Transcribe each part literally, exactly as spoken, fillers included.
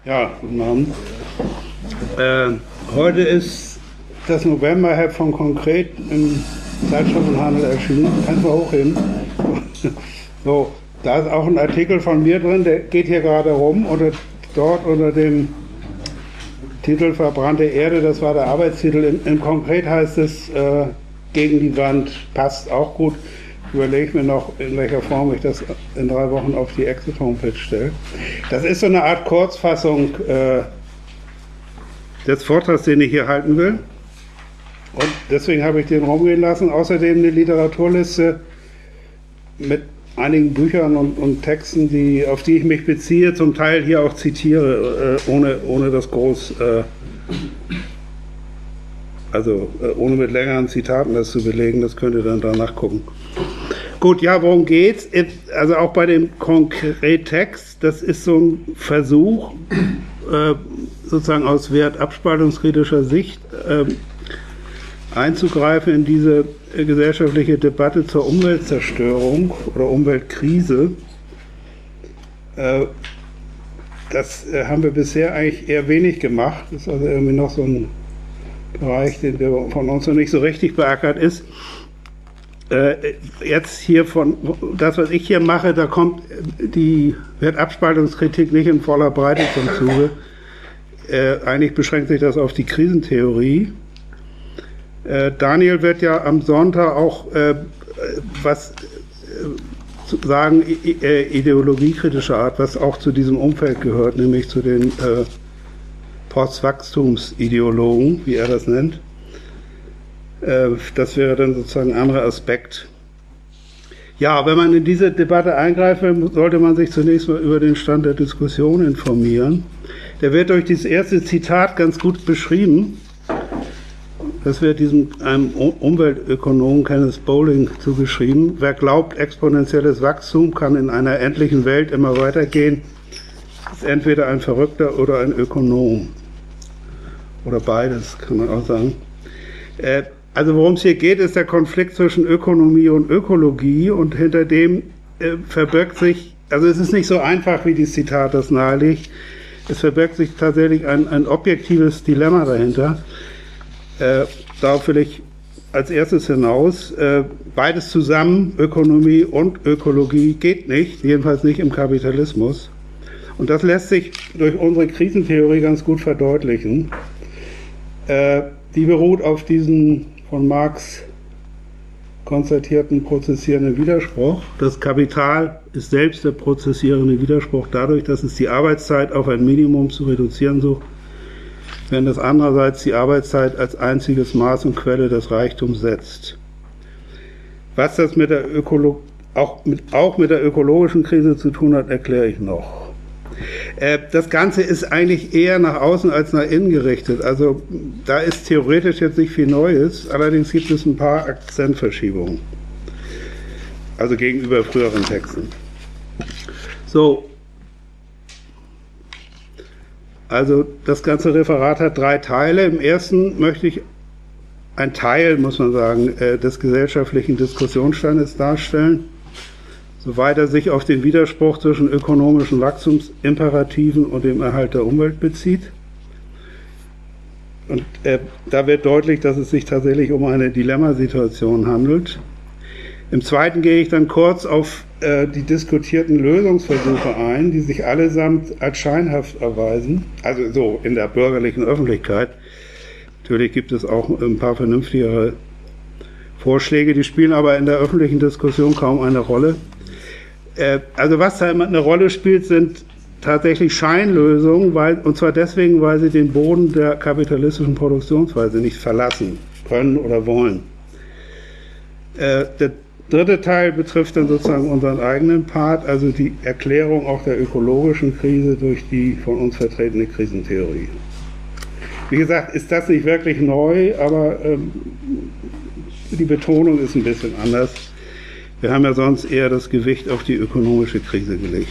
Ja, guten Abend. Äh, heute ist das Novemberheft von Konkret im Zeitschriftenhandel erschienen. Kannst du mal hochheben? So, da ist auch ein Artikel von mir drin, der geht hier gerade rum, oder dort unter dem Titel Verbrannte Erde, das war der Arbeitstitel. Im, im Konkret heißt es äh, gegen die Wand, passt auch gut. Überlege mir noch, in welcher Form ich das in drei Wochen auf die Exit-Homepage stelle. Das ist so eine Art Kurzfassung äh, des Vortrags, den ich hier halten will. Und deswegen habe ich den rumgehen lassen. Außerdem eine Literaturliste mit einigen Büchern und, und Texten, die, auf die ich mich beziehe, zum Teil hier auch zitiere, äh, ohne, ohne das groß, äh, also äh, ohne mit längeren Zitaten das zu belegen. Das könnt ihr dann danach gucken. Gut, ja, worum geht's? Also auch bei dem Konkrettext, das ist so ein Versuch, äh, sozusagen aus wertabspaltungskritischer Sicht äh, einzugreifen in diese gesellschaftliche Debatte zur Umweltzerstörung oder Umweltkrise. Äh, das äh, haben wir bisher eigentlich eher wenig gemacht. Das ist also irgendwie noch so ein Bereich, der von uns noch nicht so richtig beackert ist. Jetzt hier von das, was ich hier mache, da kommt die Wertabspaltungskritik nicht in voller Breite zum Zuge. Äh, eigentlich beschränkt sich das auf die Krisentheorie. Äh, Daniel wird ja am Sonntag auch äh, was äh, sagen, äh, ideologiekritischer Art, was auch zu diesem Umfeld gehört, nämlich zu den äh, Postwachstumsideologen, wie er das nennt. Das wäre dann sozusagen ein anderer Aspekt. Ja, wenn man in diese Debatte eingreift, sollte man sich zunächst mal über den Stand der Diskussion informieren. Der wird durch dieses erste Zitat ganz gut beschrieben. Das wird diesem einem Umweltökonomen Kenneth Bowling zugeschrieben. Wer glaubt, exponentielles Wachstum kann in einer endlichen Welt immer weitergehen, ist entweder ein Verrückter oder ein Ökonom. Oder beides, kann man auch sagen. Äh, Also worum es hier geht, ist der Konflikt zwischen Ökonomie und Ökologie, und hinter dem äh, verbirgt sich, also es ist nicht so einfach, wie dieses Zitat das nahelegt, es verbirgt sich tatsächlich ein, ein objektives Dilemma dahinter. Äh, darauf will ich als erstes hinaus. Äh, beides zusammen, Ökonomie und Ökologie, geht nicht, jedenfalls nicht im Kapitalismus. Und das lässt sich durch unsere Krisentheorie ganz gut verdeutlichen. Äh, die beruht auf diesen von Marx konstatierten prozessierenden Widerspruch. Das Kapital ist selbst der prozessierende Widerspruch dadurch, dass es die Arbeitszeit auf ein Minimum zu reduzieren sucht, während es andererseits die Arbeitszeit als einziges Maß und Quelle des Reichtums setzt. Was das mit der Ökolo- auch, mit, auch mit der ökologischen Krise zu tun hat, erkläre ich noch. Das Ganze ist eigentlich eher nach außen als nach innen gerichtet. Also da ist theoretisch jetzt nicht viel Neues, allerdings gibt es ein paar Akzentverschiebungen. Also gegenüber früheren Texten. So. Also das ganze Referat hat drei Teile. Im ersten möchte ich ein Teil, muss man sagen, des gesellschaftlichen Diskussionsstandes darstellen, soweit er sich auf den Widerspruch zwischen ökonomischen Wachstumsimperativen und dem Erhalt der Umwelt bezieht. Und äh, da wird deutlich, dass es sich tatsächlich um eine Dilemmasituation handelt. Im zweiten gehe ich dann kurz auf äh, die diskutierten Lösungsversuche ein, die sich allesamt als scheinhaft erweisen, also so in der bürgerlichen Öffentlichkeit. Natürlich gibt es auch ein paar vernünftigere Vorschläge, die spielen aber in der öffentlichen Diskussion kaum eine Rolle. Also was da immer eine Rolle spielt, sind tatsächlich Scheinlösungen, weil, und zwar deswegen, weil sie den Boden der kapitalistischen Produktionsweise nicht verlassen können oder wollen. Der dritte Teil betrifft dann sozusagen unseren eigenen Part, also die Erklärung auch der ökologischen Krise durch die von uns vertretene Krisentheorie. Wie gesagt, ist das nicht wirklich neu, aber ähm, die Betonung ist ein bisschen anders. Wir haben ja sonst eher das Gewicht auf die ökonomische Krise gelegt.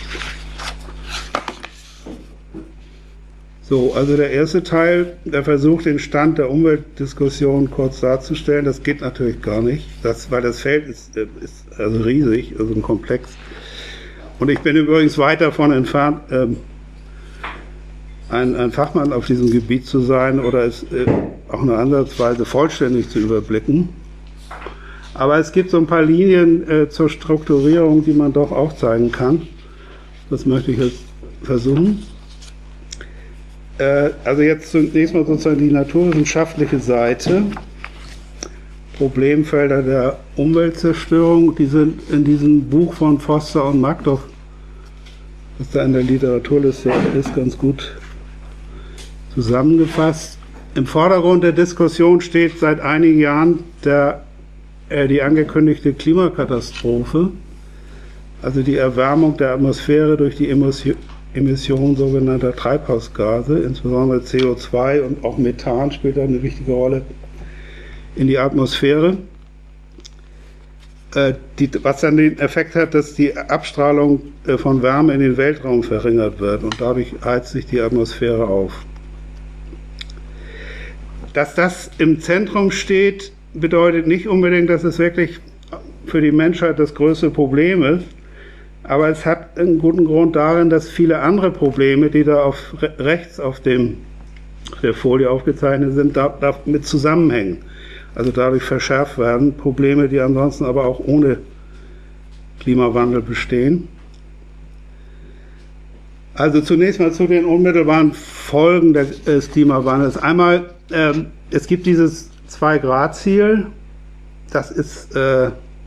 So, also der erste Teil, der versucht, den Stand der Umweltdiskussion kurz darzustellen. Das geht natürlich gar nicht, das, weil das Feld ist, ist also riesig, also ein Komplex. Und ich bin übrigens weit davon entfernt, ähm, ein, ein Fachmann auf diesem Gebiet zu sein oder es äh, auch nur ansatzweise vollständig zu überblicken. Aber es gibt so ein paar Linien äh, zur Strukturierung, die man doch aufzeigen kann. Das möchte ich jetzt versuchen. Äh, also jetzt zunächst mal sozusagen die naturwissenschaftliche Seite. Problemfelder der Umweltzerstörung, die sind in diesem Buch von Foster und Magdoff, das da in der Literaturliste ist, ganz gut zusammengefasst. Im Vordergrund der Diskussion steht seit einigen Jahren der, äh, die angekündigte Klimakatastrophe, also die Erwärmung der Atmosphäre durch die Emission, Emission sogenannter Treibhausgase, insbesondere C O zwei und auch Methan spielt da eine wichtige Rolle in die Atmosphäre, äh, die, was dann den Effekt hat, dass die Abstrahlung äh, von Wärme in den Weltraum verringert wird und dadurch heizt sich die Atmosphäre auf. Dass das im Zentrum steht, bedeutet nicht unbedingt, dass es wirklich für die Menschheit das größte Problem ist, aber es hat einen guten Grund darin, dass viele andere Probleme, die da auf rechts auf dem, der Folie aufgezeichnet sind, da, damit zusammenhängen. Also dadurch verschärft werden, Probleme, die ansonsten aber auch ohne Klimawandel bestehen. Also zunächst mal zu den unmittelbaren Folgen des Klimawandels. Einmal, ähm, es gibt dieses zwei Grad Ziel, das ist ein äh,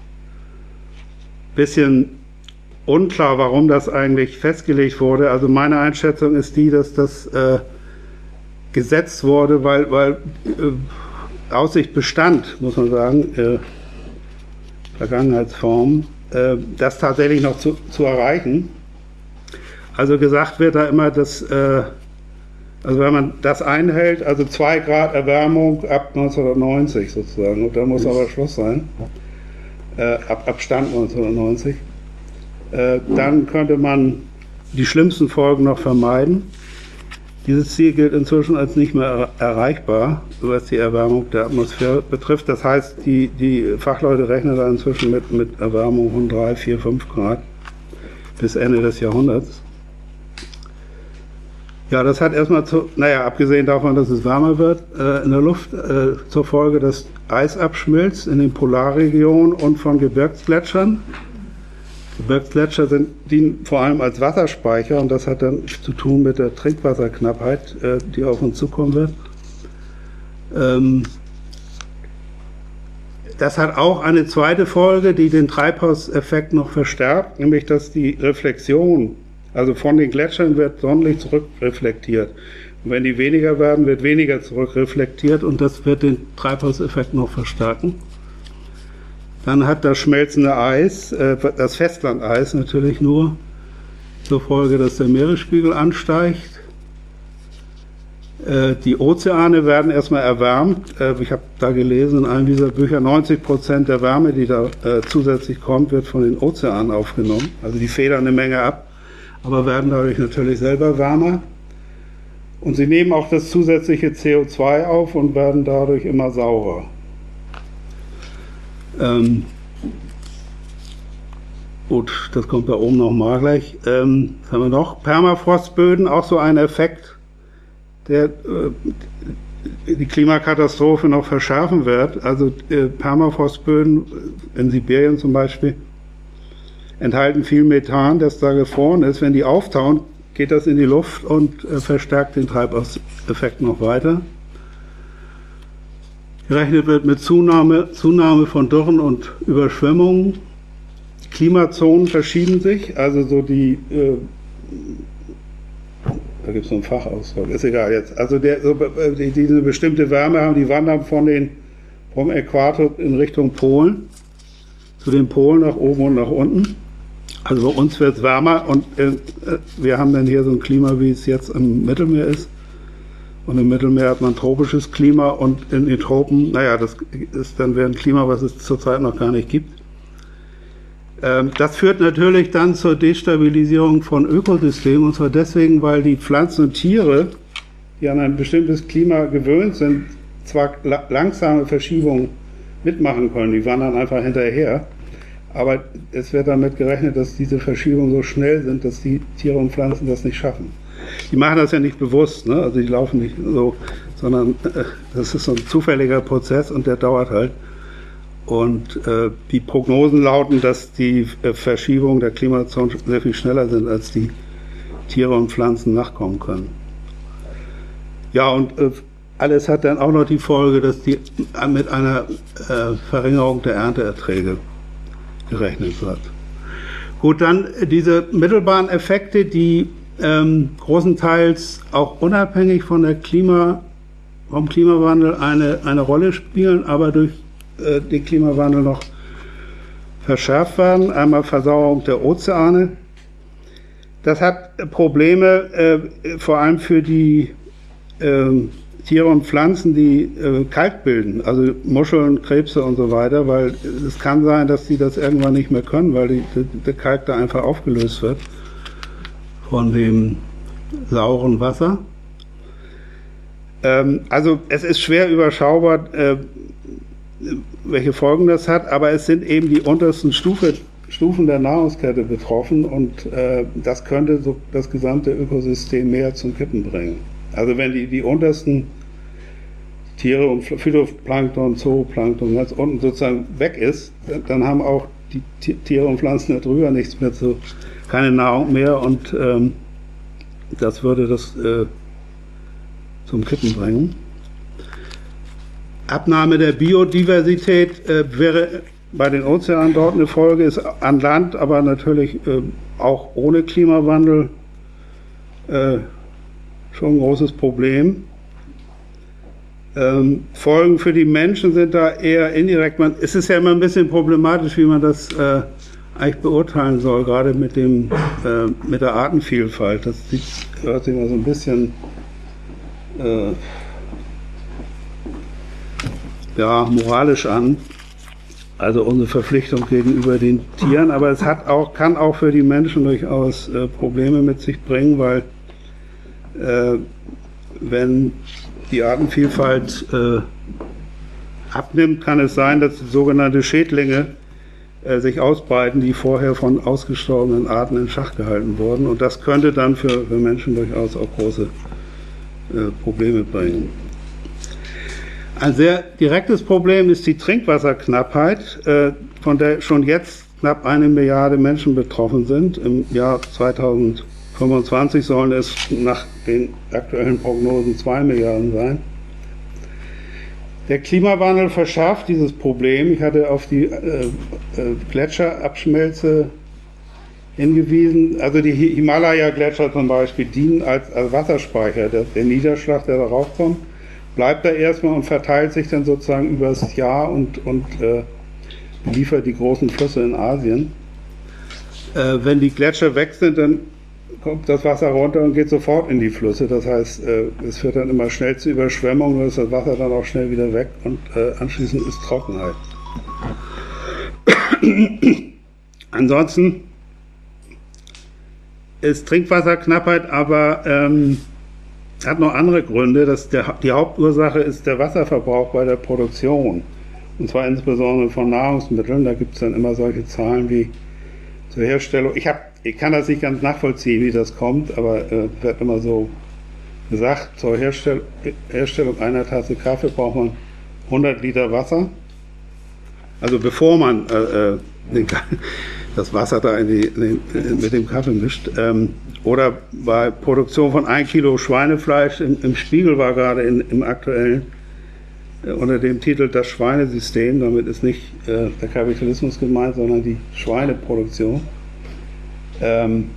bisschen unklar, warum das eigentlich festgelegt wurde. Also meine Einschätzung ist die, dass das äh, gesetzt wurde, weil, weil äh, Aussicht bestand, muss man sagen, äh, Vergangenheitsform, äh, das tatsächlich noch zu, zu erreichen. Also gesagt wird da immer, dass, äh, also wenn man das einhält, also zwei Grad Erwärmung ab neunzehnhundertneunzig sozusagen, und da muss aber Schluss sein, äh, ab, ab Stand neunzehnhundertneunzig, äh, dann könnte man die schlimmsten Folgen noch vermeiden. Dieses Ziel gilt inzwischen als nicht mehr erreichbar, was die Erwärmung der Atmosphäre betrifft. Das heißt, die, die Fachleute rechnen da inzwischen mit, mit Erwärmung von drei, vier, fünf Grad bis Ende des Jahrhunderts. Ja, das hat erstmal, zu, naja, abgesehen davon, dass es wärmer wird äh, in der Luft, äh, zur Folge, dass Eis abschmilzt in den Polarregionen und von Gebirgsgletschern. Gebirgsgletscher sind, dienen vor allem als Wasserspeicher und das hat dann zu tun mit der Trinkwasserknappheit, äh, die auf uns zukommen wird. Ähm, das hat auch eine zweite Folge, die den Treibhauseffekt noch verstärkt, nämlich dass die Reflexion, also von den Gletschern wird Sonnenlicht zurückreflektiert. Und wenn die weniger werden, wird weniger zurückreflektiert und das wird den Treibhauseffekt noch verstärken. Dann hat das schmelzende Eis, äh, das Festlandeis natürlich nur, zur Folge, dass der Meeresspiegel ansteigt. Äh, die Ozeane werden erstmal erwärmt. Äh, ich habe da gelesen in einem dieser Bücher, neunzig Prozent der Wärme, die da äh, zusätzlich kommt, wird von den Ozeanen aufgenommen. Also die federn eine Menge ab, aber werden dadurch natürlich selber wärmer. Und sie nehmen auch das zusätzliche C O zwei auf und werden dadurch immer saurer. Ähm, gut, das kommt da oben nochmal gleich. Ähm, was haben wir noch? Permafrostböden, auch so ein Effekt, der äh, die Klimakatastrophe noch verschärfen wird. Also äh, Permafrostböden in Sibirien zum Beispiel enthalten viel Methan, das da gefroren ist. Wenn die auftauen, geht das in die Luft und äh, verstärkt den Treibhauseffekt noch weiter. Gerechnet wird mit Zunahme, Zunahme von Dürren und Überschwemmungen. Die Klimazonen verschieben sich, also so die, äh, da gibt es so einen Fachausdruck, ist egal jetzt, also der, so, die, die eine bestimmte Wärme haben, die wandern von den, vom Äquator in Richtung Polen, zu den Polen nach oben und nach unten. Also bei uns wird es wärmer und äh, wir haben dann hier so ein Klima, wie es jetzt im Mittelmeer ist. Und im Mittelmeer hat man tropisches Klima und in den Tropen, naja, das ist dann wieder ein Klima, was es zurzeit noch gar nicht gibt. Ähm, das führt natürlich dann zur Destabilisierung von Ökosystemen, und zwar deswegen, weil die Pflanzen und Tiere, die an ein bestimmtes Klima gewöhnt sind, zwar la langsame Verschiebungen mitmachen können, die wandern einfach hinterher, aber es wird damit gerechnet, dass diese Verschiebungen so schnell sind, dass die Tiere und Pflanzen das nicht schaffen. die machen das ja nicht bewusst, ne? Also die laufen nicht so, sondern äh, das ist so ein zufälliger Prozess und der dauert halt. Und äh, die Prognosen lauten, dass die äh, Verschiebungen der Klimazonen sehr viel schneller sind, als die Tiere und Pflanzen nachkommen können. Ja, und äh, alles hat dann auch noch die Folge, dass die mit einer äh, Verringerung der Ernteerträge gerechnet wird. Gut, dann diese mittelbaren Effekte, die ähm, großenteils auch unabhängig von der Klima, vom Klimawandel eine, eine Rolle spielen, aber durch äh, den Klimawandel noch verschärft werden. Einmal Versauerung der Ozeane. Das hat Probleme äh, vor allem für die äh, Tiere und Pflanzen, die äh, Kalk bilden, also Muscheln, Krebse und so weiter, weil es kann sein, dass die das irgendwann nicht mehr können, weil die, der Kalk da einfach aufgelöst wird von dem sauren Wasser. Ähm, also es ist schwer überschaubar, äh, welche Folgen das hat, aber es sind eben die untersten Stufe, Stufen der Nahrungskette betroffen und äh, das könnte so das gesamte Ökosystem mehr zum Kippen bringen. Also wenn die, die untersten Tiere und Phytoplankton, Zooplankton ganz unten sozusagen weg ist, dann haben auch die Tiere und Pflanzen darüber nichts mehr zu, keine Nahrung mehr und ähm, das würde das äh, zum Kippen bringen. Abnahme der Biodiversität äh, wäre bei den Ozeanen dort eine Folge, ist an Land, aber natürlich äh, auch ohne Klimawandel äh, schon ein großes Problem. Ähm, Folgen für die Menschen sind da eher indirekt. Man, es ist ja immer ein bisschen problematisch, wie man das äh, eigentlich beurteilen soll, gerade mit dem äh, mit der Artenvielfalt. Das sieht, hört sich mal so ein bisschen äh, ja, moralisch an. Also unsere Verpflichtung gegenüber den Tieren, aber es hat auch, kann auch für die Menschen durchaus äh, Probleme mit sich bringen, weil äh, wenn die Artenvielfalt äh, abnimmt, kann es sein, dass sogenannte Schädlinge äh, sich ausbreiten, die vorher von ausgestorbenen Arten in Schach gehalten wurden. Und das könnte dann für, für Menschen durchaus auch große äh, Probleme bringen. Ein sehr direktes Problem ist die Trinkwasserknappheit, äh, von der schon jetzt knapp eine Milliarde Menschen betroffen sind. Im Jahr zweitausendfünfundzwanzig sollen es nach den aktuellen Prognosen zwei Milliarden sein. Der Klimawandel verschärft dieses Problem. Ich hatte auf die äh, äh, Gletscherabschmelze hingewiesen. Also die Himalaya-Gletscher zum Beispiel dienen als, als Wasserspeicher. Der, der Niederschlag, der darauf kommt, bleibt da erstmal und verteilt sich dann sozusagen über das Jahr und, und äh, liefert die großen Flüsse in Asien. Äh, wenn die Gletscher weg sind, dann kommt das Wasser runter und geht sofort in die Flüsse. Das heißt, äh, es führt dann immer schnell zu Überschwemmungen, dann ist das Wasser dann auch schnell wieder weg und äh, anschließend ist Trockenheit. Ansonsten ist Trinkwasserknappheit aber ähm, hat noch andere Gründe. Dass der, die Hauptursache ist der Wasserverbrauch bei der Produktion. Und zwar insbesondere von Nahrungsmitteln. Da gibt es dann immer solche Zahlen wie zur Herstellung. Ich, hab, ich kann das nicht ganz nachvollziehen, wie das kommt, aber äh, wird immer so gesagt, zur Herstell Herstellung einer Tasse Kaffee braucht man hundert Liter Wasser. Also bevor man äh, äh, den, das Wasser da in die, in den, mit dem Kaffee mischt. Ähm, Oder bei Produktion von ein Kilo Schweinefleisch im, im Spiegel war gerade in, im aktuellen äh, unter dem Titel Das Schweinesystem. Damit ist nicht äh, der Kapitalismus gemeint, sondern die Schweineproduktion. Ähm,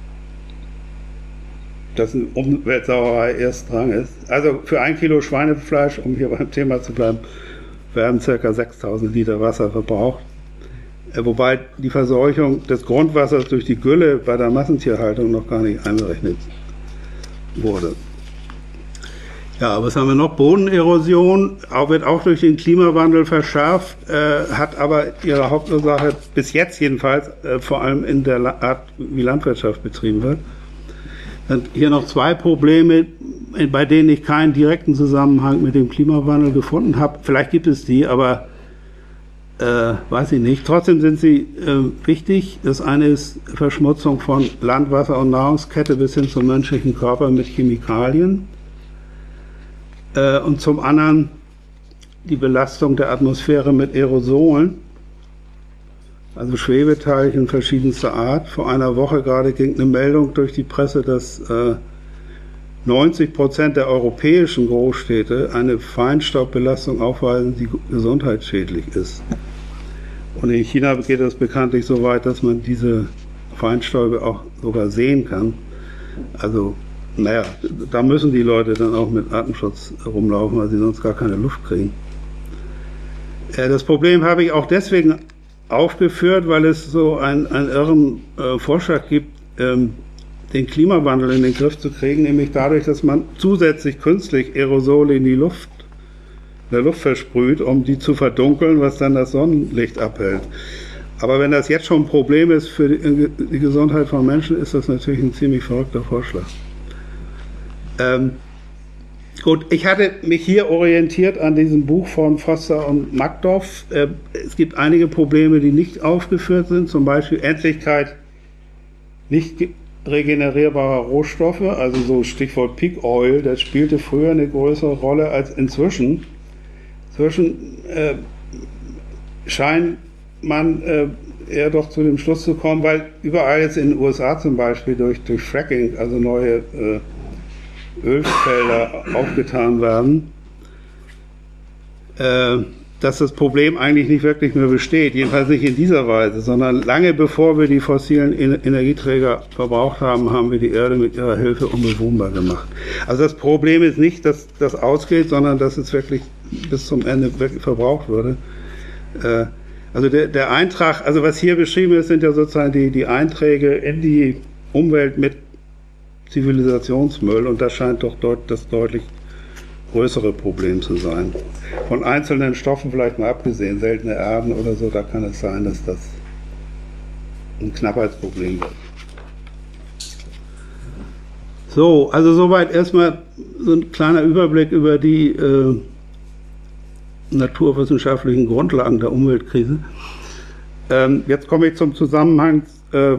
dass eine Umweltsauerei erst dran ist. Also für ein Kilo Schweinefleisch, um hier beim Thema zu bleiben, werden ca. sechstausend Liter Wasser verbraucht. Wobei die Verseuchung des Grundwassers durch die Gülle bei der Massentierhaltung noch gar nicht einberechnet wurde. Ja, was haben wir noch? Bodenerosion auch, wird auch durch den Klimawandel verschärft, äh, hat aber ihre Hauptursache, bis jetzt jedenfalls, äh, vor allem in der Art, wie Landwirtschaft betrieben wird. Dann hier noch zwei Probleme, bei denen ich keinen direkten Zusammenhang mit dem Klimawandel gefunden habe. Vielleicht gibt es die, aber äh, weiß ich nicht. Trotzdem sind sie äh, wichtig. Das eine ist Verschmutzung von Land, Wasser und Nahrungskette bis hin zum menschlichen Körper mit Chemikalien. Äh, und zum anderen die Belastung der Atmosphäre mit Aerosolen, also Schwebeteilchen verschiedenster Art. Vor einer Woche gerade ging eine Meldung durch die Presse, dass äh, neunzig Prozent der europäischen Großstädte eine Feinstaubbelastung aufweisen, die gesundheitsschädlich ist. Und in China geht es bekanntlich so weit, dass man diese Feinstäube auch sogar sehen kann. Also, naja, da müssen die Leute dann auch mit Atemschutz rumlaufen, weil sie sonst gar keine Luft kriegen. Äh, das Problem habe ich auch deswegen aufgeführt, weil es so einen, einen irren äh, Vorschlag gibt, ähm, den Klimawandel in den Griff zu kriegen, nämlich dadurch, dass man zusätzlich künstlich Aerosole in die Luft, in der Luft versprüht, um die zu verdunkeln, was dann das Sonnenlicht abhält. Aber wenn das jetzt schon ein Problem ist für die, die Gesundheit von Menschen, ist das natürlich ein ziemlich verrückter Vorschlag. Ähm, gut, ich hatte mich hier orientiert an diesem Buch von Foster und Magdoff. Äh, es gibt einige Probleme, die nicht aufgeführt sind, zum Beispiel Endlichkeit nicht regenerierbarer Rohstoffe, also so Stichwort Peak Oil, das spielte früher eine größere Rolle als inzwischen. Inzwischen äh, scheint man äh, eher doch zu dem Schluss zu kommen, weil überall jetzt in den U S A zum Beispiel durch, durch Fracking, also neue äh, Ölfelder aufgetan werden, äh, dass das Problem eigentlich nicht wirklich mehr besteht, jedenfalls nicht in dieser Weise, sondern lange bevor wir die fossilen Energieträger verbraucht haben, haben wir die Erde mit ihrer Hilfe unbewohnbar gemacht. Also das Problem ist nicht, dass das ausgeht, sondern dass es wirklich bis zum Ende wirklich verbraucht würde. Äh, also der, der Eintrag, also was hier beschrieben ist, sind ja sozusagen die, die Einträge in die Umwelt mit Zivilisationsmüll, und das scheint doch deut, das deutlich größere Problem zu sein. Von einzelnen Stoffen vielleicht mal abgesehen, seltene Erden oder so, da kann es sein, dass das ein Knappheitsproblem wird. So, also soweit erstmal so ein kleiner Überblick über die äh, naturwissenschaftlichen Grundlagen der Umweltkrise. Ähm, jetzt komme ich zum Zusammenhang äh,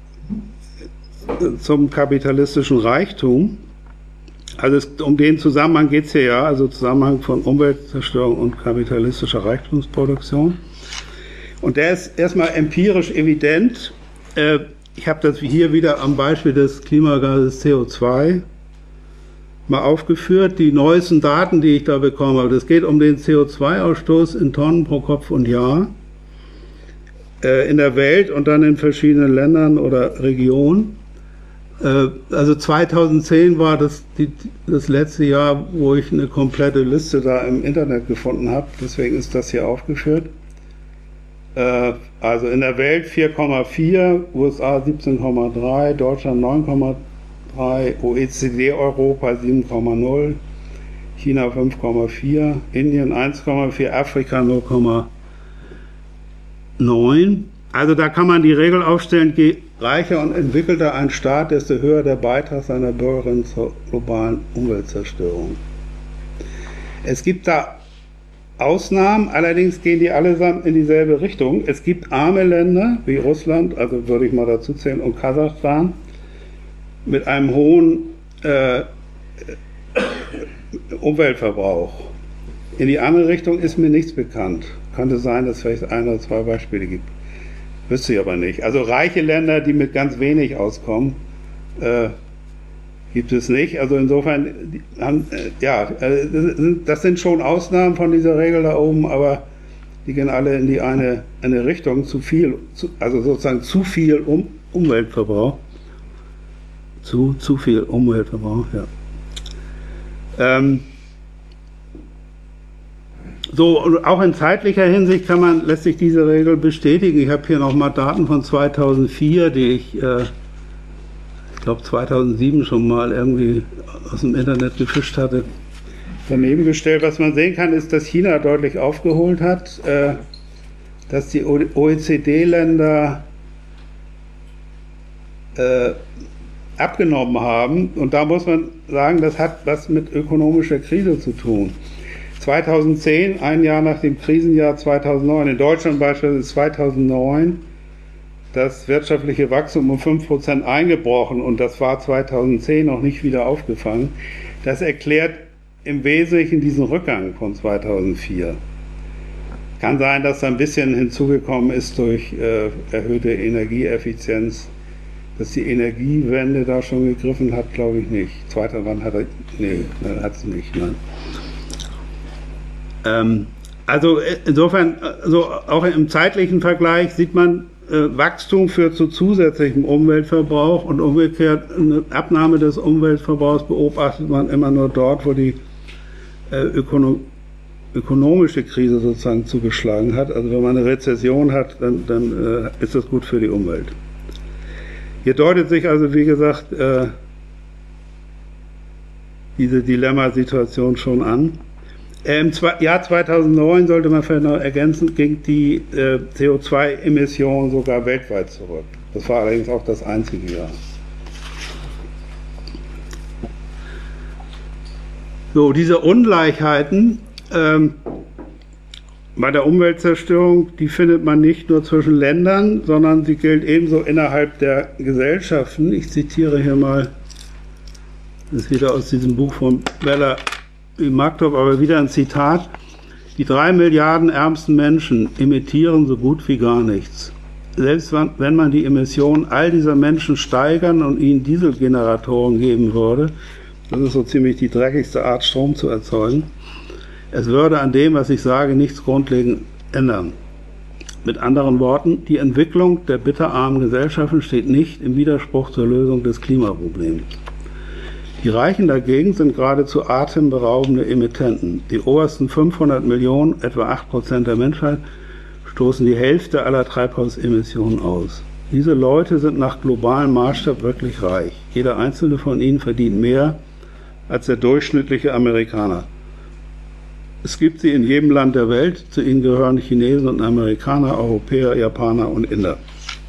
zum kapitalistischen Reichtum. Also es, um den Zusammenhang geht es hier ja, also Zusammenhang von Umweltzerstörung und kapitalistischer Reichtumsproduktion. Und der ist erstmal empirisch evident. Äh, ich habe das hier wieder am Beispiel des Klimagases C O zwei mal aufgeführt. Die neuesten Daten, die ich da bekommen habe, das geht um den C O zwei Ausstoß in Tonnen pro Kopf und Jahr äh, in der Welt und dann in verschiedenen Ländern oder Regionen. Also zweitausendzehn war das die, das letzte Jahr, wo ich eine komplette Liste da im Internet gefunden habe. Deswegen ist das hier aufgeführt. Also in der Welt vier Komma vier, U S A siebzehn Komma drei, Deutschland neun Komma drei, O E C D Europa sieben Komma null, China fünf Komma vier, Indien eins Komma vier, Afrika null Komma neun. Also da kann man die Regel aufstellen, je reicher und entwickelter ein Staat, desto höher der Beitrag seiner Bürgerinnen zur globalen Umweltzerstörung. Es gibt da Ausnahmen, allerdings gehen die allesamt in dieselbe Richtung. Es gibt arme Länder wie Russland, also würde ich mal dazu zählen, und Kasachstan, mit einem hohen äh, Umweltverbrauch. In die andere Richtung ist mir nichts bekannt. Könnte sein, dass es vielleicht ein oder zwei Beispiele gibt. Wüsste ich aber nicht. Also reiche Länder, die mit ganz wenig auskommen, äh, gibt es nicht. Also insofern, haben, äh, ja, äh, das, sind, das sind schon Ausnahmen von dieser Regel da oben, aber die gehen alle in die eine, eine Richtung. Zu viel, zu, also sozusagen zu viel um, Umweltverbrauch. Zu, zu viel Umweltverbrauch, ja. Ähm, So, und auch in zeitlicher Hinsicht kann man, lässt sich diese Regel bestätigen. Ich habe hier nochmal Daten von zweitausendvier, die ich, äh, ich glaube zweitausendsieben schon mal irgendwie aus dem Internet gefischt hatte, daneben gestellt. Was man sehen kann, ist, dass China deutlich aufgeholt hat, äh, dass die O E C D-Länder äh, abgenommen haben. Und da muss man sagen, das hat was mit ökonomischer Krise zu tun. zweitausendzehn, ein Jahr nach dem Krisenjahr zweitausendneun, in Deutschland beispielsweise ist zweitausendneun das wirtschaftliche Wachstum um fünf Prozent eingebrochen und das war zweitausendzehn noch nicht wieder aufgefangen. Das erklärt im Wesentlichen diesen Rückgang von zweitausendvier. Kann sein, dass da ein bisschen hinzugekommen ist durch äh, erhöhte Energieeffizienz. Dass die Energiewende da schon gegriffen hat, glaube ich nicht. Zweiter Wann hat er, nee, hat es nicht. Nein. Ähm, also insofern, also auch im zeitlichen Vergleich sieht man, äh, Wachstum führt zu zusätzlichem Umweltverbrauch und umgekehrt eine Abnahme des Umweltverbrauchs beobachtet man immer nur dort, wo die äh, Ökonom ökonomische Krise sozusagen zugeschlagen hat. Also wenn man eine Rezession hat, dann, dann äh, ist das gut für die Umwelt. Hier deutet sich also, wie gesagt, äh, diese Dilemmasituation schon an. Äh, Im Jahr zweitausendneun, sollte man vielleicht noch ergänzen, ging die äh, C O zwei Emission sogar weltweit zurück. Das war allerdings auch das einzige Jahr. So, diese Ungleichheiten ähm, bei der Umweltzerstörung, die findet man nicht nur zwischen Ländern, sondern sie gilt ebenso innerhalb der Gesellschaften. Ich zitiere hier mal, das ist wieder aus diesem Buch von Bella Magdorf, aber wieder ein Zitat. Die drei Milliarden ärmsten Menschen emittieren so gut wie gar nichts. Selbst wenn man die Emissionen all dieser Menschen steigern und ihnen Dieselgeneratoren geben würde, das ist so ziemlich die dreckigste Art, Strom zu erzeugen, es würde an dem, was ich sage, nichts grundlegend ändern. Mit anderen Worten, die Entwicklung der bitterarmen Gesellschaften steht nicht im Widerspruch zur Lösung des Klimaproblems. Die Reichen dagegen sind geradezu atemberaubende Emittenten. Die obersten fünfhundert Millionen, etwa acht Prozent der Menschheit, stoßen die Hälfte aller Treibhausemissionen aus. Diese Leute sind nach globalem Maßstab wirklich reich. Jeder einzelne von ihnen verdient mehr als der durchschnittliche Amerikaner. Es gibt sie in jedem Land der Welt, zu ihnen gehören Chinesen und Amerikaner, Europäer, Japaner und Inder.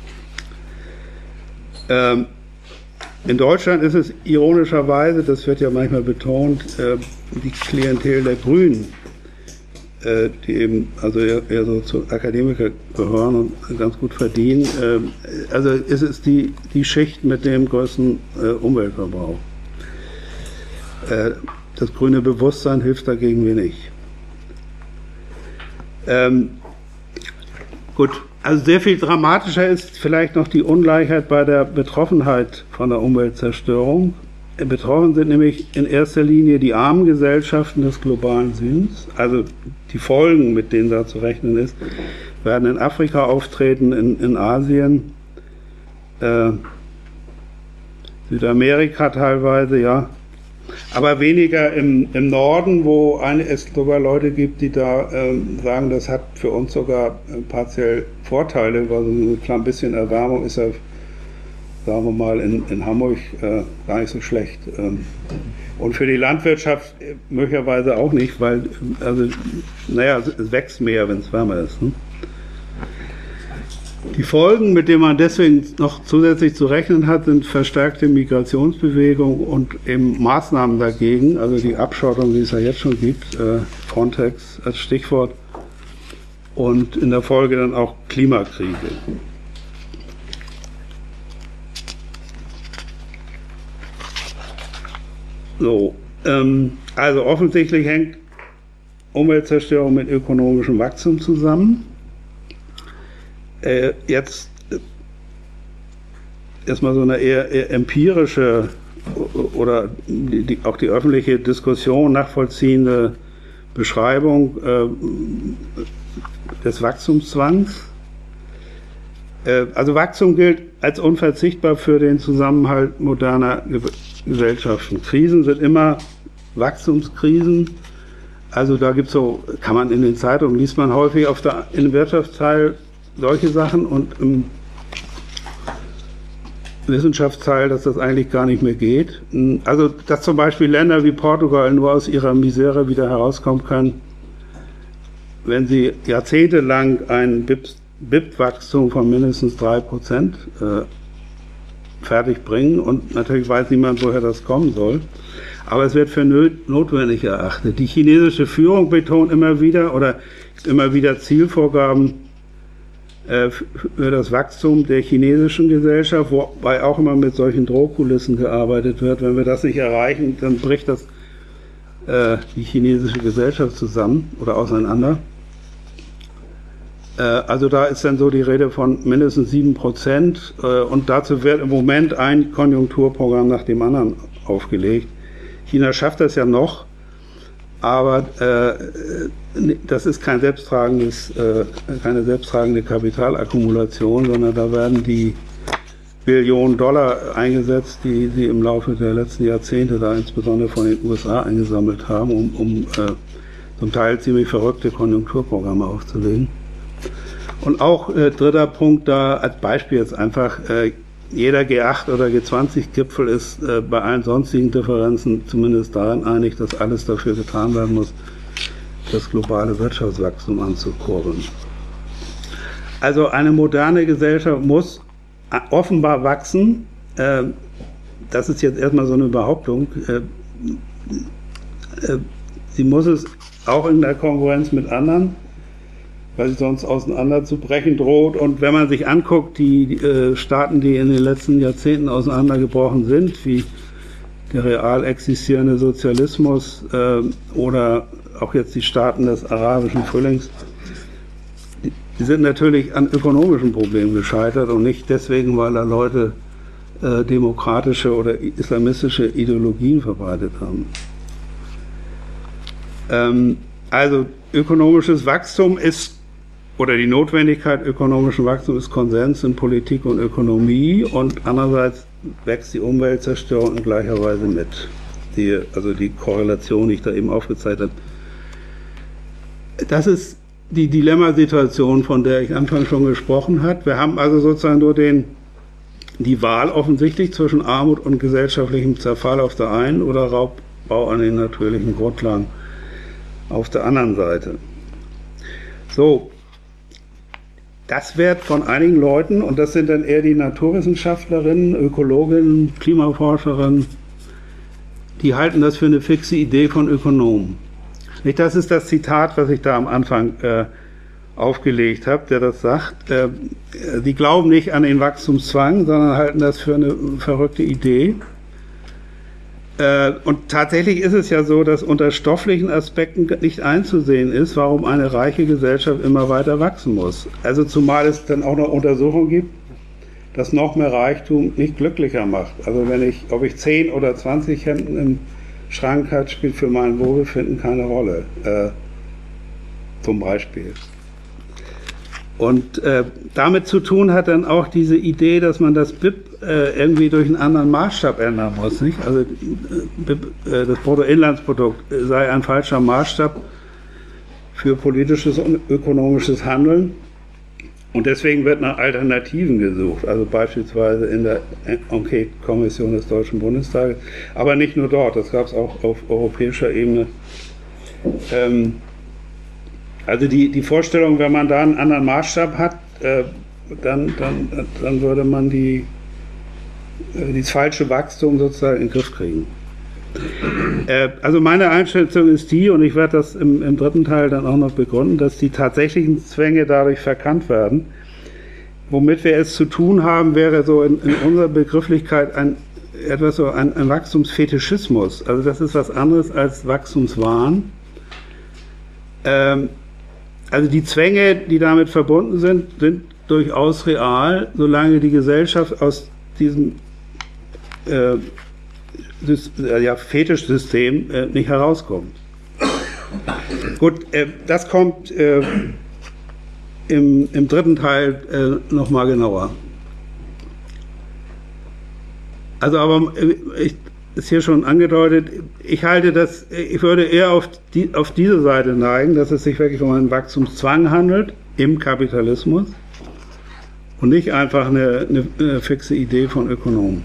Ähm, in Deutschland ist es ironischerweise, das wird ja manchmal betont, äh, die Klientel der Grünen, äh, die eben also eher, eher so zu Akademiker gehören und ganz gut verdienen. Äh, also es ist die, die Schicht mit dem größten äh, Umweltverbrauch. Äh, das grüne Bewusstsein hilft dagegen wenig. Ähm, gut, also sehr viel dramatischer ist vielleicht noch die Ungleichheit bei der Betroffenheit von der Umweltzerstörung. Betroffen sind nämlich in erster Linie die armen Gesellschaften des globalen Südens, also die Folgen, mit denen da zu rechnen ist, werden in Afrika auftreten, in, in Asien, äh, Südamerika teilweise, ja. Aber weniger im, im Norden, wo eine, es sogar Leute gibt, die da ähm, sagen, das hat für uns sogar äh, partiell Vorteile, weil so ein klein bisschen Erwärmung ist ja, sagen wir mal, in, in Hamburg äh, gar nicht so schlecht. Ähm, und für die Landwirtschaft äh, möglicherweise auch nicht, weil, also, naja, es wächst mehr, wenn es wärmer ist. Ne? Die Folgen, mit denen man deswegen noch zusätzlich zu rechnen hat, sind verstärkte Migrationsbewegungen und eben Maßnahmen dagegen, also die Abschottung, die es ja jetzt schon gibt, äh, Frontex als Stichwort, und in der Folge dann auch Klimakriege. So, ähm, also offensichtlich hängt Umweltzerstörung mit ökonomischem Wachstum zusammen. Äh, jetzt äh, erstmal so eine eher, eher empirische oder die, die, auch die öffentliche Diskussion nachvollziehende Beschreibung äh, des Wachstumszwangs. Äh, also Wachstum gilt als unverzichtbar für den Zusammenhalt moderner Ge Gesellschaften. Krisen sind immer Wachstumskrisen. Also da gibt es so, kann man in den Zeitungen, liest man häufig auf der, im Wirtschaftsteil solche Sachen und im Wissenschaftsteil, dass das eigentlich gar nicht mehr geht. Also, dass zum Beispiel Länder wie Portugal nur aus ihrer Misere wieder herauskommen können, wenn sie jahrzehntelang ein B I P-Wachstum von mindestens drei Prozent äh, fertig bringen und natürlich weiß niemand, woher das kommen soll. aber es wird für notwendig erachtet. Die chinesische Führung betont immer wieder oder immer wieder Zielvorgaben äh, für das Wachstum der chinesischen Gesellschaft, wobei auch immer mit solchen Drohkulissen gearbeitet wird. Wenn wir das nicht erreichen, dann bricht das äh, die chinesische Gesellschaft zusammen oder auseinander. Äh, also da ist dann so die Rede von mindestens sieben Prozent äh, und dazu wird im Moment ein Konjunkturprogramm nach dem anderen aufgelegt. China schafft das ja noch, aber äh, das ist kein selbsttragendes, äh, keine selbsttragende Kapitalakkumulation, sondern da werden die Billionen Dollar eingesetzt, die sie im Laufe der letzten Jahrzehnte da insbesondere von den U S A eingesammelt haben, um, um äh, zum Teil ziemlich verrückte Konjunkturprogramme aufzulegen. Und auch äh, dritter Punkt da als Beispiel jetzt einfach, äh, jeder G acht oder G zwanzig Gipfel ist äh, bei allen sonstigen Differenzen zumindest darin einig, dass alles dafür getan werden muss, das globale Wirtschaftswachstum anzukurbeln. Also eine moderne Gesellschaft muss offenbar wachsen. Äh, das ist jetzt erstmal so eine Behauptung. Äh, äh, sie muss es auch in der Konkurrenz mit anderen, weil sie sonst auseinanderzubrechen droht. Und wenn man sich anguckt, die äh, Staaten, die in den letzten Jahrzehnten auseinandergebrochen sind, wie der real existierende Sozialismus äh, oder auch jetzt die Staaten des arabischen Frühlings, die, die sind natürlich an ökonomischen Problemen gescheitert und nicht deswegen, weil da Leute äh, demokratische oder islamistische Ideologien verbreitet haben. Ähm, also ökonomisches Wachstum ist oder die Notwendigkeit ökonomischen Wachstums ist Konsens in Politik und Ökonomie und andererseits wächst die Umweltzerstörung in gleicher Weise mit. Die, also die Korrelation, die ich da eben aufgezeigt habe. Das ist die Dilemmasituation, von der ich anfangs schon gesprochen habe. Wir haben also sozusagen nur den, die Wahl offensichtlich zwischen Armut und gesellschaftlichem Zerfall auf der einen oder Raubbau an den natürlichen Grundlagen auf der anderen Seite. So. Das wird von einigen Leuten, und das sind dann eher die Naturwissenschaftlerinnen, Ökologinnen, Klimaforscherinnen, die halten das für eine fixe Idee von Ökonomen. Nicht, das ist das Zitat, was ich da am Anfang äh, aufgelegt habe, der das sagt. Äh, die glauben nicht an den Wachstumszwang, sondern halten das für eine verrückte Idee. Und tatsächlich ist es ja so, dass unter stofflichen Aspekten nicht einzusehen ist, warum eine reiche Gesellschaft immer weiter wachsen muss. Also zumal es dann auch noch Untersuchungen gibt, dass noch mehr Reichtum nicht glücklicher macht. Also wenn ich, ob ich zehn oder zwanzig Hemden im Schrank habe, spielt für mein Wohlbefinden keine Rolle. Äh, zum Beispiel. Und äh, damit zu tun hat dann auch diese Idee, dass man das B I P äh, irgendwie durch einen anderen Maßstab ändern muss. Nicht? Also äh, B I P, äh, das Bruttoinlandsprodukt sei ein falscher Maßstab für politisches und ökonomisches Handeln. Und deswegen wird nach Alternativen gesucht. Also beispielsweise in der Enquete-Kommission des Deutschen Bundestages. Aber nicht nur dort, das gab es auch auf europäischer Ebene. Ähm, Also die, die Vorstellung, wenn man da einen anderen Maßstab hat, äh, dann, dann, dann würde man die, äh, dieses falsche Wachstum sozusagen in den Griff kriegen. Äh, also meine Einschätzung ist die, und ich werde das im, im dritten Teil dann auch noch begründen, dass die tatsächlichen Zwänge dadurch verkannt werden. Womit wir es zu tun haben, wäre so in, in unserer Begrifflichkeit ein, etwas so ein, ein Wachstumsfetischismus. Also das ist was anderes als Wachstumswahn. Ähm, Also die Zwänge, die damit verbunden sind, sind durchaus real, solange die Gesellschaft aus diesem äh, ja, Fetischsystem äh, nicht herauskommt. Gut, äh, das kommt äh, im, im dritten Teil äh, nochmal genauer. Also aber äh, ich ist hier schon angedeutet, ich halte das, ich würde eher auf, die, auf diese Seite neigen, dass es sich wirklich um einen Wachstumszwang handelt im Kapitalismus und nicht einfach eine, eine, eine fixe Idee von Ökonomen.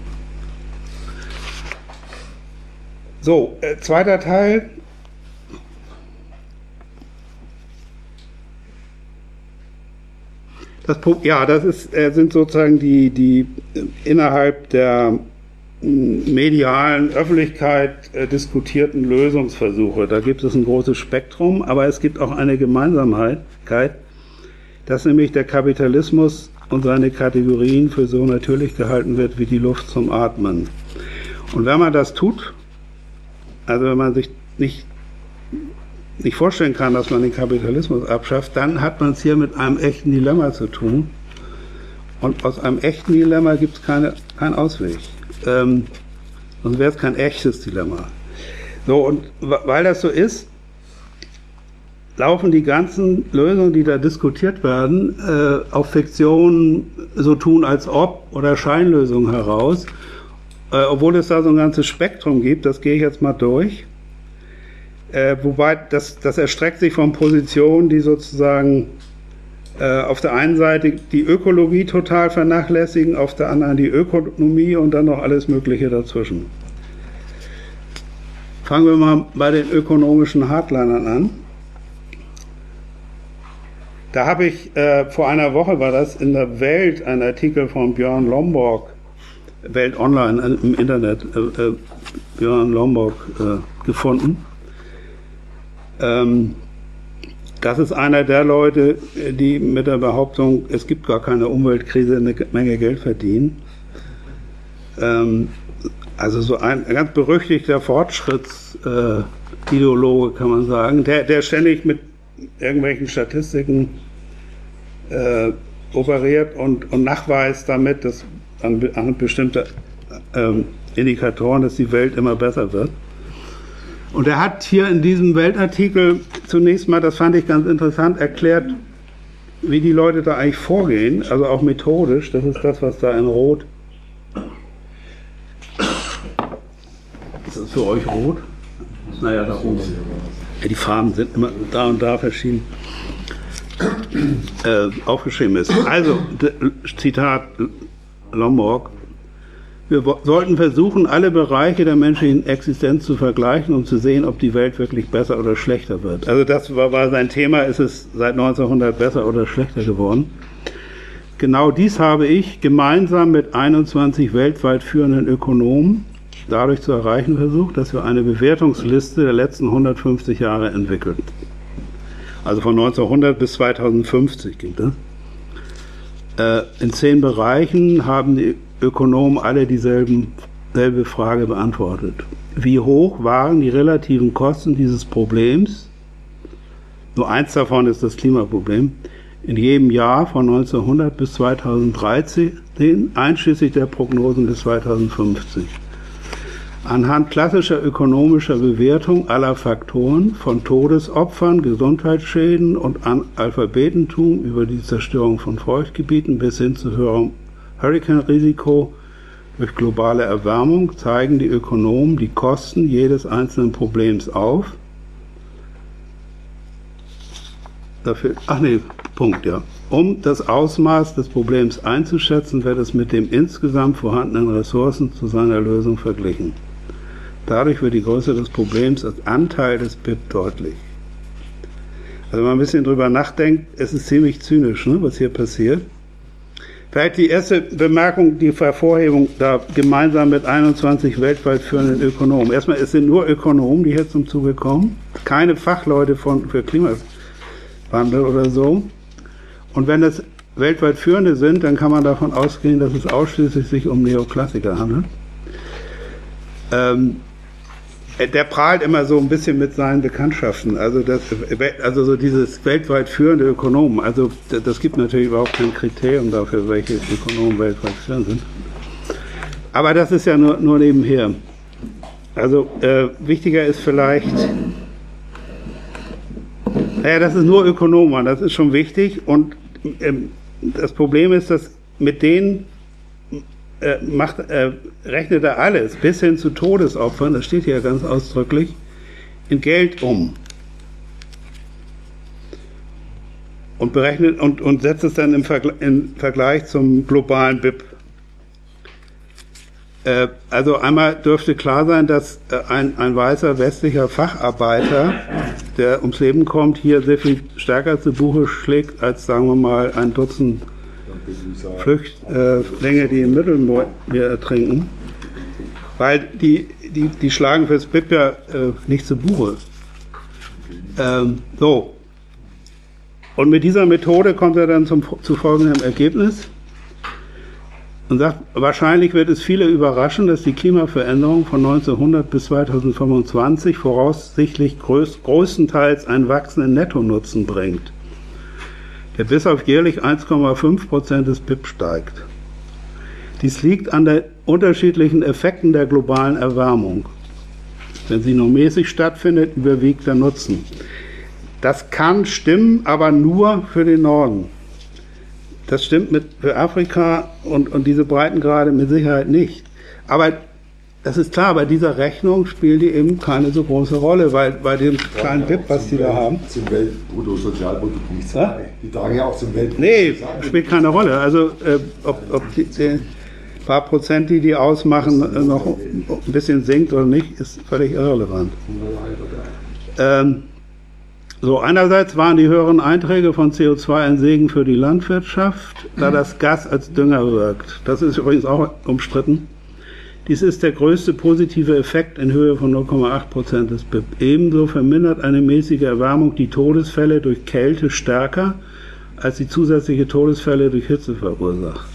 So, äh, zweiter Teil. Das, ja, das ist, äh, sind sozusagen die, die äh, innerhalb der medialen Öffentlichkeit äh, diskutierten Lösungsversuche. Da gibt es ein großes Spektrum, aber es gibt auch eine Gemeinsamkeit, dass nämlich der Kapitalismus und seine Kategorien für so natürlich gehalten wird wie die Luft zum Atmen. Und wenn man das tut, also wenn man sich nicht, nicht vorstellen kann, dass man den Kapitalismus abschafft, dann hat man es hier mit einem echten Dilemma zu tun. Und aus einem echten Dilemma gibt es keine, keinen Ausweg. Ähm, sonst wäre es kein echtes Dilemma. So, und weil das so ist, laufen die ganzen Lösungen, die da diskutiert werden, äh, auf Fiktionen, so tun als ob oder Scheinlösungen heraus, äh, obwohl es da so ein ganzes Spektrum gibt, das gehe ich jetzt mal durch. Äh, wobei das, das erstreckt sich von Positionen, die sozusagen äh, auf der einen Seite die Ökologie total vernachlässigen, auf der anderen die Ökonomie und dann noch alles Mögliche dazwischen. Fangen wir mal bei den ökonomischen Hardlinern an. Da habe ich, äh, vor einer Woche war das, in der Welt einen Artikel von Björn Lomborg, Welt Online äh, im Internet, äh, äh, Björn Lomborg äh, gefunden. Ähm, das ist einer der Leute, die mit der Behauptung, es gibt gar keine Umweltkrise, eine Menge Geld verdienen. Ähm, also so ein ganz berüchtigter Fortschrittsideologe, äh, kann man sagen, der, der ständig mit irgendwelchen Statistiken äh, operiert und, und nachweist damit, dass an, an bestimmte ähm, Indikatoren, dass die Welt immer besser wird. Und er hat hier in diesem Weltartikel zunächst mal, das fand ich ganz interessant, erklärt, wie die Leute da eigentlich vorgehen, also auch methodisch. Das ist das, was da in Rot. Ist das für euch rot? Naja, da oben. Ja, die Farben sind immer da und da verschieden äh, aufgeschrieben ist. Also, Zitat Lomborg: Wir sollten versuchen, alle Bereiche der menschlichen Existenz zu vergleichen, um zu sehen, ob die Welt wirklich besser oder schlechter wird. Also das war, war sein Thema, ist es seit neunzehnhundert besser oder schlechter geworden. Genau dies habe ich gemeinsam mit einundzwanzig weltweit führenden Ökonomen dadurch zu erreichen versucht, dass wir eine Bewertungsliste der letzten hundertfünfzig Jahre entwickeln. Also von neunzehnhundert bis zweitausendfünfzig ging das. Äh, in zehn Bereichen haben die Ökonomen alle dieselben, dieselbe Frage beantwortet. Wie hoch waren die relativen Kosten dieses Problems? Nur eins davon ist das Klimaproblem. In jedem Jahr von neunzehnhundert bis zweitausenddreizehn, einschließlich der Prognosen bis zweitausendfünfzig. Anhand klassischer ökonomischer Bewertung aller Faktoren, von Todesopfern, Gesundheitsschäden und Analphabetentum über die Zerstörung von Feuchtgebieten bis hin zu höherem Hurrikanrisiko durch globale Erwärmung, zeigen die Ökonomen die Kosten jedes einzelnen Problems auf. Dafür, ach nee, Punkt, ja. Um das Ausmaß des Problems einzuschätzen, wird es mit den insgesamt vorhandenen Ressourcen zu seiner Lösung verglichen. Dadurch wird die Größe des Problems als Anteil des B I P deutlich. Also wenn man ein bisschen drüber nachdenkt, es ist ziemlich zynisch, ne, was hier passiert. Vielleicht die erste Bemerkung, die Hervorhebung da gemeinsam mit einundzwanzig weltweit führenden Ökonomen. Erstmal, es sind nur Ökonomen, die hier zum Zuge kommen, keine Fachleute von, für Klimawandel oder so. Und wenn es weltweit führende sind, dann kann man davon ausgehen, dass es ausschließlich sich um Neoklassiker handelt. Ähm, der prahlt immer so ein bisschen mit seinen Bekanntschaften, also, das, also so dieses weltweit führende Ökonomen, also das gibt natürlich überhaupt kein Kriterium dafür, welche Ökonomen weltweit führend sind. Aber das ist ja nur, nur nebenher. Also äh, wichtiger ist vielleicht, naja, das ist nur Ökonomen, das ist schon wichtig und ähm, das Problem ist, dass mit denen Äh, macht, äh, rechnet er alles, bis hin zu Todesopfern, das steht hier ganz ausdrücklich, in Geld um. Und berechnet und, und setzt es dann im, Vergle im Vergleich zum globalen B I P. Äh, also einmal dürfte klar sein, dass äh, ein, ein weißer westlicher Facharbeiter, der ums Leben kommt, hier sehr viel stärker zu Buche schlägt, als sagen wir mal ein Dutzend Flüchtlinge, äh, die im Mittelmeer ertrinken. Weil die, die, die schlagen fürs B I P ja äh, nicht zu Buche. Ähm, so. Und mit dieser Methode kommt er dann zum, zu folgendem Ergebnis und sagt, wahrscheinlich wird es viele überraschen, dass die Klimaveränderung von neunzehnhundert bis zweitausendfünfundzwanzig voraussichtlich größ, größtenteils einen wachsenden Nettonutzen bringt, der bis auf jährlich eins Komma fünf Prozent des B I P steigt. Dies liegt an den unterschiedlichen Effekten der globalen Erwärmung. Wenn sie nur mäßig stattfindet, überwiegt der Nutzen. Das kann stimmen, aber nur für den Norden. Das stimmt mit, für Afrika und, und diese Breitengrade mit Sicherheit nicht. Aber das ist klar, bei dieser Rechnung spielen die eben keine so große Rolle, weil bei dem kleinen B I P, was die da haben. Zum Weltbruttosozialprodukt nichts bei. Die tragen ja auch zum Weltbrutto. Nee, spielt keine Rolle. Also äh, ob, ob die, die paar Prozent, die die ausmachen, äh, noch ein bisschen sinkt oder nicht, ist völlig irrelevant. Ähm, So, einerseits waren die höheren Einträge von C O zwei ein Segen für die Landwirtschaft, da das Gas als Dünger wirkt. Das ist übrigens auch umstritten. Dies ist der größte positive Effekt in Höhe von null Komma acht Prozent des B I P. Ebenso vermindert eine mäßige Erwärmung die Todesfälle durch Kälte stärker, als sie zusätzliche Todesfälle durch Hitze verursacht.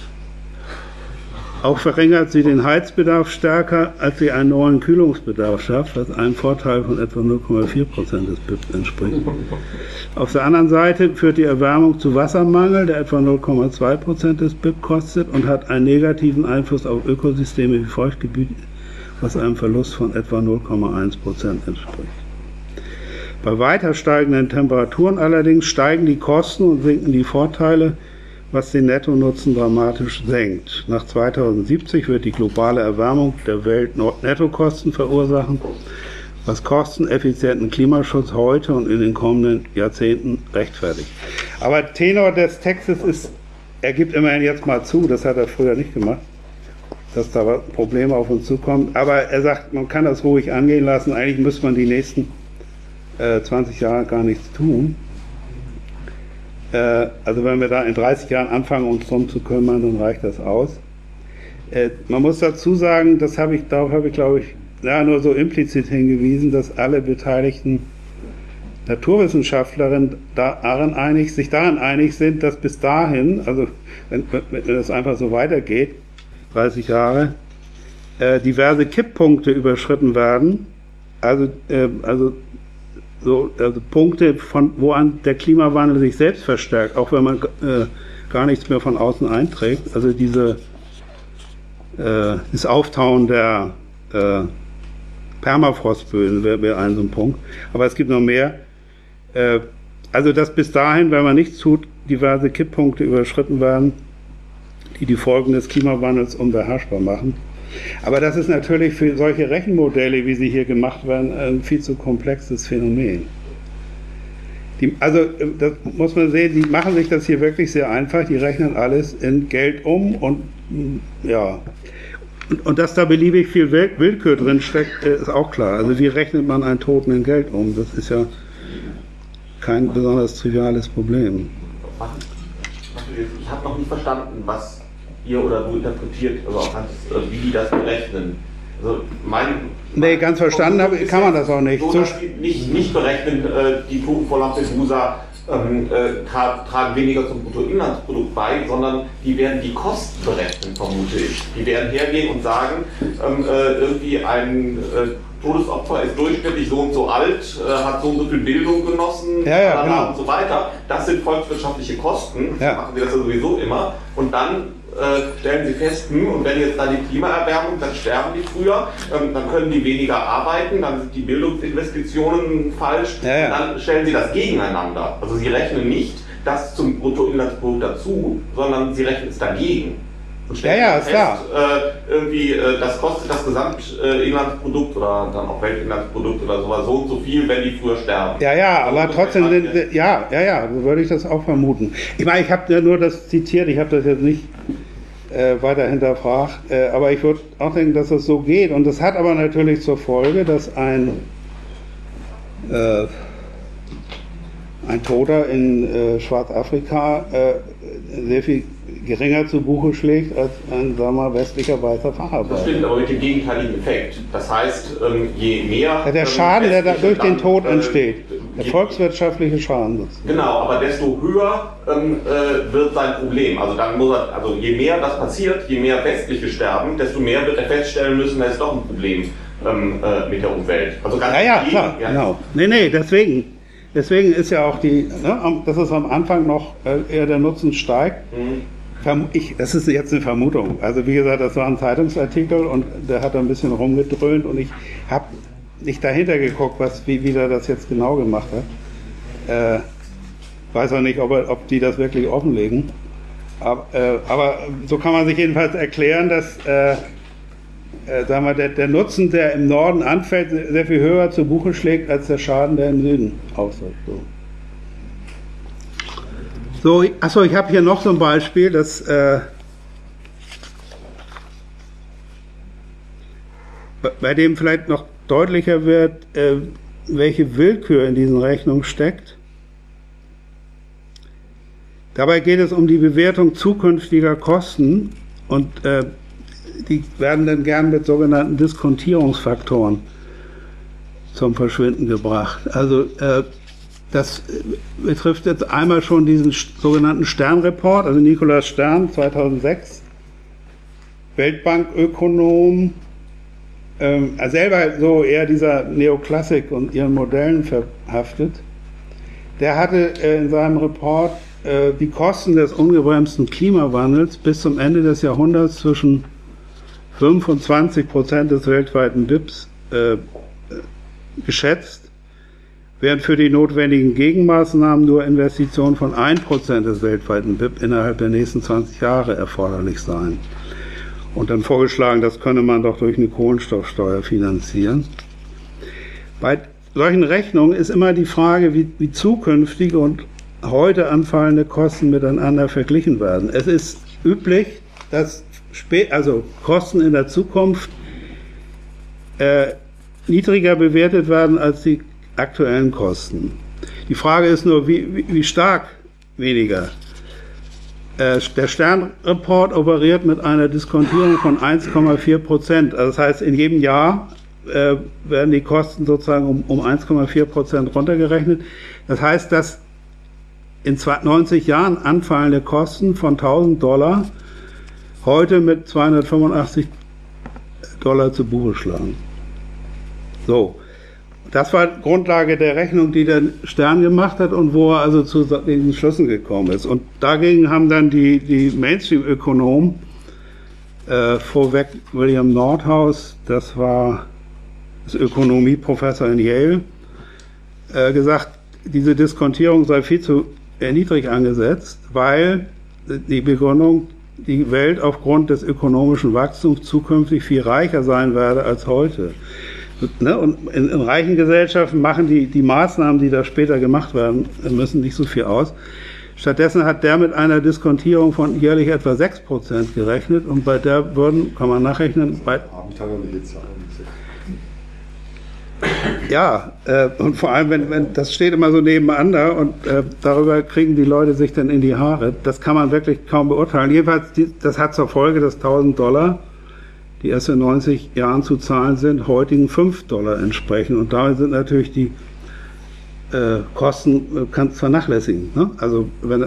Auch verringert sie den Heizbedarf stärker, als sie einen neuen Kühlungsbedarf schafft, was einem Vorteil von etwa null Komma vier Prozent des B I P entspricht. Auf der anderen Seite führt die Erwärmung zu Wassermangel, der etwa null Komma zwei Prozent des B I P kostet und hat einen negativen Einfluss auf Ökosysteme wie Feuchtgebiete, was einem Verlust von etwa null Komma eins Prozent entspricht. Bei weiter steigenden Temperaturen allerdings steigen die Kosten und sinken die Vorteile, was den Nettonutzen dramatisch senkt. Nach zweitausendsiebzig wird die globale Erwärmung der Welt Nettokosten verursachen, was kosteneffizienten Klimaschutz heute und in den kommenden Jahrzehnten rechtfertigt. Aber Tenor des Textes ist, er gibt immerhin jetzt mal zu, das hat er früher nicht gemacht, dass da Probleme auf uns zukommen, aber er sagt, man kann das ruhig angehen lassen, eigentlich müsste man die nächsten äh, zwanzig Jahre gar nichts tun. Also wenn wir da in dreißig Jahren anfangen, uns drum zu kümmern, dann reicht das aus. Man muss dazu sagen, das habe ich, darauf habe ich, glaube ich, ja, nur so implizit hingewiesen, dass alle beteiligten Naturwissenschaftlerinnen daran einig, sich daran einig sind, dass bis dahin, also wenn, wenn das einfach so weitergeht, dreißig Jahre, äh, diverse Kipppunkte überschritten werden, also, äh, also So, also Punkte, von wo an der Klimawandel sich selbst verstärkt, auch wenn man äh, gar nichts mehr von außen einträgt. Also diese, äh, das Auftauen der äh, Permafrostböden wäre wär ein so ein Punkt. Aber es gibt noch mehr. Äh, also dass bis dahin, wenn man nichts tut, diverse Kipppunkte überschritten werden, die die Folgen des Klimawandels unbeherrschbar machen. Aber das ist natürlich für solche Rechenmodelle, wie sie hier gemacht werden, ein viel zu komplexes Phänomen. Die, also das muss man sehen, die machen sich das hier wirklich sehr einfach, die rechnen alles in Geld um und ja, und, und dass da beliebig viel Willkür drin steckt, ist auch klar. Also wie rechnet man einen Toten in Geld um? Das ist ja kein besonders triviales Problem. Ich habe noch nicht verstanden, was ihr oder du interpretiert, also auch ganz, wie die das berechnen. Also mein, nee, ganz verstanden habe, kann man das auch nicht. So, dass die nicht, nicht berechnen, äh, die Toten vor Lampedusa ähm, äh, tragen weniger zum Bruttoinlandsprodukt bei, sondern die werden die Kosten berechnen, vermute ich. Die werden hergehen und sagen, ähm, äh, irgendwie ein äh, Todesopfer ist durchschnittlich so und so alt, äh, hat so und so viel Bildung genossen, ja, ja, genau. und so weiter. Das sind volkswirtschaftliche Kosten, ja. Machen sie das ja sowieso immer. Und dann Äh, stellen sie fest, hm, und wenn jetzt da die Klimaerwärmung, dann sterben die früher, ähm, dann können die weniger arbeiten, dann sind die Bildungsinvestitionen falsch, ja, ja. Und dann stellen sie das gegeneinander. Also sie rechnen nicht das zum Bruttoinlandsprodukt dazu, sondern sie rechnen es dagegen. Und stellen ja, ja, ist fest, klar. Äh, irgendwie, äh, das kostet das Gesamtinlandsprodukt oder dann auch Weltinlandsprodukt oder sowas so und so viel, wenn die früher sterben. Ja, ja, also, aber trotzdem, sind, ja, ja, ja, so würde ich das auch vermuten. Ich meine, ich habe ja nur das zitiert, ich habe das jetzt nicht äh, weiter hinterfragt, äh, aber ich würde auch denken, dass das so geht. Und das hat aber natürlich zur Folge, dass ein, äh, ein Toter in äh, Schwarzafrika äh, sehr viel geringer zu Buche schlägt als ein, sagen wir mal, westlicher weißer Facharbeiter. Das stimmt, aber mit dem gegenteiligen Effekt. Das heißt, je mehr... Ja, der Schaden, der da durch den Tod entsteht, der volkswirtschaftliche Schaden. Genau, aber desto höher ähm, äh, wird sein Problem. Also dann muss er, also je mehr das passiert, je mehr Westliche sterben, desto mehr wird er feststellen müssen, da ist doch ein Problem ähm, äh, mit der Umwelt. Also ganz ja, ja, gegen, klar, ja. genau. Nee, nee, deswegen. Deswegen ist ja auch die, ne, dass es am Anfang noch äh, eher der Nutzen steigt. Mhm. Ich, das ist jetzt eine Vermutung. Also wie gesagt, das war ein Zeitungsartikel und der hat ein bisschen rumgedröhnt und ich habe nicht dahinter geguckt, was, wie, wie der das jetzt genau gemacht hat. Äh, weiß auch nicht, ob, er, ob die das wirklich offenlegen. Aber, äh, aber so kann man sich jedenfalls erklären, dass äh, äh, sagen wir, der, der Nutzen, der im Norden anfällt, sehr viel höher zu Buche schlägt, als der Schaden, der im Süden ausfällt. So. So, achso, ich habe hier noch so ein Beispiel, das äh, bei dem vielleicht noch deutlicher wird, äh, welche Willkür in diesen Rechnungen steckt. Dabei geht es um die Bewertung zukünftiger Kosten und äh, die werden dann gern mit sogenannten Diskontierungsfaktoren zum Verschwinden gebracht. Also äh, das betrifft jetzt einmal schon diesen sogenannten Stern-Report, also Nikolaus Stern zweitausendsechs, Weltbankökonom, ähm, er selber so eher dieser Neoklassik und ihren Modellen verhaftet. Der hatte äh, in seinem Report äh, die Kosten des ungebremsten Klimawandels bis zum Ende des Jahrhunderts zwischen fünf und zwanzig Prozent des weltweiten B I Ps äh, geschätzt, während für die notwendigen Gegenmaßnahmen nur Investitionen von ein Prozent des weltweiten B I P innerhalb der nächsten zwanzig Jahre erforderlich seien. Und dann vorgeschlagen, das könne man doch durch eine Kohlenstoffsteuer finanzieren. Bei solchen Rechnungen ist immer die Frage, wie, wie zukünftige und heute anfallende Kosten miteinander verglichen werden. Es ist üblich, dass spät, also Kosten in der Zukunft äh, niedriger bewertet werden als die aktuellen Kosten. Die Frage ist nur, wie, wie, wie stark weniger. Äh, der Stern-Report operiert mit einer Diskontierung von eins Komma vier Prozent. Also das heißt, in jedem Jahr äh, werden die Kosten sozusagen um, um eins Komma vier Prozent runtergerechnet. Das heißt, dass in neunzig Jahren anfallende Kosten von tausend Dollar heute mit zweihundertfünfundachtzig Dollar zu Buche schlagen. So. Das war Grundlage der Rechnung, die der Stern gemacht hat und wo er also zu diesen Schlüssen gekommen ist. Und dagegen haben dann die, die Mainstream-Ökonomen, äh, vorweg William Nordhaus, das war das Ökonomieprofessor in Yale, äh, gesagt, diese Diskontierung sei viel zu niedrig angesetzt, weil die Begründung, die Welt aufgrund des ökonomischen Wachstums zukünftig viel reicher sein werde als heute. Und in, in reichen Gesellschaften machen die, die Maßnahmen, die da später gemacht werden, müssen nicht so viel aus. Stattdessen hat der mit einer Diskontierung von jährlich etwa sechs Prozent gerechnet und bei der würden, kann man nachrechnen, bei ja, äh, und vor allem, wenn, wenn das steht immer so nebeneinander und äh, darüber kriegen die Leute sich dann in die Haare. Das kann man wirklich kaum beurteilen. Jedenfalls, die, das hat zur Folge, dass tausend Dollar, die erst in neunzig Jahren zu zahlen sind, heutigen fünf Dollar entsprechen. Und damit sind natürlich die äh, Kosten, äh, kannst vernachlässigen. Ne? Also, wenn, äh,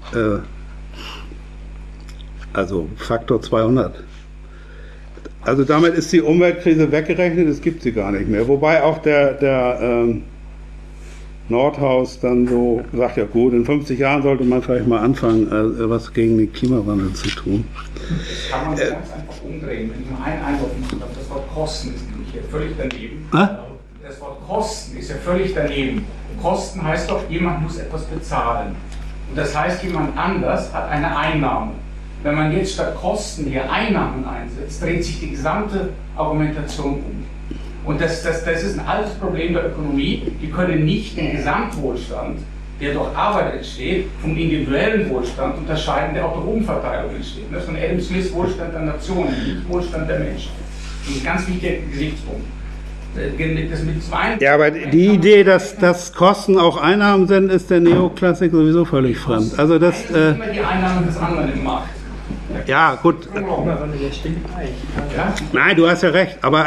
also Faktor zweihundert. Also damit ist die Umweltkrise weggerechnet, es gibt sie gar nicht mehr. Wobei auch der, der ähm, Nordhaus dann so sagt, ja gut, in fünfzig Jahren sollte man vielleicht mal anfangen, äh, was gegen den Klimawandel zu tun. Kann man das äh, ganz einfach umdrehen, wenn ich mal einen Einwurf machen darf. Das Wort Kosten ist nämlich hier völlig daneben. Ah? Das Wort Kosten ist ja völlig daneben. Kosten heißt doch, jemand muss etwas bezahlen. Und das heißt, jemand anders hat eine Einnahme. Wenn man jetzt statt Kosten hier Einnahmen einsetzt, dreht sich die gesamte Argumentation um. Und das, das, das ist ein altes Problem der Ökonomie. Die können nicht den Gesamtwohlstand, der durch Arbeit entsteht, vom individuellen Wohlstand unterscheiden, der auch durch Umverteilung entsteht. Das ist von Adam Smith Wohlstand der Nationen, nicht Wohlstand der Menschen. Das ist ein ganz wichtiger Gesichtspunkt. Das mit zwei ja, aber die Idee, dass, dass Kosten auch Einnahmen sind, ist der Neoklassik sowieso völlig fremd. Also das, äh, immer die Einnahmen des anderen im Markt. Ja, gut. Nein, du hast ja recht, aber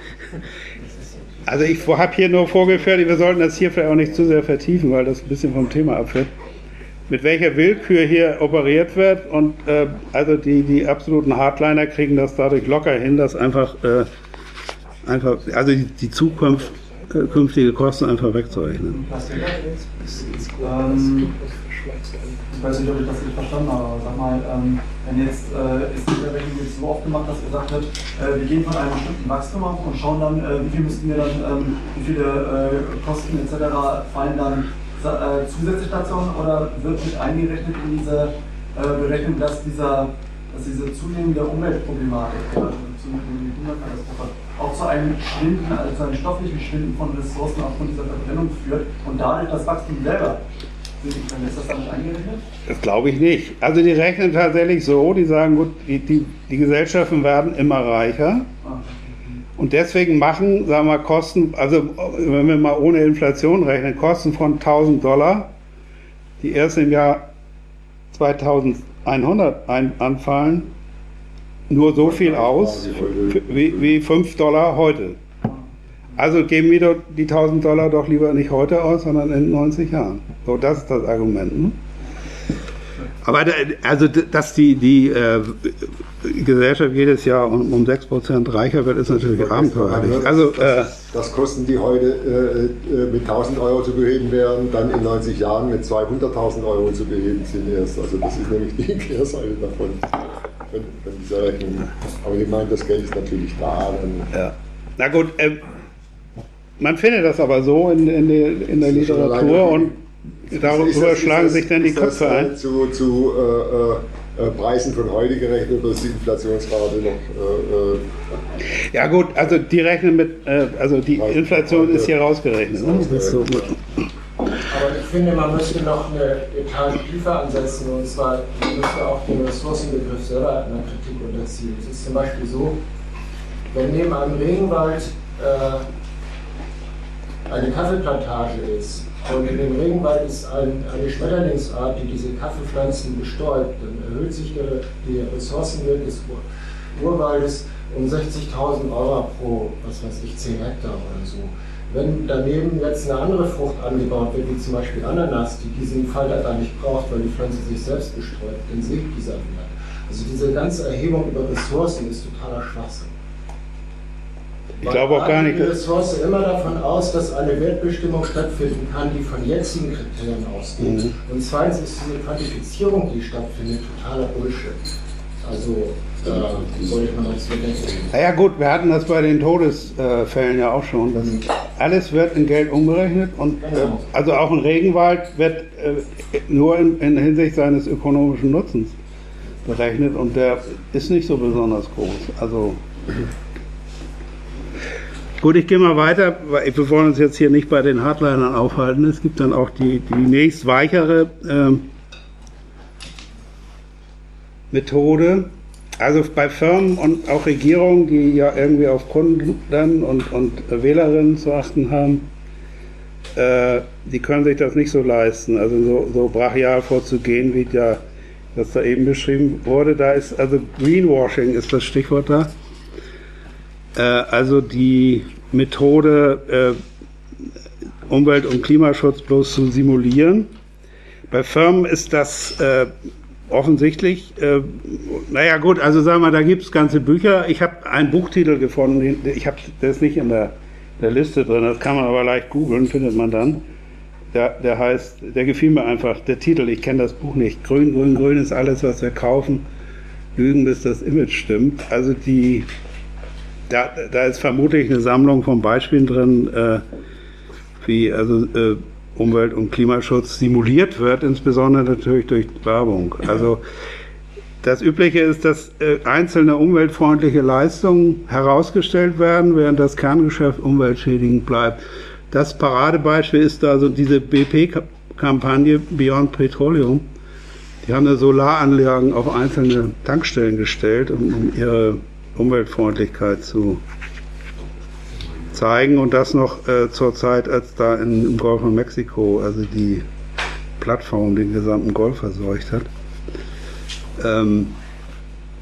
also ich habe hier nur vorgeführt, wir sollten das hier vielleicht auch nicht zu sehr vertiefen, weil das ein bisschen vom Thema abfällt. Mit welcher Willkür hier operiert wird und äh, also die, die absoluten Hardliner kriegen das dadurch locker hin, dass einfach, äh, einfach also die, die Zukunft, künftige Kosten einfach wegzurechnen. Ähm, ich weiß nicht, ob ich das nicht verstanden habe, aber sag mal, ähm, wenn jetzt äh, ist die Rechnung jetzt so oft gemacht, dass gesagt wird, äh, wir gehen von einem bestimmten Wachstum auf und schauen dann, äh, wie viel müssten wir dann, ähm, wie viele äh, Kosten et cetera fallen dann äh, zusätzlich dazu, oder wird mit eingerechnet in diese äh, Berechnung, dass dieser, dass diese zunehmende Umweltproblematik, also zunehmende Klimakatastrophe, auch zu einem Schwinden, also zu einem stofflichen Schwinden von Ressourcen aufgrund dieser Verbrennung führt und dadurch das Wachstum selber. Ist das damit eingerechnet? Das glaube ich nicht. Also die rechnen tatsächlich so, die sagen, gut, die, die, die Gesellschaften werden immer reicher und deswegen machen, sagen wir mal, Kosten, also wenn wir mal ohne Inflation rechnen, Kosten von tausend Dollar, die erst im Jahr zweitausendeinhundert ein, anfallen, nur so viel aus wie, wie fünf Dollar heute. Also geben wir die tausend Dollar doch lieber nicht heute aus, sondern in neunzig Jahren. So, das ist das Argument. Ne? Aber da, also, dass die, die äh, Gesellschaft jedes Jahr um, um sechs Prozent reicher wird, ist natürlich abenteuerlich. Also, äh, dass Kosten, die heute äh, mit tausend Euro zu beheben wären, dann in neunzig Jahren mit zweihunderttausend Euro zu beheben sind erst. Also das ist nämlich die Kehrseite davon, von, von dieser Rechnung. Aber ich meine, das Geld ist natürlich da. Dann ja. Na gut, äh, man findet das aber so in, in, der, in der Literatur und darüber das, schlagen das, sich dann die Köpfe das, ein. Zu, zu äh, äh, Preisen von heute gerechnet oder ist die Inflationsrate noch? Äh, äh, ja gut, also die rechnen mit, äh, also die Inflation ist hier rausgerechnet. Ne? Das so. Aber ich finde, man müsste noch eine Etage tiefer ansetzen, und zwar man müsste auch den Ressourcenbegriff selber einer Kritik unterziehen. Es ist zum Beispiel so, wenn neben einem Regenwald äh, eine Kaffeeplantage ist und in dem Regenwald ist ein, eine Schmetterlingsart, die diese Kaffeepflanzen bestäubt, dann erhöht sich der, der Ressourcenwert des Ur Urwaldes um sechzigtausend Euro pro, was weiß ich, zehn Hektar oder so. Wenn daneben jetzt eine andere Frucht angebaut wird, wie zum Beispiel Ananas, die diesen Falter gar nicht braucht, weil die Pflanze sich selbst bestäubt, dann sinkt dieser Wert. Also diese ganze Erhebung über Ressourcen ist totaler Schwachsinn. Ich glaube auch gar nicht. Die Ressource immer davon aus, dass eine Wertbestimmung stattfinden kann, die von jetzigen Kriterien ausgeht. Mhm. Und zweitens ist diese Quantifizierung, die stattfindet, totaler Bullshit. Also da sollte man uns bedenken. Naja gut, wir hatten das bei den Todesfällen ja auch schon. Dass mhm. Alles wird in Geld umgerechnet und genau. äh, also auch ein Regenwald wird äh, nur in, in Hinsicht seines ökonomischen Nutzens berechnet und der ist nicht so besonders groß. Also gut, ich gehe mal weiter, weil wir wollen uns jetzt hier nicht bei den Hardlinern aufhalten. Es gibt dann auch die, die nächst weichere ähm, Methode. Also bei Firmen und auch Regierungen, die ja irgendwie auf Kunden und, und Wählerinnen zu achten haben, äh, die können sich das nicht so leisten. Also so, so brachial vorzugehen, wie ja, das da eben beschrieben wurde. Da ist also Greenwashing ist das Stichwort da. Also die Methode, äh, Umwelt- und Klimaschutz bloß zu simulieren. Bei Firmen ist das äh, offensichtlich, äh, naja gut, also sagen wir, da gibt es ganze Bücher. Ich habe einen Buchtitel gefunden, ich hab, der ist nicht in der, der Liste drin, das kann man aber leicht googeln, findet man dann. Der, der heißt, der gefiel mir einfach, der Titel, ich kenne das Buch nicht. Grün, grün, grün ist alles, was wir kaufen. Lügen, bis das Image stimmt. Also die Da, da ist vermutlich eine Sammlung von Beispielen drin, äh, wie also äh, Umwelt- und Klimaschutz simuliert wird, insbesondere natürlich durch Werbung. Also das Übliche ist, dass äh, einzelne umweltfreundliche Leistungen herausgestellt werden, während das Kerngeschäft umweltschädigend bleibt. Das Paradebeispiel ist also diese B P-Kampagne Beyond Petroleum. Die haben eine Solaranlagen auf einzelne Tankstellen gestellt, um, um ihre Umweltfreundlichkeit zu zeigen, und das noch äh, zur Zeit, als da in, im Golf von Mexiko, also die Plattform den gesamten Golf verseucht hat. Ähm,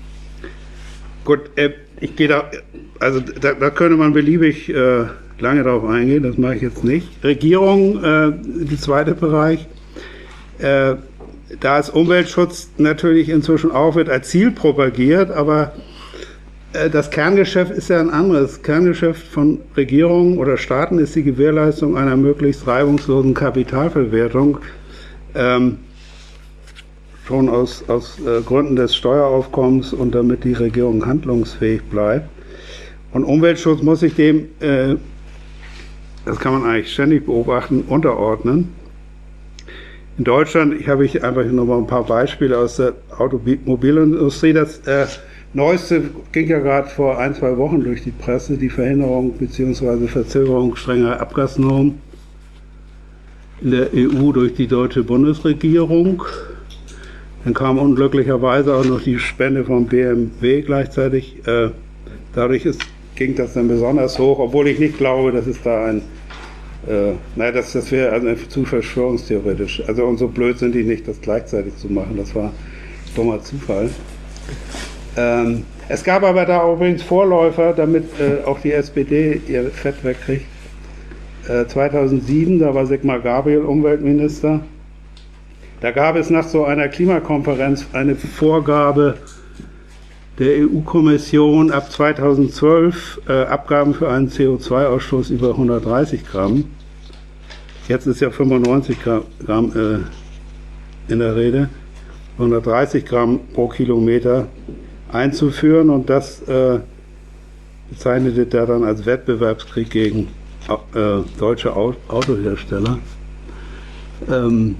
Gut, äh, ich gehe da, also da, da könnte man beliebig äh, lange darauf eingehen, das mache ich jetzt nicht. Regierung, äh, der zweite Bereich, äh, da ist Umweltschutz natürlich inzwischen auch wird als Ziel propagiert, aber äh, das Kerngeschäft ist ja ein anderes. Das Kerngeschäft von Regierungen oder Staaten ist die Gewährleistung einer möglichst reibungslosen Kapitalverwertung, ähm, schon aus, aus äh, Gründen des Steueraufkommens und damit die Regierung handlungsfähig bleibt. Und Umweltschutz muss sich dem, äh, das kann man eigentlich ständig beobachten, unterordnen. In Deutschland, ich habe ich einfach noch mal ein paar Beispiele aus der Automobilindustrie. Das äh, Neueste ging ja gerade vor ein, zwei Wochen durch die Presse, die Verhinderung bzw. Verzögerung strenger Abgasnormen in der E U durch die deutsche Bundesregierung. Dann kam unglücklicherweise auch noch die Spende vom B M W gleichzeitig. Äh, dadurch ist, ging das dann besonders hoch, obwohl ich nicht glaube, dass es da ein Äh, nein, das, das wäre also zu verschwörungstheoretisch. Also und so blöd sind die nicht, das gleichzeitig zu machen. Das war dummer Zufall. Ähm, es gab aber da übrigens Vorläufer, damit äh, auch die S P D ihr Fett wegkriegt. Äh, zweitausendsieben, da war Sigmar Gabriel Umweltminister. Da gab es nach so einer Klimakonferenz eine Vorgabe der E U-Kommission ab zweitausendzwölf äh, Abgaben für einen C O zwei Ausstoß über hundertdreißig Gramm. Jetzt ist ja fünfundneunzig Gramm äh, in der Rede, hundertdreißig Gramm pro Kilometer einzuführen, und das äh, bezeichnete der dann als Wettbewerbskrieg gegen äh, deutsche Autohersteller. Ähm,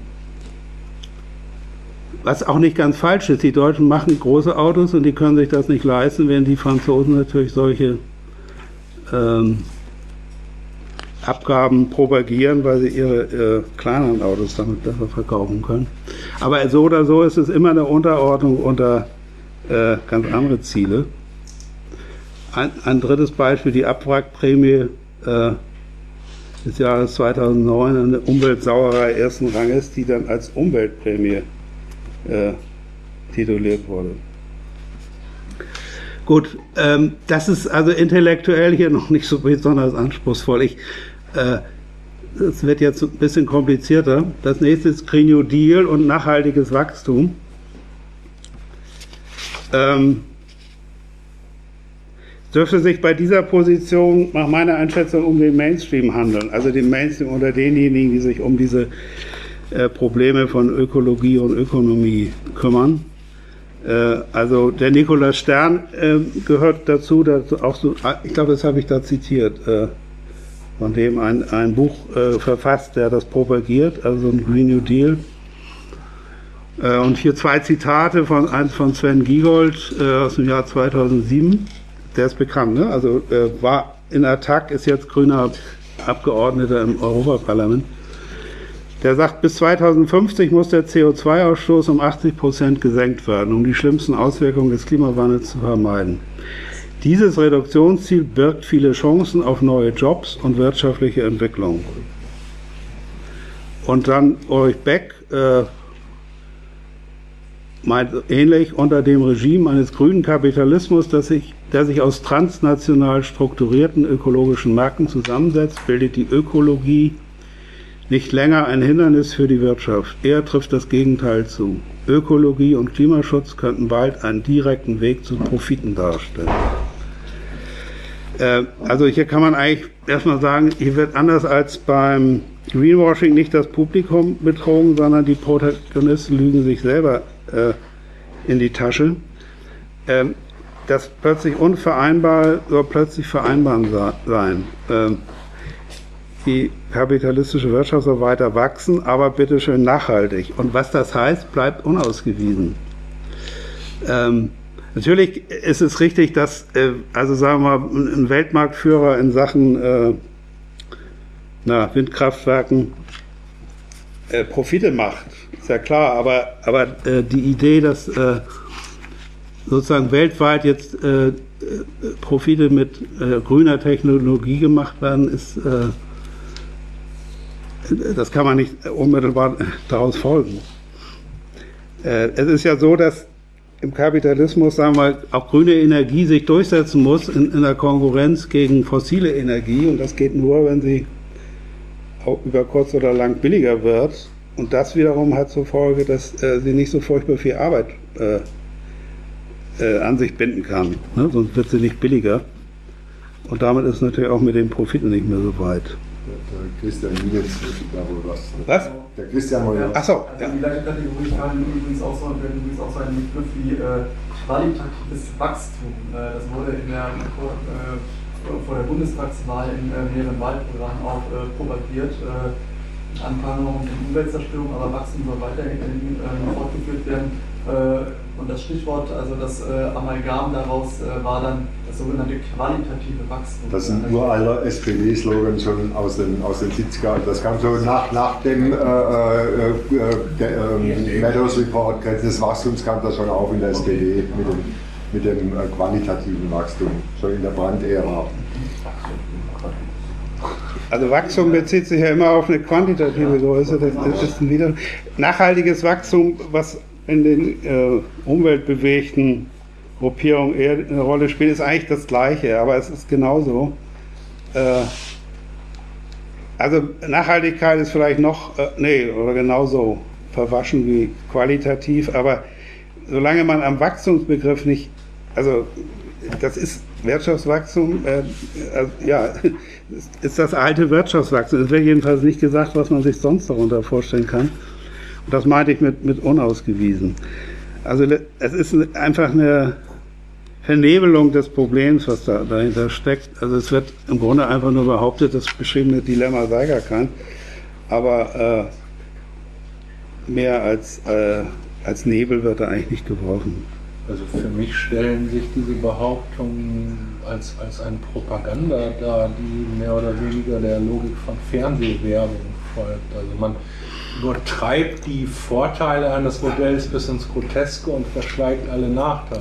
Was auch nicht ganz falsch ist, die Deutschen machen große Autos und die können sich das nicht leisten, während die Franzosen natürlich solche ähm, Abgaben propagieren, weil sie ihre äh, kleineren Autos damit besser verkaufen können. Aber so oder so ist es immer eine Unterordnung unter äh, ganz andere Ziele. Ein, ein drittes Beispiel, die Abwrackprämie äh, des Jahres zweitausendneun, eine Umweltsauerei ersten Ranges, die dann als Umweltprämie Äh, tituliert wurde. Gut, ähm, das ist also intellektuell hier noch nicht so besonders anspruchsvoll. Ich, äh, es wird jetzt ein bisschen komplizierter. Das nächste ist Green New Deal und nachhaltiges Wachstum. Ähm, es dürfte sich bei dieser Position nach meiner Einschätzung um den Mainstream handeln, also den Mainstream unter denjenigen, die sich um diese Äh, Probleme von Ökologie und Ökonomie kümmern. Äh, also der Nikolaus Stern äh, gehört dazu, dazu auch so, ich glaube, das habe ich da zitiert, äh, von dem ein, ein Buch äh, verfasst, der das propagiert, also ein Green New Deal. Äh, und hier zwei Zitate, von eins von Sven Giegold äh, aus dem Jahr zweitausendsieben, der ist bekannt, ne? Also äh, war in Attac, ist jetzt grüner Abgeordneter im Europaparlament. Der sagt, bis zweitausendfünfzig muss der C O zwei Ausstoß um achtzig Prozent gesenkt werden, um die schlimmsten Auswirkungen des Klimawandels zu vermeiden. Dieses Reduktionsziel birgt viele Chancen auf neue Jobs und wirtschaftliche Entwicklung. Und dann Ulrich Beck äh, meint ähnlich, unter dem Regime eines grünen Kapitalismus, das sich, der sich aus transnational strukturierten ökologischen Märkten zusammensetzt, bildet die Ökologie nicht länger ein Hindernis für die Wirtschaft. Eher trifft das Gegenteil zu. Ökologie und Klimaschutz könnten bald einen direkten Weg zu Profiten darstellen. Äh, also hier kann man eigentlich erstmal sagen, hier wird anders als beim Greenwashing nicht das Publikum betrogen, sondern die Protagonisten lügen sich selber äh, in die Tasche. Ähm, das plötzlich unvereinbar soll plötzlich vereinbar sein. Ähm, Die kapitalistische Wirtschaft soll weiter wachsen, aber bitteschön nachhaltig. Und was das heißt, bleibt unausgewiesen. Ähm, natürlich ist es richtig, dass, äh, also sagen wir mal, ein Weltmarktführer in Sachen äh, na, Windkraftwerken äh, Profite macht, ist ja klar. Aber, aber äh, die Idee, dass äh, sozusagen weltweit jetzt äh, Profite mit äh, grüner Technologie gemacht werden, ist äh, das kann man nicht unmittelbar daraus folgen. Äh, es ist ja so, dass im Kapitalismus, sagen wir mal, auch grüne Energie sich durchsetzen muss in, in der Konkurrenz gegen fossile Energie. Und das geht nur, wenn sie auch über kurz oder lang billiger wird. Und das wiederum hat zur Folge, dass äh, sie nicht so furchtbar viel Arbeit äh, äh, an sich binden kann. Ne? Sonst wird sie nicht billiger. Und damit ist es natürlich auch mit den Profiten nicht mehr so weit. Der Christian Wienitz da wohl was. Was? Der Christian wohl was. Achso, Also ja. die gleiche Kategorie kann übrigens auch so, übrigens auch so ein Begriff wie äh, qualitatives Wachstum. Äh, das wurde in der, äh, vor der Bundestagswahl in äh, mehreren Wahlprogrammen auch äh, propagiert. Äh, Anfang und Umweltzerstörung, aber Wachstum soll weiterhin äh, fortgeführt werden. Äh, und das Stichwort, also das äh, Amalgam daraus äh, war dann das sogenannte qualitative Wachstum. Das ist ein uralter S P D-Slogan schon aus den, aus den siebziger Jahren. Das kam so nach, nach dem äh, äh, äh, äh, Meadows Report, Grenzen des Wachstums, kam das schon auf in der S P D mit dem, mit dem äh, qualitativen Wachstum, schon in der Brandt-Ära. Also Wachstum bezieht sich ja immer auf eine quantitative Größe. Das ist ein wieder nachhaltiges Wachstum, was in den äh, umweltbewegten Gruppierungen eher eine Rolle spielt, ist eigentlich das Gleiche, aber es ist genauso. Äh, also Nachhaltigkeit ist vielleicht noch, äh, nee, oder genauso verwaschen wie qualitativ, aber solange man am Wachstumsbegriff nicht, also das ist Wirtschaftswachstum, äh, also, ja, ist das alte Wirtschaftswachstum. Es wird jedenfalls nicht gesagt, was man sich sonst darunter vorstellen kann. Und das meinte ich mit, mit unausgewiesen. Also es ist einfach eine Vernebelung des Problems, was da dahinter steckt. Also es wird im Grunde einfach nur behauptet, das beschriebene Dilemma sei gar kein, aber äh, mehr als, äh, als Nebel wird da eigentlich nicht geworfen. Also für mich stellen sich diese Behauptungen als, als eine Propaganda dar, die mehr oder weniger der Logik von Fernsehwerbung folgt. Also man übertreibt die Vorteile eines Modells bis ins Groteske und verschweigt alle Nachteile.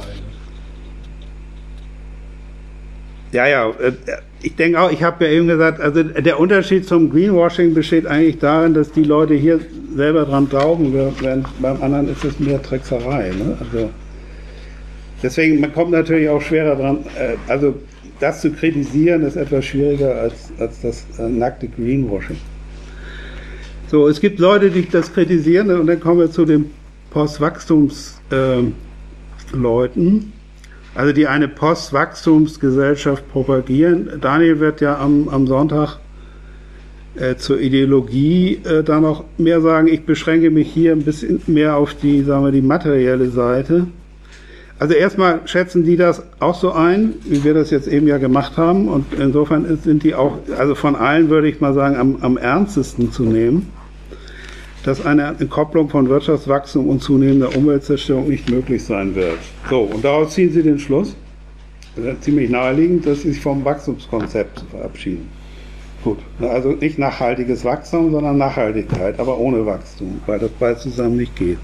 Ja, ja, ich denke auch, ich habe ja eben gesagt, also der Unterschied zum Greenwashing besteht eigentlich darin, dass die Leute hier selber dran glauben, während beim anderen ist es mehr Trickserei. Ne? Also deswegen, man kommt natürlich auch schwerer dran, also das zu kritisieren ist etwas schwieriger als, als das äh, nackte Greenwashing. So, es gibt Leute, die das kritisieren und dann kommen wir zu den Postwachstumsleuten, äh, also die eine Postwachstumsgesellschaft propagieren. Daniel wird ja am, am Sonntag äh, zur Ideologie äh, da noch mehr sagen. Ich beschränke mich hier ein bisschen mehr auf die, sagen wir, die materielle Seite. Also erstmal schätzen die das auch so ein, wie wir das jetzt eben ja gemacht haben. Und insofern sind die auch, also von allen würde ich mal sagen, am, am ernstesten zu nehmen, dass eine Entkopplung von Wirtschaftswachstum und zunehmender Umweltzerstörung nicht möglich sein wird. So, und daraus ziehen sie den Schluss, ziemlich naheliegend, dass sie sich vom Wachstumskonzept verabschieden. Gut, also nicht nachhaltiges Wachstum, sondern Nachhaltigkeit, aber ohne Wachstum, weil das beides zusammen nicht geht.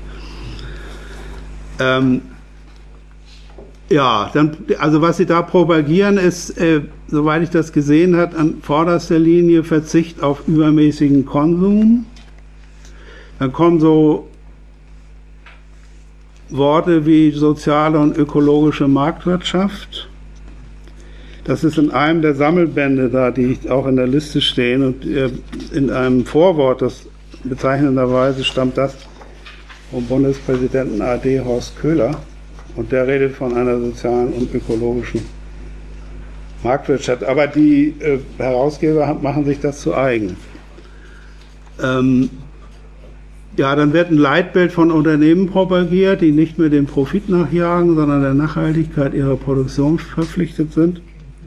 Ähm, Ja, dann, also was sie da propagieren ist, äh, soweit ich das gesehen habe, an vorderster Linie Verzicht auf übermäßigen Konsum. Dann kommen so Worte wie soziale und ökologische Marktwirtschaft. Das ist in einem der Sammelbände da, die auch in der Liste stehen, und äh, in einem Vorwort, das bezeichnenderweise stammt das vom Bundespräsidenten A D Horst Köhler. Und der redet von einer sozialen und ökologischen Marktwirtschaft. Aber die äh, Herausgeber machen sich das zu eigen. Ähm, ja, dann wird ein Leitbild von Unternehmen propagiert, die nicht mehr dem Profit nachjagen, sondern der Nachhaltigkeit ihrer Produktion verpflichtet sind.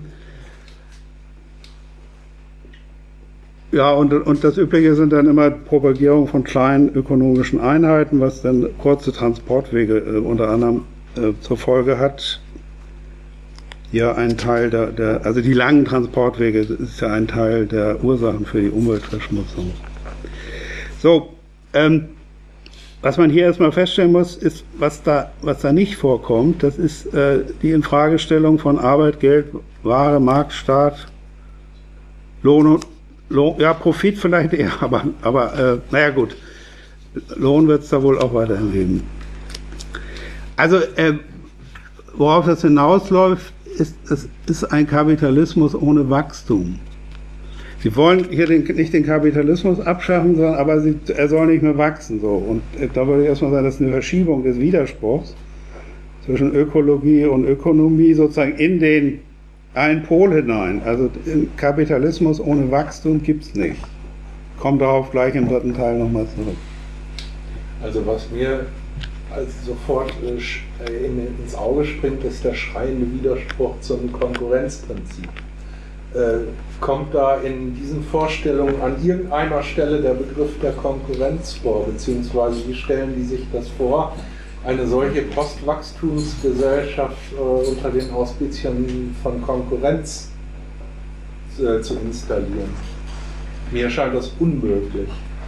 Ja, und, und das Übliche sind dann immer Propagierung von kleinen ökonomischen Einheiten, was dann kurze Transportwege äh, unter anderem zur Folge hat. Ja, ein Teil der, der, also die langen Transportwege ist ja ein Teil der Ursachen für die Umweltverschmutzung. So, ähm, was man hier erstmal feststellen muss, ist, was da, was da nicht vorkommt, das ist äh, die Infragestellung von Arbeit, Geld, Ware, Markt, Staat, Lohn und Lohn, ja, Profit vielleicht eher, aber, aber äh, naja gut, Lohn wird es da wohl auch weiterhin geben. Also, äh, worauf das hinausläuft, ist, es ist ein Kapitalismus ohne Wachstum. Sie wollen hier den, nicht den Kapitalismus abschaffen, sondern aber sie, er soll nicht mehr wachsen. So. Und äh, da würde ich erstmal sagen, das ist eine Verschiebung des Widerspruchs zwischen Ökologie und Ökonomie sozusagen in den einen Pol hinein. Also Kapitalismus ohne Wachstum gibt es nicht. Kommt darauf gleich im dritten Teil nochmal zurück. Also was mir als sofort äh, in, ins Auge springt, ist der schreiende Widerspruch zum Konkurrenzprinzip. Äh, kommt da in diesen Vorstellungen an irgendeiner Stelle der Begriff der Konkurrenz vor, beziehungsweise wie stellen die sich das vor, eine solche Postwachstumsgesellschaft äh, unter den Auspizien von Konkurrenz äh, zu installieren? Mir scheint das unmöglich.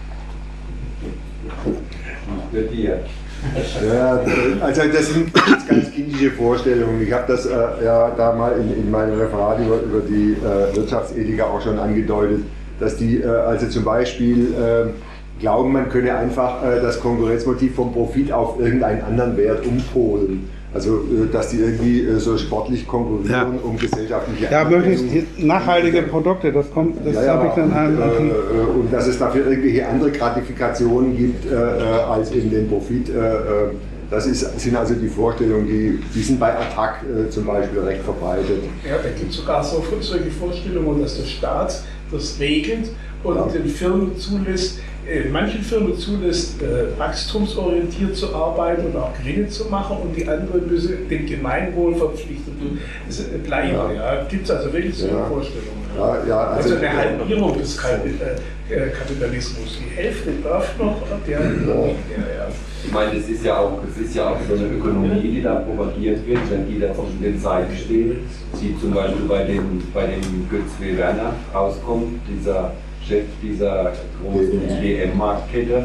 Ja, also das sind ganz kindische Vorstellungen. Ich habe das äh, ja da mal in, in meinem Referat über, über die äh, Wirtschaftsethiker auch schon angedeutet, dass die äh, also zum Beispiel äh, glauben, man könne einfach äh, das Konkurrenzmotiv vom Profit auf irgendeinen anderen Wert umpolen. Also, äh, dass die irgendwie äh, so sportlich konkurrieren Ja. um gesellschaftliche Ja, Anerkennung. möglichst nachhaltige Produkte, das kommt, das Ja, ja, habe ich dann an. und, äh, und dass es dafür irgendwelche andere Gratifikationen gibt äh, als in den Profit. Äh, das ist, sind also die Vorstellungen, die, die sind bei Attac äh, zum Beispiel recht verbreitet. Ja, da gibt es sogar so solche Vorstellungen, dass der Staat das regelt und Ja. den Firmen zulässt, äh, manchen Firmen zulässt, äh, wachstumsorientiert zu arbeiten und auch Gewinne zu machen, und die anderen müssen dem Gemeinwohl verpflichtet bleiben. Ja. Ja. Gibt es also wirklich so Ja. Vorstellungen. Ja, ja, also, Also eine Halbierung des Kapitalismus. Die Hälfte darf noch, der, der ja. Ich meine, das ist ja auch, das ist ja auch so eine Ökonomie, die da propagiert wird, wenn die da zwischen den Seiten stehen, die zum Beispiel bei dem, bei dem Götz W. Werner rauskommt, dieser Chef dieser großen D M-Marktkette,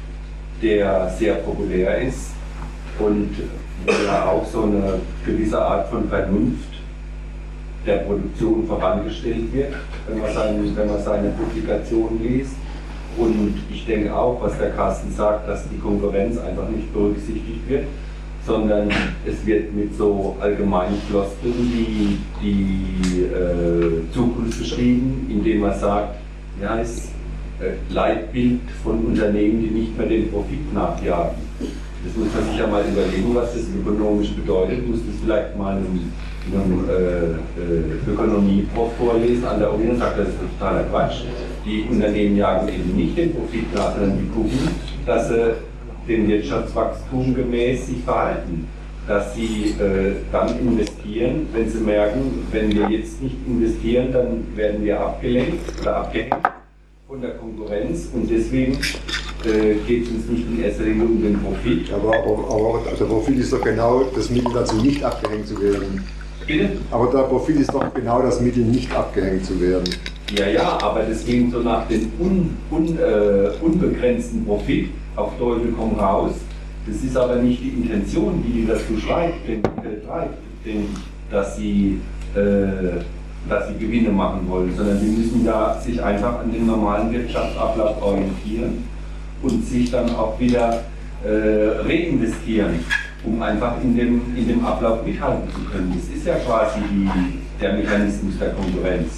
der sehr populär ist und ja auch so eine gewisse Art von Vernunft der Produktion vorangestellt wird, wenn man, seine, wenn man seine Publikation liest. Und ich denke auch, was der Carsten sagt, dass die Konkurrenz einfach nicht berücksichtigt wird, sondern es wird mit so allgemeinen Floskeln die, die äh, Zukunft beschrieben, indem man sagt, ja, es äh, Leitbild von Unternehmen, die nicht mehr den Profit nachjagen. Das muss man sich ja mal überlegen, was das ökonomisch bedeutet. Muss das vielleicht mal einem, einem äh, äh, Ökonomie-Prof vorlesen an der Uni und sagt, das ist totaler Quatsch. Die Unternehmen jagen eben nicht den Profit nach, sondern die gucken, dass sie dem Wirtschaftswachstum gemäß sich verhalten. Dass sie äh, dann investieren, wenn sie merken, wenn wir jetzt nicht investieren, dann werden wir abgelenkt oder abgehängt von der Konkurrenz, und deswegen äh, geht es uns nicht in erster Linie um den Profit. aber, aber, aber der Profit ist doch genau das Mittel dazu, nicht abgehängt zu werden. Bitte? Aber der Profit ist doch genau das Mittel, nicht abgehängt zu werden. Ja, ja, aber das ging so nach dem un, un, äh, unbegrenzten Profit auf Teufel komm raus. Das ist aber nicht die Intention, die die dazu schreibt, denn, äh, treibt, denn, dass, sie, äh, dass sie Gewinne machen wollen, sondern sie müssen da sich einfach an den normalen Wirtschaftsablauf orientieren und sich dann auch wieder äh, reinvestieren, um einfach in dem, in dem Ablauf mithalten zu können. Das ist ja quasi die, der Mechanismus der Konkurrenz.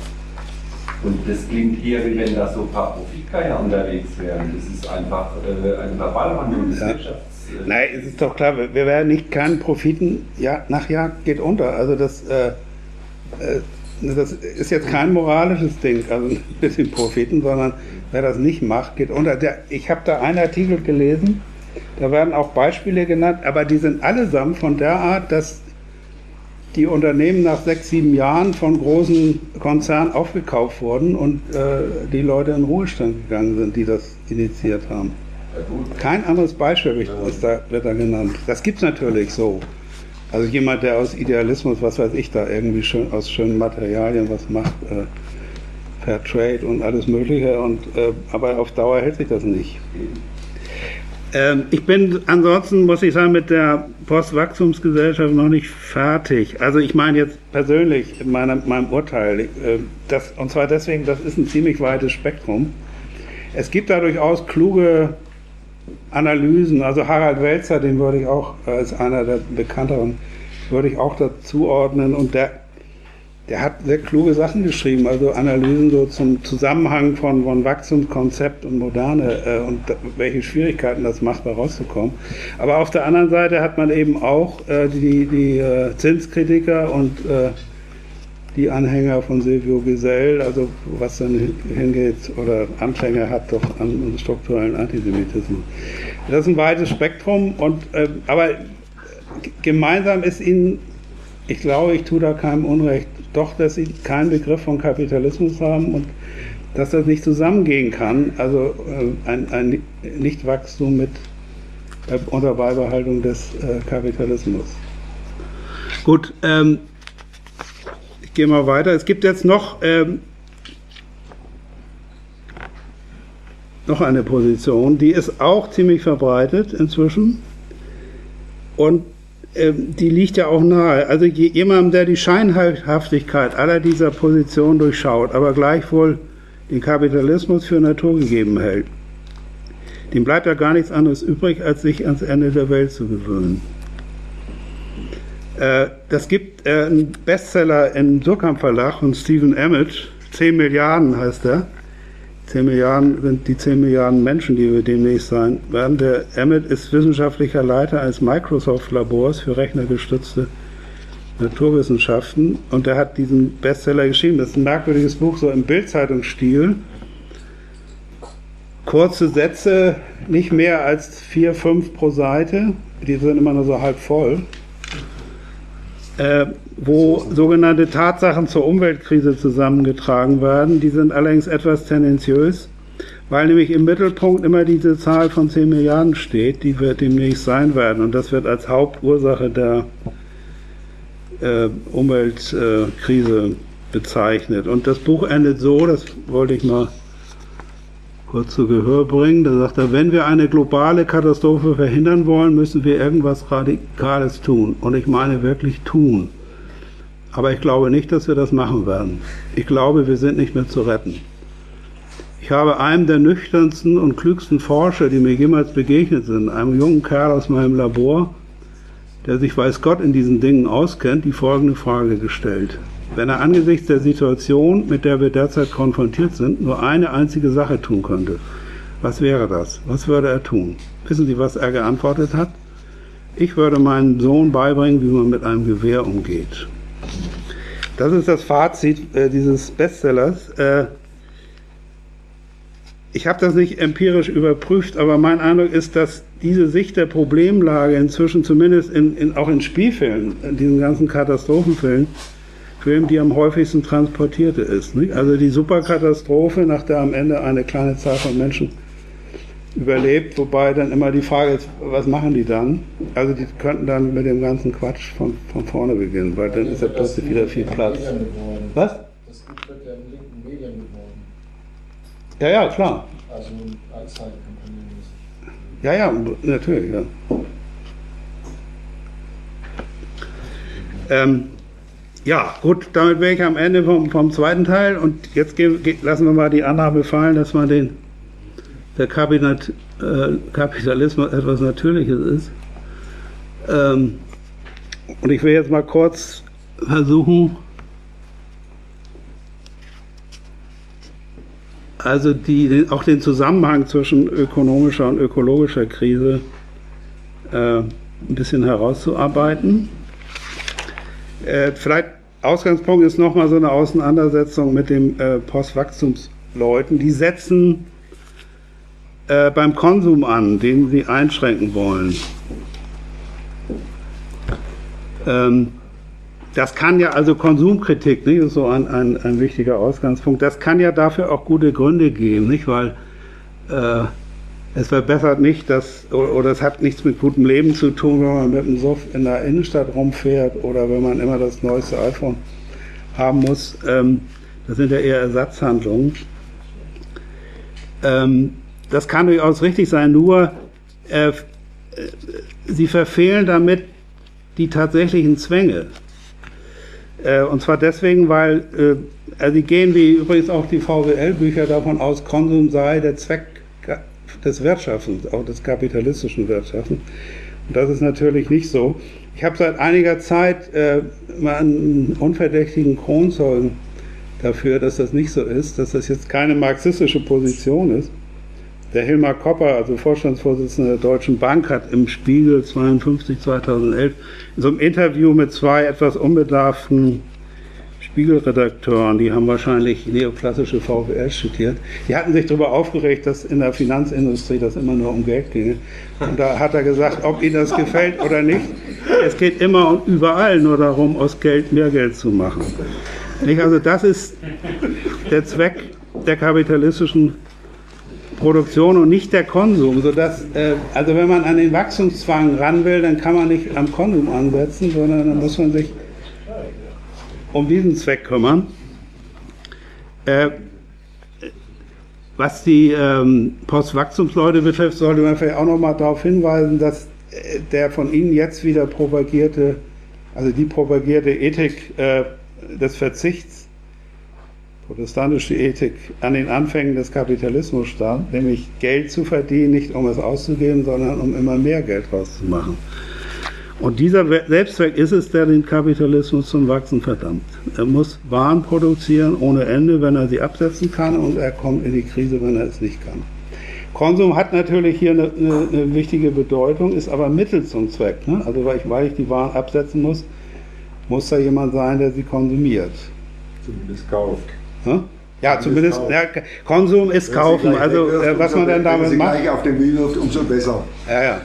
Und das klingt hier, wie wenn da so ein paar Profitgeier unterwegs wären. Das ist einfach äh, eine Verballerung des Ja. Wirtschafts. Äh, Nein, es ist doch klar, wir werden nicht keinen Profiten, ja, nach Jagd geht unter. Also das, äh, äh, das ist jetzt kein moralisches Ding, also mit den Profiten, sondern wer das nicht macht, geht unter. Der, ich habe da einen Artikel gelesen, da werden auch Beispiele genannt, aber die sind allesamt von der Art, dass die Unternehmen nach sechs, sieben Jahren von großen Konzernen aufgekauft wurden und äh, die Leute in Ruhestand gegangen sind, die das initiiert haben. Kein anderes Beispiel ist da, wird da genannt. Das gibt es natürlich so. Also jemand, der aus Idealismus, was weiß ich, da irgendwie schön aus schönen Materialien was macht, äh, Fair Trade und alles Mögliche, und, äh, aber auf Dauer hält sich das nicht. Ähm, ich bin ansonsten, muss ich sagen, mit der Postwachstumsgesellschaft noch nicht fertig. Also ich meine jetzt persönlich in meiner, meinem Urteil, äh, das, und zwar deswegen, das ist ein ziemlich weites Spektrum. Es gibt da durchaus kluge Analysen, also Harald Welzer, den würde ich auch als einer der bekannteren, würde ich auch dazu ordnen, und der, der hat sehr kluge Sachen geschrieben, also Analysen so zum Zusammenhang von, von Wachstumskonzept und Moderne äh, und welche Schwierigkeiten das macht, da rauszukommen. Aber auf der anderen Seite hat man eben auch äh, die, die äh, Zinskritiker und äh, die Anhänger von Silvio Gesell, also was dann hingeht oder Anklänge hat doch an strukturellen Antisemitismus. Das ist ein weites Spektrum, und, äh, aber gemeinsam ist ihnen, ich glaube, ich tue da keinem Unrecht, doch, dass sie keinen Begriff von Kapitalismus haben und dass das nicht zusammengehen kann, also äh, ein, ein Nichtwachstum mit äh, unter Beibehaltung des äh, Kapitalismus. Gut, ähm, ich gehe mal weiter. Es gibt jetzt noch, ähm, noch eine Position, die ist auch ziemlich verbreitet inzwischen, und die liegt ja auch nahe. Also jemandem, der die Scheinhaftigkeit aller dieser Positionen durchschaut, aber gleichwohl den Kapitalismus für naturgegeben hält, dem bleibt ja gar nichts anderes übrig, als sich ans Ende der Welt zu gewöhnen. Äh, das gibt äh, einen Bestseller im Surkamp Verlag von Stephen Emmett, zehn Milliarden heißt er. zehn Milliarden sind die zehn Milliarden Menschen, die wir demnächst sein werden. Der Emmett ist wissenschaftlicher Leiter eines Microsoft-Labors für rechnergestützte Naturwissenschaften, und der hat diesen Bestseller geschrieben. Das ist ein merkwürdiges Buch, so im Bild-Zeitungsstil. Kurze Sätze, nicht mehr als vier, fünf pro Seite, die sind immer nur so halb voll, äh, wo sogenannte Tatsachen zur Umweltkrise zusammengetragen werden. Die sind allerdings etwas tendenziös, weil nämlich im Mittelpunkt immer diese Zahl von zehn Milliarden steht, die wir demnächst sein werden. Und das wird als Hauptursache der äh, Umweltkrise äh, bezeichnet. Und das Buch endet so, das wollte ich mal kurz zu Gehör bringen. Da sagt er, wenn wir eine globale Katastrophe verhindern wollen, müssen wir irgendwas Radikales tun. Und ich meine wirklich tun. Aber ich glaube nicht, dass wir das machen werden. Ich glaube, wir sind nicht mehr zu retten. Ich habe einem der nüchternsten und klügsten Forscher, die mir jemals begegnet sind, einem jungen Kerl aus meinem Labor, der sich weiß Gott in diesen Dingen auskennt, die folgende Frage gestellt. Wenn er angesichts der Situation, mit der wir derzeit konfrontiert sind, nur eine einzige Sache tun könnte, was wäre das? Was würde er tun? Wissen Sie, was er geantwortet hat? Ich würde meinem Sohn beibringen, wie man mit einem Gewehr umgeht. Das ist das Fazit äh, dieses Bestsellers. Äh, ich habe das nicht empirisch überprüft, aber mein Eindruck ist, dass diese Sicht der Problemlage inzwischen zumindest in, in, auch in Spielfilmen, in diesen ganzen Katastrophenfilmen, Film, die am häufigsten transportierte ist. Nicht? Also die Superkatastrophe, nach der am Ende eine kleine Zahl von Menschen überlebt, wobei dann immer die Frage ist, was machen die dann? Also die könnten dann mit dem ganzen Quatsch von, von vorne beginnen, weil dann ist ja plötzlich wieder viel Platz. Was? Das Buch wird ja in linken Medien geworden. Ja, ja, klar. Also Anzeigenkampagnenmäßig. Ja, ja, natürlich, ja. Ähm, ja, gut, damit wäre ich am Ende vom, vom zweiten Teil, und jetzt gehen, lassen wir mal die Annahme fallen, dass man den der Kabinet, äh, Kapitalismus etwas Natürliches ist. Ähm, und ich will jetzt mal kurz versuchen, also die, auch den Zusammenhang zwischen ökonomischer und ökologischer Krise äh, ein bisschen herauszuarbeiten. Äh, vielleicht Ausgangspunkt ist nochmal so eine Auseinandersetzung mit den äh, Postwachstumsleuten. Die setzen Äh, beim Konsum an, den sie einschränken wollen. Ähm, das kann ja, also Konsumkritik, nicht, ist so ein, ein, ein wichtiger Ausgangspunkt, das kann ja dafür auch gute Gründe geben, nicht, weil äh, es verbessert nicht, das, oder, oder es hat nichts mit gutem Leben zu tun, wenn man mit einem Suff in der Innenstadt rumfährt oder wenn man immer das neueste iPhone haben muss. Ähm, das sind ja eher Ersatzhandlungen. Ähm, Das kann durchaus richtig sein, nur äh, sie verfehlen damit die tatsächlichen Zwänge. Äh, und zwar deswegen, weil äh, also sie gehen, wie übrigens auch die V W L-Bücher, davon aus, Konsum sei der Zweck des Wirtschaftens, auch des kapitalistischen Wirtschaftens. Und das ist natürlich nicht so. Ich habe seit einiger Zeit äh, mal einen unverdächtigen Kronzeugen dafür, dass das nicht so ist, dass das jetzt keine marxistische Position ist. Der Hilmar Kopper, also Vorstandsvorsitzender der Deutschen Bank, hat im Spiegel zweiundfünfzig zweitausendelf in so einem Interview mit zwei etwas unbedarften Spiegelredakteuren, die haben wahrscheinlich neoklassische V W L studiert, die hatten sich darüber aufgeregt, dass in der Finanzindustrie das immer nur um Geld ginge. Und da hat er gesagt, ob ihnen das gefällt oder nicht, es geht immer und überall nur darum, aus Geld mehr Geld zu machen. Nicht? Also das ist der Zweck der kapitalistischen Produktion und nicht der Konsum. Sodass, äh, also wenn man an den Wachstumszwang ran will, dann kann man nicht am Konsum ansetzen, sondern dann muss man sich um diesen Zweck kümmern. Äh, was die ähm, Postwachstumsleute betrifft, sollte man vielleicht auch noch mal darauf hinweisen, dass äh, der von Ihnen jetzt wieder propagierte, also die propagierte Ethik äh, des Verzichts, protestantische Ethik, an den Anfängen des Kapitalismus stand, nämlich Geld zu verdienen, nicht um es auszugeben, sondern um immer mehr Geld rauszumachen. Und dieser Selbstzweck ist es, der den Kapitalismus zum Wachsen verdammt. Er muss Waren produzieren ohne Ende, wenn er sie absetzen kann, und er kommt in die Krise, wenn er es nicht kann. Konsum hat natürlich hier eine, eine, eine wichtige Bedeutung, ist aber Mittel zum Zweck. Ne? Also weil ich, weil ich die Waren absetzen muss, muss da jemand sein, der sie konsumiert. Zumindest kauft. Hm? Ja, zumindest, ja, Konsum ist Wenn kaufen. Sie Also wirft, äh, was umso, man dann damit wenn Sie macht. gleich auf den Müll wirft, umso besser. Ja, ja.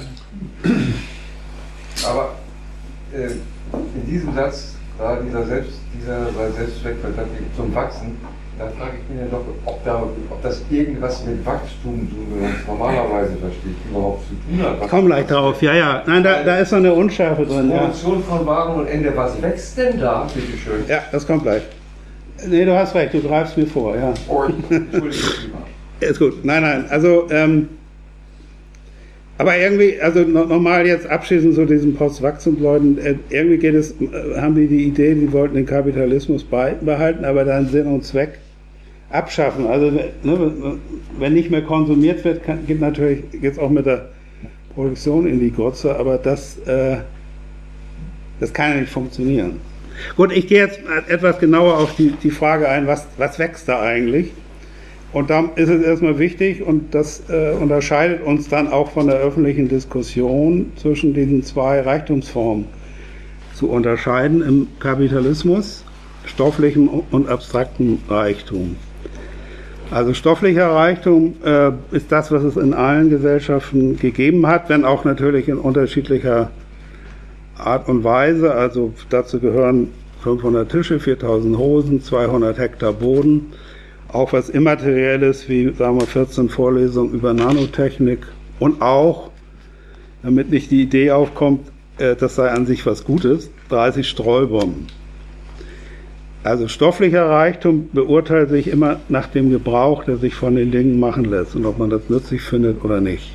Aber äh, in diesem Satz, da dieser, Selbst, dieser Selbstzweck zum Wachsen, da frage ich mich ja doch, ob, da, ob das irgendwas mit Wachstum, so wie man es normalerweise versteht, überhaupt zu tun hat. Ich komme gleich drauf, ja, ja. Nein, da, da ist noch eine Unschärfe drin. Ja. Produktion von Waren und Ende, was wächst denn da, bitteschön? Ja, das kommt gleich. Nee, du hast recht, du greifst mir vor, ja. Oh, Entschuldigung. Ist gut. Nein, nein, also, ähm, aber irgendwie, also nochmal jetzt abschließend zu diesen Postwachstumsleuten, äh, irgendwie geht es, äh, haben die die Idee, die wollten den Kapitalismus beibehalten, aber dann Sinn und Zweck abschaffen. Also, ne, wenn nicht mehr konsumiert wird, kann, geht natürlich jetzt auch mit der Produktion in die Grütze, aber das, äh, das kann ja nicht funktionieren. Gut, ich gehe jetzt etwas genauer auf die, die Frage ein, was, was wächst da eigentlich? Und da ist es erstmal wichtig, und das äh, unterscheidet uns dann auch von der öffentlichen Diskussion zwischen diesen zwei Reichtumsformen zu unterscheiden im Kapitalismus, stofflichem und abstraktem Reichtum. Also stofflicher Reichtum äh, ist das, was es in allen Gesellschaften gegeben hat, wenn auch natürlich in unterschiedlicher Art und Weise. Also dazu gehören fünfhundert Tische, viertausend Hosen, zweihundert Hektar Boden, auch was Immaterielles wie, sagen wir, vierzehn Vorlesungen über Nanotechnik, und auch, damit nicht die Idee aufkommt, äh, das sei an sich was Gutes, dreißig Streubomben. Also stofflicher Reichtum beurteilt sich immer nach dem Gebrauch, der sich von den Dingen machen lässt und ob man das nützlich findet oder nicht.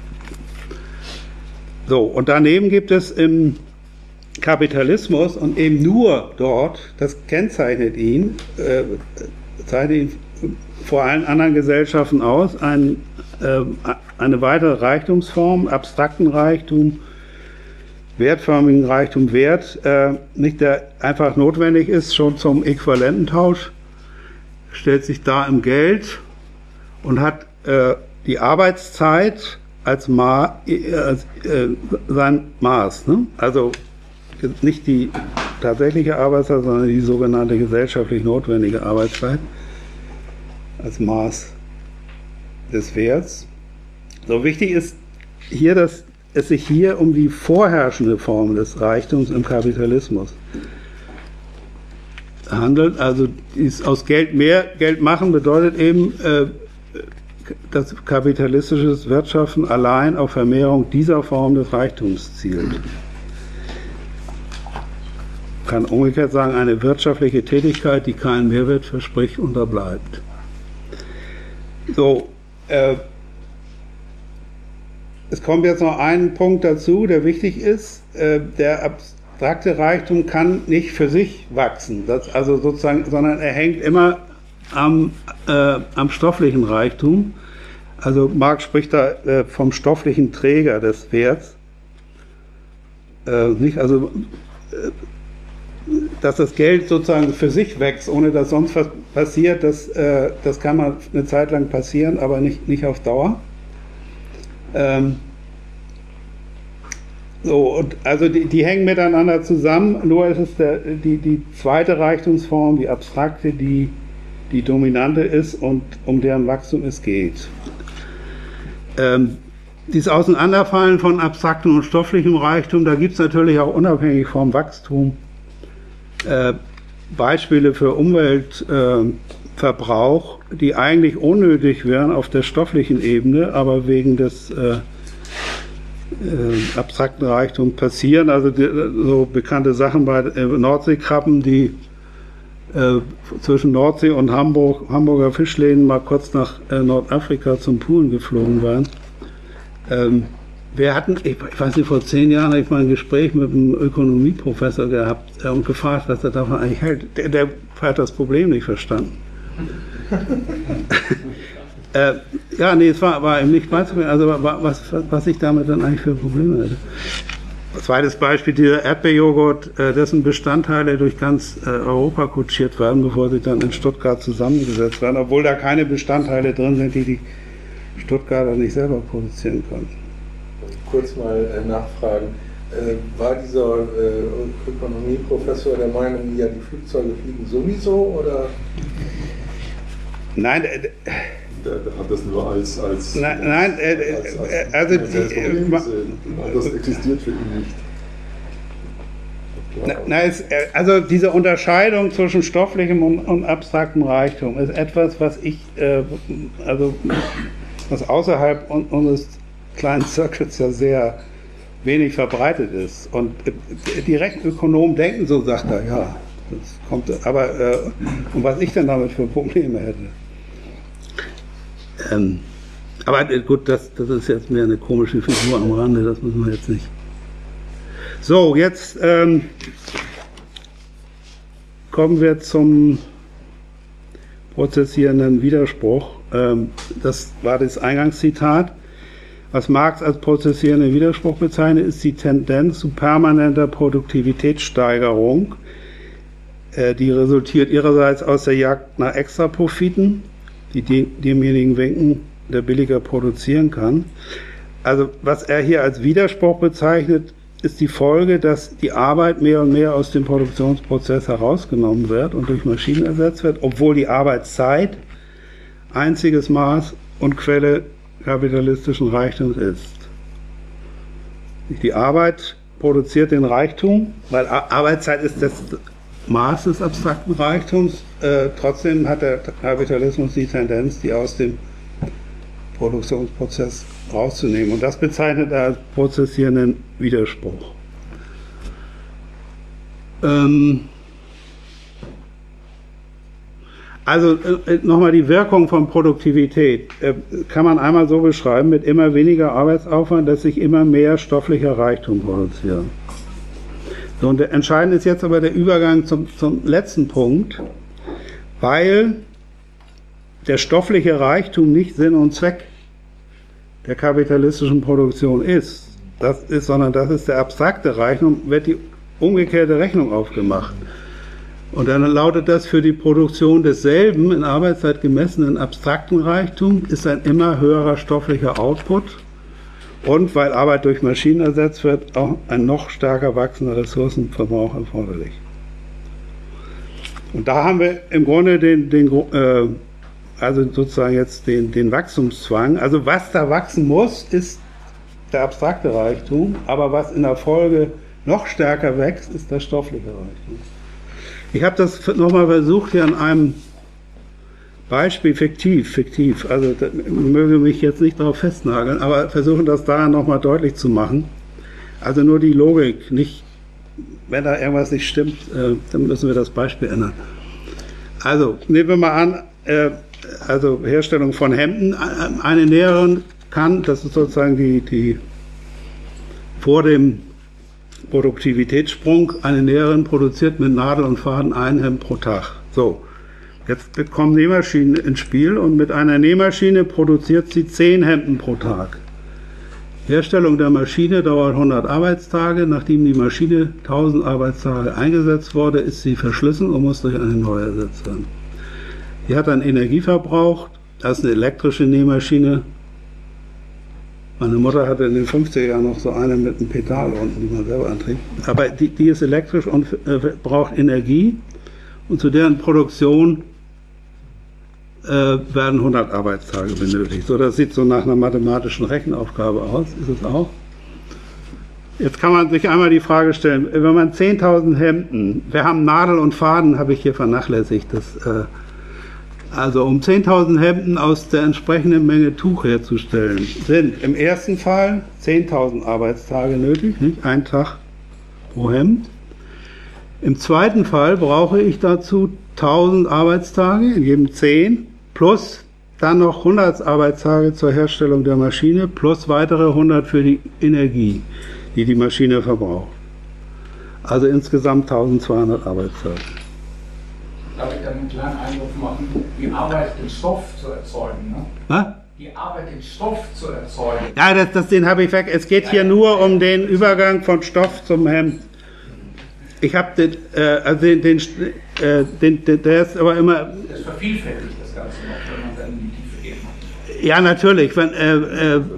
So, und daneben gibt es im Kapitalismus, und eben nur dort, das kennzeichnet ihn, äh, zeichnet ihn vor allen anderen Gesellschaften aus, ein, äh, eine weitere Reichtumsform, abstrakten Reichtum, wertförmigen Reichtum, Wert, äh, nicht der einfach notwendig ist, schon zum Äquivalententausch, stellt sich da im Geld und hat äh, die Arbeitszeit als, Ma äh, als äh, sein Maß. Ne? Also nicht die tatsächliche Arbeitszeit, sondern die sogenannte gesellschaftlich notwendige Arbeitszeit als Maß des Werts. So wichtig ist hier, dass es sich hier um die vorherrschende Form des Reichtums im Kapitalismus handelt. Also dies aus Geld mehr Geld machen bedeutet eben, äh, dass kapitalistisches Wirtschaften allein auf Vermehrung dieser Form des Reichtums zielt. Man kann umgekehrt sagen, eine wirtschaftliche Tätigkeit, die keinen Mehrwert verspricht, unterbleibt. So, äh, es kommt jetzt noch ein Punkt dazu, der wichtig ist. Äh, der abstrakte Reichtum kann nicht für sich wachsen, das also sozusagen, sondern er hängt immer am, äh, am stofflichen Reichtum. Also Marx spricht da äh, vom stofflichen Träger des Werts. Äh, nicht, also, äh, dass das Geld sozusagen für sich wächst, ohne dass sonst was passiert, das, äh, das kann mal eine Zeit lang passieren, aber nicht, nicht auf Dauer. Ähm, so, und also die, die hängen miteinander zusammen, nur ist es der, die, die zweite Reichtumsform, die abstrakte, die die dominante ist und um deren Wachstum es geht. Ähm, dieses Auseinanderfallen von abstraktem und stofflichem Reichtum, da gibt es natürlich auch unabhängig vom Wachstum äh, Beispiele für Umweltverbrauch, äh, die eigentlich unnötig wären auf der stofflichen Ebene, aber wegen des äh, äh, abstrakten Reichtums passieren. Also die, so bekannte Sachen bei äh, Nordseekrabben, die äh, zwischen Nordsee und Hamburg, Hamburger Fischläden mal kurz nach äh, Nordafrika zum Poolen geflogen waren. Ähm, wir hatten, ich, ich weiß nicht, vor zehn Jahren habe ich mal ein Gespräch mit einem Ökonomieprofessor gehabt äh, und gefragt, was er davon eigentlich hält. Der, der hat das Problem nicht verstanden. äh, ja, nee, es war, war ihm nicht beizubringen, also was, was ich damit dann eigentlich für Probleme hatte. Zweites Beispiel, dieser Erdbeerjoghurt, äh, dessen Bestandteile durch ganz äh, Europa kutschiert werden, bevor sie dann in Stuttgart zusammengesetzt werden, obwohl da keine Bestandteile drin sind, die die Stuttgarter nicht selber produzieren können. Kurz mal äh, nachfragen, äh, war dieser äh, Ökonomieprofessor der Meinung, ja, die Flugzeuge fliegen sowieso, oder? Nein, äh, Der, der hat das nur als, als, nein, nein äh, als, als, äh, also als, die, als Problem äh, gesehen. Das existiert für ihn nicht. Na, na, es, also diese Unterscheidung zwischen stofflichem und, und abstraktem Reichtum ist etwas, was ich, äh, also was außerhalb un, unseres kleinen Circuits ja sehr wenig verbreitet ist. Und äh, die Rechenökonomen denken so, sagt er, ja, das kommt, aber äh, und was ich denn damit für Probleme hätte. Ähm, aber äh, gut, das, das ist jetzt mehr eine komische Figur am Rande, das müssen wir jetzt nicht. So, jetzt ähm, kommen wir zum prozessierenden Widerspruch. Ähm, das war das Eingangszitat. Was Marx als prozessierenden Widerspruch bezeichnet, ist die Tendenz zu permanenter Produktivitätssteigerung, äh, die resultiert ihrerseits aus der Jagd nach Extraprofiten, die demjenigen winken, der billiger produzieren kann. Also was er hier als Widerspruch bezeichnet, ist die Folge, dass die Arbeit mehr und mehr aus dem Produktionsprozess herausgenommen wird und durch Maschinen ersetzt wird, obwohl die Arbeitszeit einziges Maß und Quelle kapitalistischen Reichtums ist. Die Arbeit produziert den Reichtum, weil Arbeitszeit ist das Maß des abstrakten Reichtums. Äh, trotzdem hat der Kapitalismus die Tendenz, die aus dem Produktionsprozess rauszunehmen. Und das bezeichnet er als prozessierenden Widerspruch. Ähm also äh, nochmal die Wirkung von Produktivität. Äh, kann man einmal so beschreiben, mit immer weniger Arbeitsaufwand, dass sich immer mehr stofflicher Reichtum produziert. So, und entscheidend ist jetzt aber der Übergang zum, zum letzten Punkt, weil der stoffliche Reichtum nicht Sinn und Zweck der kapitalistischen Produktion ist, das ist, sondern das ist der abstrakte Reichtum, wird die umgekehrte Rechnung aufgemacht. Und dann lautet das, für die Produktion desselben in Arbeitszeit gemessenen abstrakten Reichtum ist ein immer höherer stofflicher Output und, weil Arbeit durch Maschinen ersetzt wird, auch ein noch stärker wachsender Ressourcenverbrauch erforderlich. Und da haben wir im Grunde den, den äh, also sozusagen jetzt den, den Wachstumszwang. Also was da wachsen muss, ist der abstrakte Reichtum, aber was in der Folge noch stärker wächst, ist der stoffliche Reichtum. Ich habe das nochmal versucht, hier an einem Beispiel, fiktiv, fiktiv, also da, möge mich jetzt nicht darauf festnageln, aber versuchen das da nochmal deutlich zu machen. Also nur die Logik, nicht, wenn da irgendwas nicht stimmt, äh, dann müssen wir das Beispiel ändern. Also, nehmen wir mal an, äh, also Herstellung von Hemden, eine Näherin kann, das ist sozusagen die, die vor dem Produktivitätssprung, eine Näherin produziert mit Nadel und Faden ein Hemd pro Tag. So, Jetzt kommen Nähmaschinen ins Spiel und mit einer Nähmaschine produziert sie zehn Hemden pro Tag. Herstellung der Maschine dauert hundert Arbeitstage. Nachdem die Maschine tausend Arbeitstage eingesetzt wurde, ist sie verschlissen und muss durch eine neue ersetzt werden. Die hat einen Energieverbrauch. Das ist eine elektrische Nähmaschine. Meine Mutter hatte in den fünfziger Jahren noch so eine mit einem Pedal unten, die man selber antrieb. Aber die, die ist elektrisch und äh, braucht Energie. Und zu deren Produktion äh, werden hundert Arbeitstage benötigt. So, das sieht so nach einer mathematischen Rechenaufgabe aus, ist es auch. Jetzt kann man sich einmal die Frage stellen, wenn man zehntausend Hemden, wir haben Nadel und Faden, habe ich hier vernachlässigt, das, äh, also um zehntausend Hemden aus der entsprechenden Menge Tuch herzustellen, sind im ersten Fall zehntausend Arbeitstage nötig, nicht? Ein Tag pro Hemd. Im zweiten Fall brauche ich dazu tausend Arbeitstage, in jedem zehn, plus dann noch hundert Arbeitstage zur Herstellung der Maschine, plus weitere hundert für die Energie, die die Maschine verbraucht. Also insgesamt eintausendzweihundert Arbeitstage. Darf ich da einen kleinen Einwurf machen? Die Arbeit, den Stoff zu erzeugen, ne? Was? Die Arbeit, den Stoff zu erzeugen. Ja, das, das, den habe ich weg. Es geht hier nur um den Übergang von Stoff zum Hemd. Ich habe den, äh, also den, den, äh, den, den, der ist aber immer... Das vervielfältigt das Ganze noch, wenn man dann in die Tiefe geht. Ja, natürlich. Wenn, äh, äh,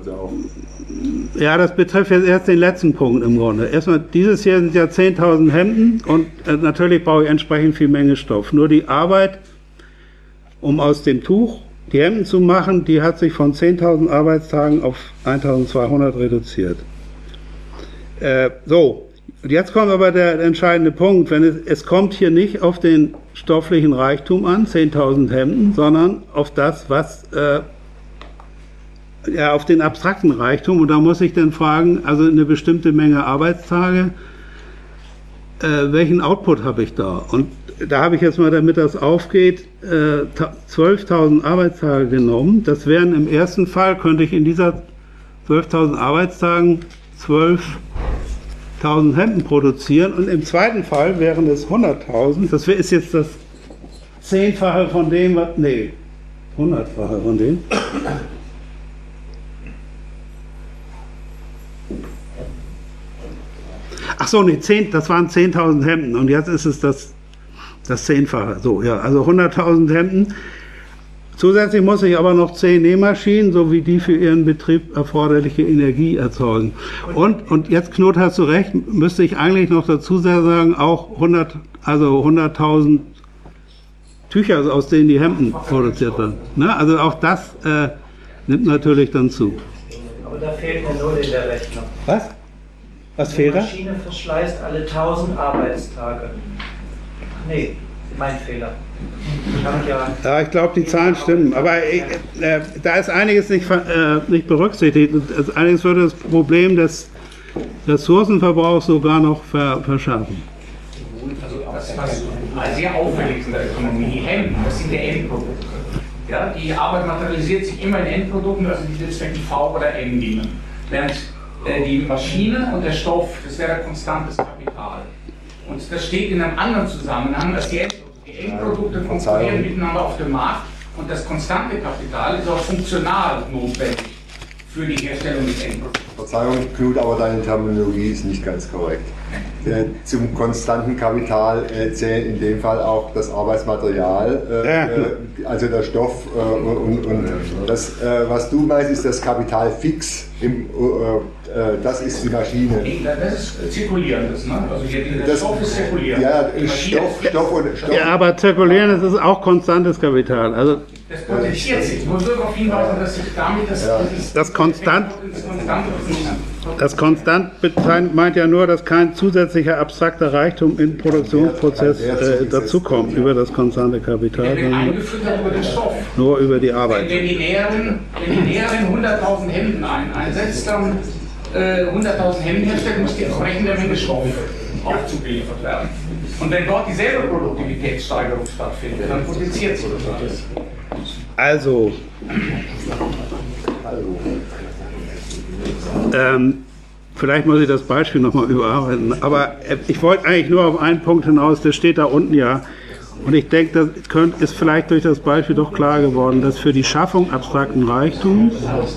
ja, das betrifft jetzt erst den letzten Punkt im Grunde. Erstmal, dieses hier sind ja zehntausend Hemden und äh, natürlich brauche ich entsprechend viel Menge Stoff. Nur die Arbeit, um aus dem Tuch die Hemden zu machen, die hat sich von zehntausend Arbeitstagen auf eintausendzweihundert reduziert. Äh, so. Und jetzt kommt aber der entscheidende Punkt, wenn es, es kommt hier nicht auf den stofflichen Reichtum an, zehntausend Hemden, sondern auf das, was, äh, ja, auf den abstrakten Reichtum. Und da muss ich dann fragen, also eine bestimmte Menge Arbeitstage, äh, welchen Output habe ich da? Und da habe ich jetzt mal, damit das aufgeht, äh, zwölftausend Arbeitstage genommen. Das wären im ersten Fall, könnte ich in dieser zwölftausend Arbeitstagen zwölftausend Hemden produzieren und im zweiten Fall wären es hunderttausend. Das ist jetzt das Zehnfache von dem, was, nee, Hundertfache von dem. Ach so, nee, zehn, das waren zehntausend Hemden und jetzt ist es das, das Zehnfache. So, ja, also hunderttausend Hemden. Zusätzlich muss ich aber noch zehn Nähmaschinen sowie die für ihren Betrieb erforderliche Energie erzeugen. Und, und jetzt, Knut, hast du recht, müsste ich eigentlich noch dazu sagen, auch hundert, also hunderttausend Tücher, aus denen die Hemden produziert werden. Ne? Also auch das äh, nimmt natürlich dann zu. Aber da fehlt eine Null in der Rechnung. Was? Was fehlt da? Die Maschine verschleißt alle tausend Arbeitstage. Nee, mein Fehler. Ja, ja, ich glaube, die Zahlen stimmen. Aber äh, äh, da ist einiges nicht, äh, nicht berücksichtigt. Und einiges würde das Problem des Ressourcenverbrauchs sogar noch ver verschärfen. Also das, was sehr auffällig ist in der Ökonomie, die Hemden, das sind die Endprodukte. Ja, die Arbeit materialisiert sich immer in Endprodukten, also die deswegen V oder M nehmen. Während äh, die Maschine und der Stoff, das wäre konstantes Kapital. Und das steht in einem anderen Zusammenhang als die Endprodukte. Die Endprodukte konkurrieren miteinander auf dem Markt und das konstante Kapital ist auch funktional notwendig für die Herstellung des Endprodukts. Verzeihung, Knut, aber deine Terminologie ist nicht ganz korrekt. Äh, zum konstanten Kapital äh, zählt in dem Fall auch das Arbeitsmaterial, äh, ja. äh, also der Stoff äh, und, und das, äh, was du meinst, ist das Kapital fix. Im, äh, das ist die Maschine. Das ist zirkulierendes, ne? Also hier, der das, Stoff ist zirkulierend. Ja, Stoff, Stoff und Stoff. Ja, aber zirkulierendes ist auch konstantes Kapital. Also das potenziert sich. Ich muss darauf hinweisen, dass sich damit das, ja. das, das konstant, das konstant meint ja nur, dass kein zusätzlicher abstrakter Reichtum im Produktionsprozess äh, dazukommt über das konstante Kapital, sondern über den Stoff. Nur über die Arbeit. Wenn die Näherin, wenn die Näherin hunderttausend Hemden ein, einsetzt, dann äh, hunderttausend Hemden herstellt, muss die entsprechende Menge Stoff auch zugeliefert werden. Und wenn dort dieselbe Produktivitätssteigerung stattfindet, dann potenziert sich das alles. Also, ähm, vielleicht muss ich das Beispiel nochmal überarbeiten, aber äh, ich wollte eigentlich nur auf einen Punkt hinaus, der steht da unten ja, Und ich denke, das könnt, ist vielleicht durch das Beispiel doch klar geworden, dass für die Schaffung abstrakten Reichtums,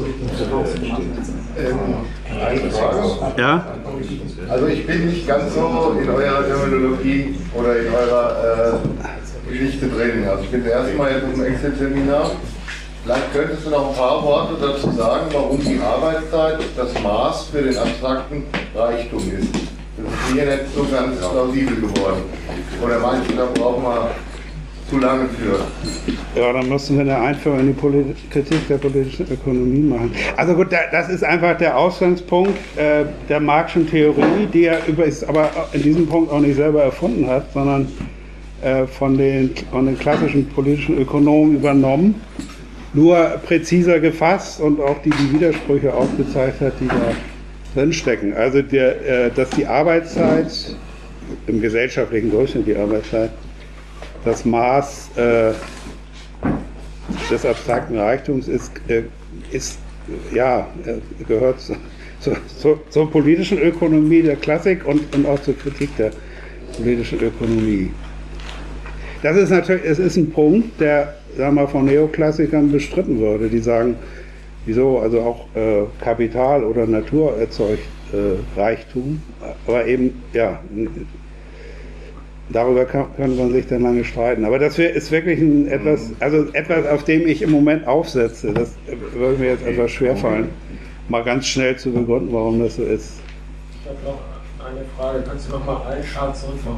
Ähm, eine Frage. ja, Also ich bin nicht ganz so in eurer Terminologie oder in eurer äh, Geschichte drin. Also ich bin das erste Mal jetzt im Excel-Seminar. Vielleicht könntest du noch ein paar Worte dazu sagen, warum die Arbeitszeit das Maß für den abstrakten Reichtum ist. Das ist mir nicht so ganz plausibel geworden. Oder meinst du, da brauchen wir zu lange für? Ja, dann müssen wir eine Einführung in die Polit Kritik der politischen Ökonomie machen. Also gut, das ist einfach der Ausgangspunkt äh, der Marxischen Theorie, die er übrigens aber in diesem Punkt auch nicht selber erfunden hat, sondern äh, von, den, von den klassischen politischen Ökonomen übernommen, nur präziser gefasst und auch die, die Widersprüche aufgezeigt hat, die da drinstecken. Also der, äh, dass die Arbeitszeit, im gesellschaftlichen Durchschnitt die Arbeitszeit, das Maß äh, des abstrakten Reichtums ist, äh, ist ja, äh, gehört zu, zu, zu, zur politischen Ökonomie der Klassik und, und auch zur Kritik der politischen Ökonomie. Das ist natürlich, es ist ein Punkt, der, sagen wir mal, von Neoklassikern bestritten wurde, die sagen, wieso, also auch äh, Kapital oder Natur erzeugt äh, Reichtum, aber eben, ja, darüber kann, kann man sich dann lange streiten. Aber das ist wirklich ein etwas, also etwas, auf dem ich im Moment aufsetze. Das würde mir jetzt etwas schwerfallen, mal ganz schnell zu begründen, warum das so ist. Ich habe noch eine Frage. Kannst du noch mal einen Schritt zurück machen?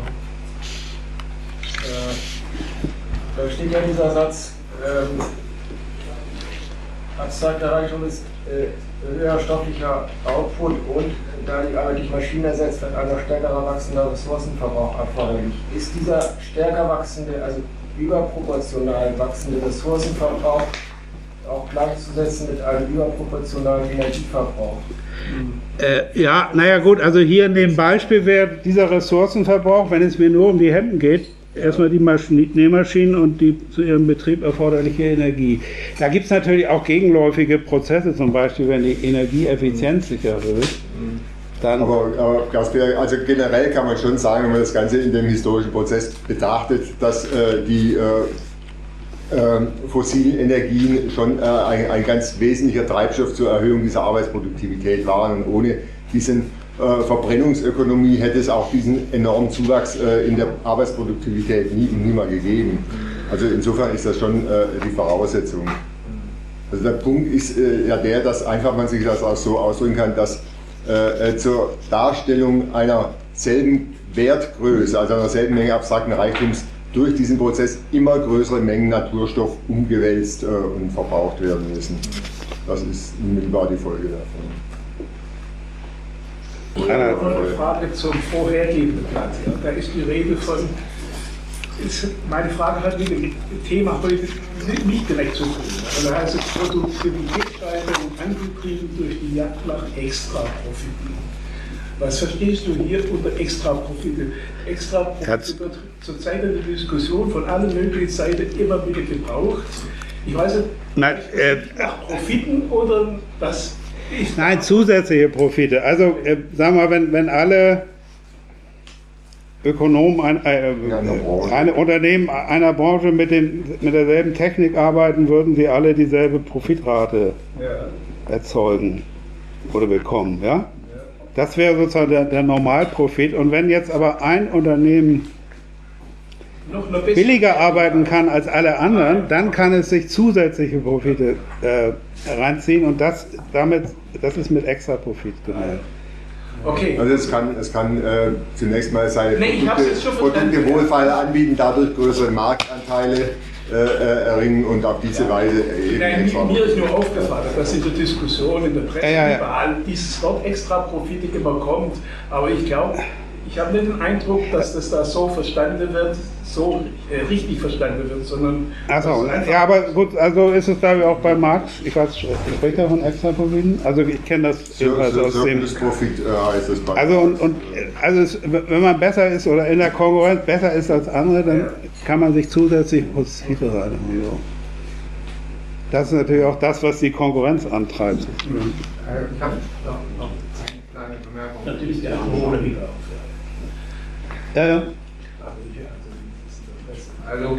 Äh, da steht ja dieser Satz, ähm, abstrakter Reichtum ist äh, höher stofflicher Output und da die Arbeit durch Maschinen ersetzt wird, ein noch stärker wachsender Ressourcenverbrauch erforderlich. Ist dieser stärker wachsende, also überproportional wachsende Ressourcenverbrauch auch gleichzusetzen mit einem überproportionalen Energieverbrauch? Äh, ja, naja gut, also hier in dem Beispiel wäre dieser Ressourcenverbrauch, wenn es mir nur um die Hemden geht, erstmal die Maschinen, Nähmaschinen und die zu ihrem Betrieb erforderliche Energie. Da gibt es natürlich auch gegenläufige Prozesse, zum Beispiel wenn die Energieeffizienz sich erhöht. Dann aber, aber also generell kann man schon sagen, wenn man das Ganze in dem historischen Prozess betrachtet, dass äh, die äh, äh, fossilen Energien schon äh, ein, ein ganz wesentlicher Treibstoff zur Erhöhung dieser Arbeitsproduktivität waren. Und ohne diesen äh, Verbrennungsökonomie hätte es auch diesen enormen Zuwachs äh, in der Arbeitsproduktivität nie, nie mal gegeben. Also insofern ist das schon äh, die Voraussetzung. Also der Punkt ist äh, ja der, dass einfach man sich das auch so ausdrücken kann, dass äh, zur Darstellung einer selben Wertgröße, also einer selben Menge abstrakten Reichtums, durch diesen Prozess immer größere Mengen Naturstoff umgewälzt äh, und verbraucht werden müssen. Das ist unmittelbar die Folge davon. Eine Frage zum vorhergehenden Blatt. Ja. Da ist die Rede von, ist, meine Frage hat mit dem Thema heute nicht direkt zu tun. Also da heißt es Produktivitätssteigerung angetrieben durch die Jagd nach Extraprofiten. Was verstehst du hier unter Extraprofite? Extraprofite wird zurzeit in der Diskussion von allen möglichen Seiten immer wieder gebraucht. Ich weiß nicht, Nein, äh, nach Profiten oder was? Nein, zusätzliche Profite. Also, äh, sagen wir mal, wenn, wenn alle Ökonomen, ein, äh, eine Unternehmen einer Branche mit, den, mit derselben Technik arbeiten, würden sie alle dieselbe Profitrate ja. erzeugen oder bekommen. Ja? Das wäre sozusagen der, der Normalprofit. Und wenn jetzt aber ein Unternehmen billiger arbeiten kann als alle anderen, dann kann es sich zusätzliche Profite äh, reinziehen und das, damit, das ist mit Extraprofit gemeint. Okay. Also es kann, es kann äh, zunächst mal seine nee, Produkte, Produkte wohlfeil anbieten, dadurch größere Marktanteile äh, erringen und auf diese Weise eben Nein, mir, mir ist nur aufgefallen, dass in der Diskussion, in der Presse, ja, ja. überall dieses Wort Extraprofite immer kommt, aber ich glaube, ich habe nicht den Eindruck, dass das da so verstanden wird, so äh, richtig verstanden wird, sondern... Achso, ja, aber gut, also ist es da auch bei Marx, ich weiß, spricht er von Extraprofiten? Also ich kenne das jedenfalls aus dem... Profit äh, heißt es bei Also, und, und, also es, wenn man besser ist oder in der Konkurrenz besser ist als andere, dann ja. kann man sich zusätzlich Profite rein. Das ist natürlich auch das, was die Konkurrenz antreibt. Mhm. Ich habe noch, noch eine kleine Bemerkung. Natürlich der Alkohol wieder auf. Ja, ja. Also Also,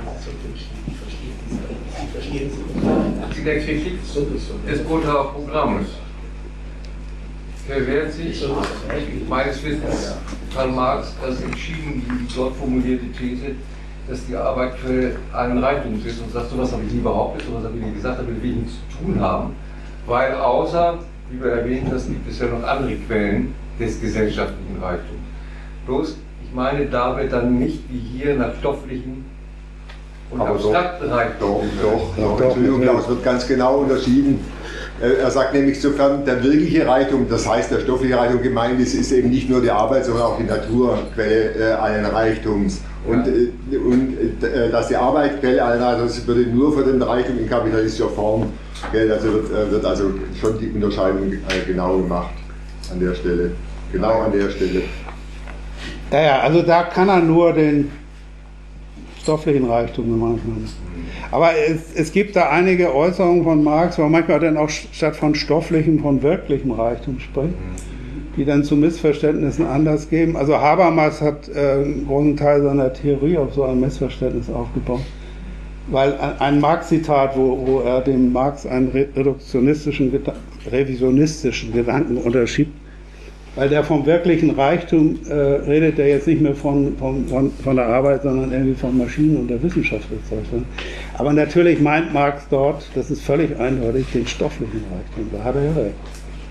die der Kritik des Gothaer Programmes verwehrt sich meines Wissens Karl Marx das entschieden die dort formulierte These, dass die Arbeitsquelle allen Reichtums ist, und sagt, sowas habe ich nie behauptet, sowas habe ich nie gesagt, damit will ich nichts zu tun haben, weil außer, wie wir erwähnt haben, gibt es ja noch andere Quellen des gesellschaftlichen Reichtums. Bloß, ich meine damit dann nicht wie hier nach stofflichen und abstrakten Reichtum. Doch, doch, doch, Entschuldigung, Klaus, wird ganz genau unterschieden. Er sagt nämlich, sofern der wirkliche Reichtum, das heißt der stoffliche Reichtum gemeint ist, ist eben nicht nur die Arbeit, sondern auch die Naturquelle äh, allen Reichtums. Und, äh, und äh, dass die Arbeit Quelle allen Reichtums würde nur für den Reichtum in kapitalistischer Form, gell, also wird, äh, wird also schon die Unterscheidung äh, genau gemacht an der Stelle. Genau an der Stelle. Ja, ja, also da kann er nur den stofflichen Reichtum gemeint haben. Aber es, es gibt da einige Äußerungen von Marx, wo manchmal dann auch statt von stofflichem, von wirklichem Reichtum spricht, die dann zu Missverständnissen Anlass geben. Also Habermas hat äh, einen großen Teil seiner Theorie auf so ein Missverständnis aufgebaut. Weil ein Marx-Zitat, wo, wo er dem Marx einen reduktionistischen, revisionistischen Gedanken unterschiebt, weil der vom wirklichen Reichtum äh, redet, der jetzt nicht mehr von, von, von, von der Arbeit, sondern irgendwie von Maschinen und der Wissenschaft. Aber natürlich meint Marx dort, das ist völlig eindeutig, den stofflichen Reichtum. Da hat er ja recht.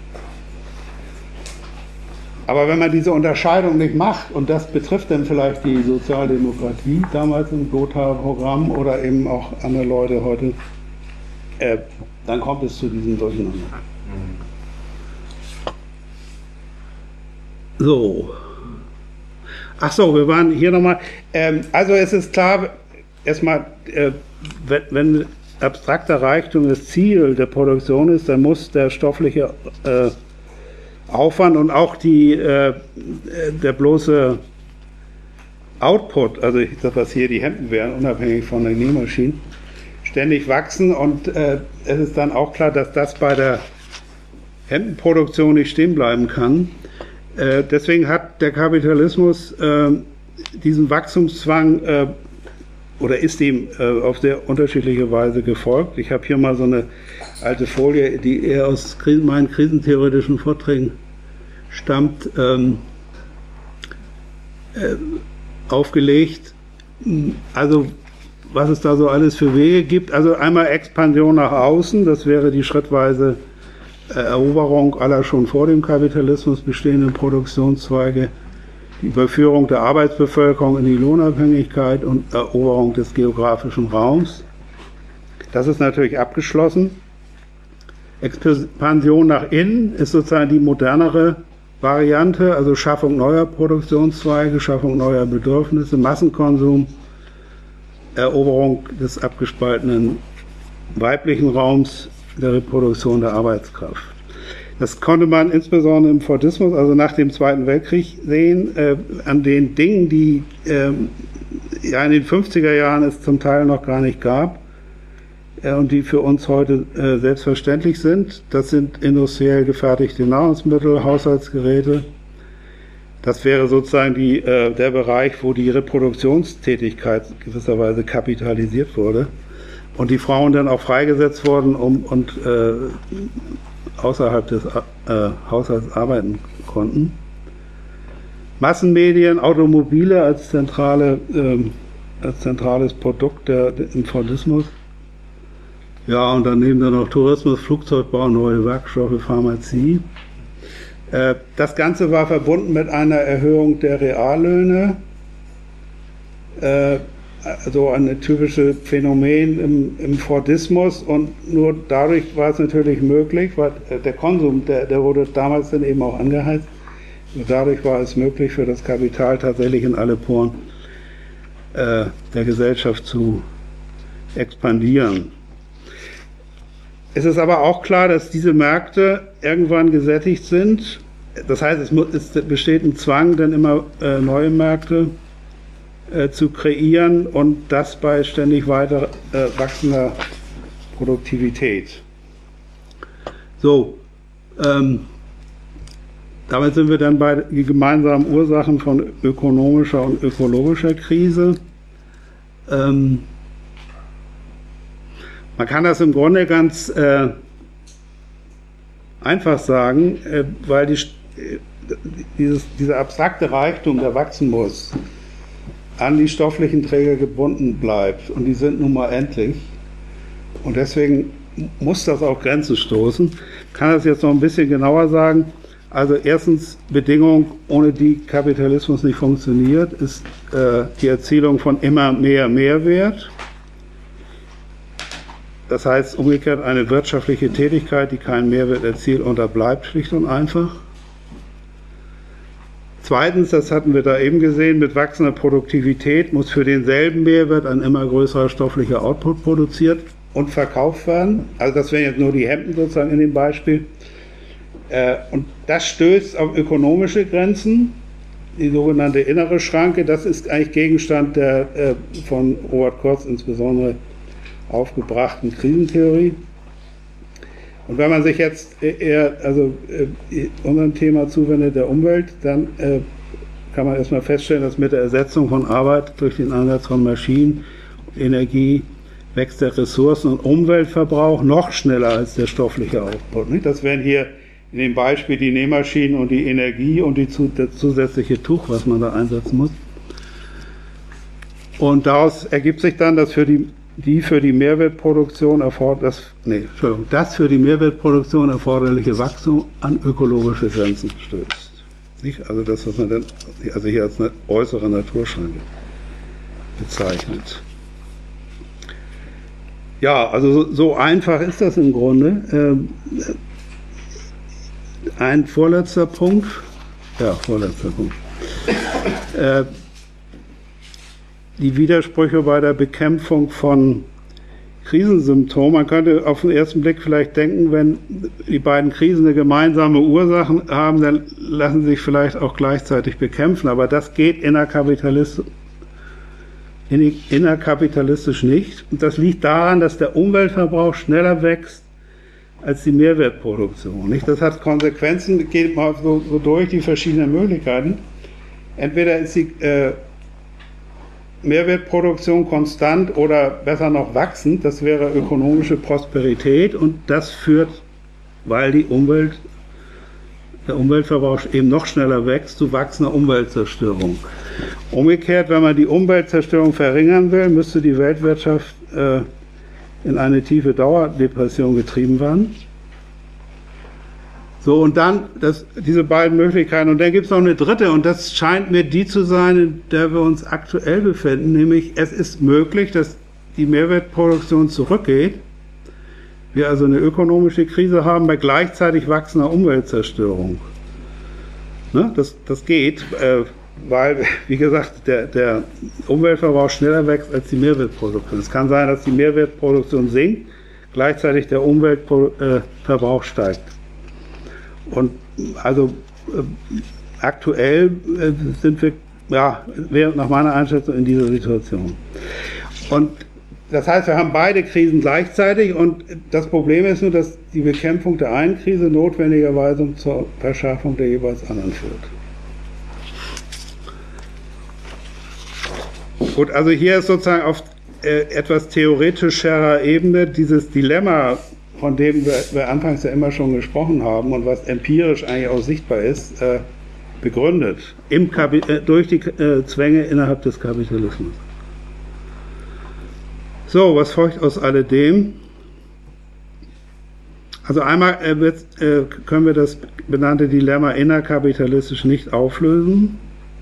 Aber wenn man diese Unterscheidung nicht macht, und das betrifft dann vielleicht die Sozialdemokratie damals im Gothaer Programm oder eben auch andere Leute heute, äh, dann kommt es zu diesem Durcheinander. So. Ach so, wir waren hier nochmal. Ähm, also es ist klar, erstmal, äh, wenn, wenn abstrakter Reichtum das Ziel der Produktion ist, dann muss der stoffliche äh, Aufwand und auch die, äh, der bloße Output, also ich sag, was hier die Hemden wären, unabhängig von den Nähmaschinen, ständig wachsen, und äh, es ist dann auch klar, dass das bei der Hemdenproduktion nicht stehen bleiben kann. Äh, deswegen hat der Kapitalismus äh, diesen Wachstumszwang äh, oder ist ihm äh, auf sehr unterschiedliche Weise gefolgt. Ich habe hier mal so eine alte Folie, die eher aus Krisen, meinen krisentheoretischen Vorträgen stammt, ähm, äh, aufgelegt. Also was es da so alles für Wege gibt. Also einmal Expansion nach außen, das wäre die schrittweise Eroberung aller schon vor dem Kapitalismus bestehenden Produktionszweige, die Überführung der Arbeitsbevölkerung in die Lohnabhängigkeit und Eroberung des geografischen Raums. Das ist natürlich abgeschlossen. Expansion nach innen ist sozusagen die modernere Variante, also Schaffung neuer Produktionszweige, Schaffung neuer Bedürfnisse, Massenkonsum, Eroberung des abgespaltenen weiblichen Raums, der Reproduktion der Arbeitskraft. Das konnte man insbesondere im Fordismus, also nach dem Zweiten Weltkrieg, sehen, äh, an den Dingen, die äh, ja in den fünfziger Jahren es zum Teil noch gar nicht gab äh, und die für uns heute äh, selbstverständlich sind. Das sind industriell gefertigte Nahrungsmittel, Haushaltsgeräte. Das wäre sozusagen die, äh, der Bereich, wo die Reproduktionstätigkeit gewisserweise kapitalisiert wurde. Und die Frauen dann auch freigesetzt wurden um, und äh, außerhalb des äh, Haushalts arbeiten konnten. Massenmedien, Automobile als, zentrale, äh, als zentrales Produkt der, der, im Fordismus. Ja, und daneben dann noch Tourismus, Flugzeugbau, neue Werkstoffe, Pharmazie. Äh, das Ganze war verbunden mit einer Erhöhung der Reallöhne. Äh, Also ein typisches Phänomen im, im Fordismus, und nur dadurch war es natürlich möglich, weil der Konsum, der, der wurde damals dann eben auch angeheizt, und dadurch war es möglich für das Kapital tatsächlich in alle Poren äh, der Gesellschaft zu expandieren. Es ist aber auch klar, dass diese Märkte irgendwann gesättigt sind. Das heißt, es, muss, es besteht ein Zwang, dann immer äh, neue Märkte zu kreieren, und das bei ständig weiter äh, wachsender Produktivität. So, ähm, damit sind wir dann bei den gemeinsamen Ursachen von ökonomischer und ökologischer Krise. ähm, man kann das im Grunde ganz äh, einfach sagen, äh, weil die, äh, dieses, dieser abstrakte Reichtum, der wachsen muss, an die stofflichen Träger gebunden bleibt. Und die sind nun mal endlich. Und deswegen muss das auf Grenzen stoßen. Ich kann das jetzt noch ein bisschen genauer sagen. Also erstens, Bedingung, ohne die Kapitalismus nicht funktioniert, ist äh, die Erzielung von immer mehr Mehrwert. Das heißt umgekehrt, eine wirtschaftliche Tätigkeit, die keinen Mehrwert erzielt, unterbleibt schlicht und einfach. Zweitens, das hatten wir da eben gesehen, mit wachsender Produktivität muss für denselben Mehrwert ein immer größerer stofflicher Output produziert und verkauft werden. Also das wären jetzt nur die Hemden sozusagen in dem Beispiel. Äh, und das stößt auf ökonomische Grenzen, die sogenannte innere Schranke. Das ist eigentlich Gegenstand der äh, von Robert Kurz insbesondere aufgebrachten Krisentheorie. Und wenn man sich jetzt eher also äh, unserem Thema zuwendet, der Umwelt, dann äh, kann man erstmal feststellen, dass mit der Ersetzung von Arbeit durch den Einsatz von Maschinen, Energie, wächst der Ressourcen- und Umweltverbrauch noch schneller als der stoffliche Output. Nicht? Das wären hier in dem Beispiel die Nähmaschinen und die Energie und die, das zusätzliche Tuch, was man da einsetzen muss. Und daraus ergibt sich dann, dass für die die für die Mehrwertproduktion erfordert, das, nee, Entschuldigung, das für die Mehrwertproduktion erforderliche Wachstum an ökologische Grenzen stößt. Nicht? Also das, was man dann also hier als eine äußere Naturschranke bezeichnet. Ja, also so, so einfach ist das im Grunde. Ähm, ein vorletzter Punkt, ja, vorletzter Punkt. Äh, die Widersprüche bei der Bekämpfung von Krisensymptomen. Man könnte auf den ersten Blick vielleicht denken, wenn die beiden Krisen eine gemeinsame Ursache haben, dann lassen sie sich vielleicht auch gleichzeitig bekämpfen. Aber das geht innerkapitalistisch, innerkapitalistisch nicht. Und das liegt daran, dass der Umweltverbrauch schneller wächst als die Mehrwertproduktion. Nicht? Das hat Konsequenzen, geht mal so, so durch die verschiedenen Möglichkeiten. Entweder ist die äh, Mehrwertproduktion konstant oder besser noch wachsend, das wäre ökonomische Prosperität und das führt, weil die Umwelt, der Umweltverbrauch eben noch schneller wächst, zu wachsender Umweltzerstörung. Umgekehrt, wenn man die Umweltzerstörung verringern will, müsste die Weltwirtschaft äh, in eine tiefe Dauerdepression getrieben werden. So, und dann das, diese beiden Möglichkeiten. Und dann gibt es noch eine dritte, und das scheint mir die zu sein, in der wir uns aktuell befinden, nämlich es ist möglich, dass die Mehrwertproduktion zurückgeht, wir also eine ökonomische Krise haben bei gleichzeitig wachsender Umweltzerstörung. Ne? Das, das geht, äh, weil, wie gesagt, der, der Umweltverbrauch schneller wächst als die Mehrwertproduktion. Es kann sein, dass die Mehrwertproduktion sinkt, gleichzeitig der Umweltverbrauch steigt. Und also äh, aktuell äh, sind wir, ja, nach meiner Einschätzung in dieser Situation. Und das heißt, wir haben beide Krisen gleichzeitig und das Problem ist nur, dass die Bekämpfung der einen Krise notwendigerweise zur Verschärfung der jeweils anderen führt. Gut, also hier ist sozusagen auf äh, etwas theoretischerer Ebene dieses Dilemma, von dem wir, wir anfangs ja immer schon gesprochen haben und was empirisch eigentlich auch sichtbar ist, äh, begründet im Kapi- äh, durch die äh, Zwänge innerhalb des Kapitalismus. So, was folgt aus alledem? Also einmal äh, wird, äh, können wir das benannte Dilemma innerkapitalistisch nicht auflösen.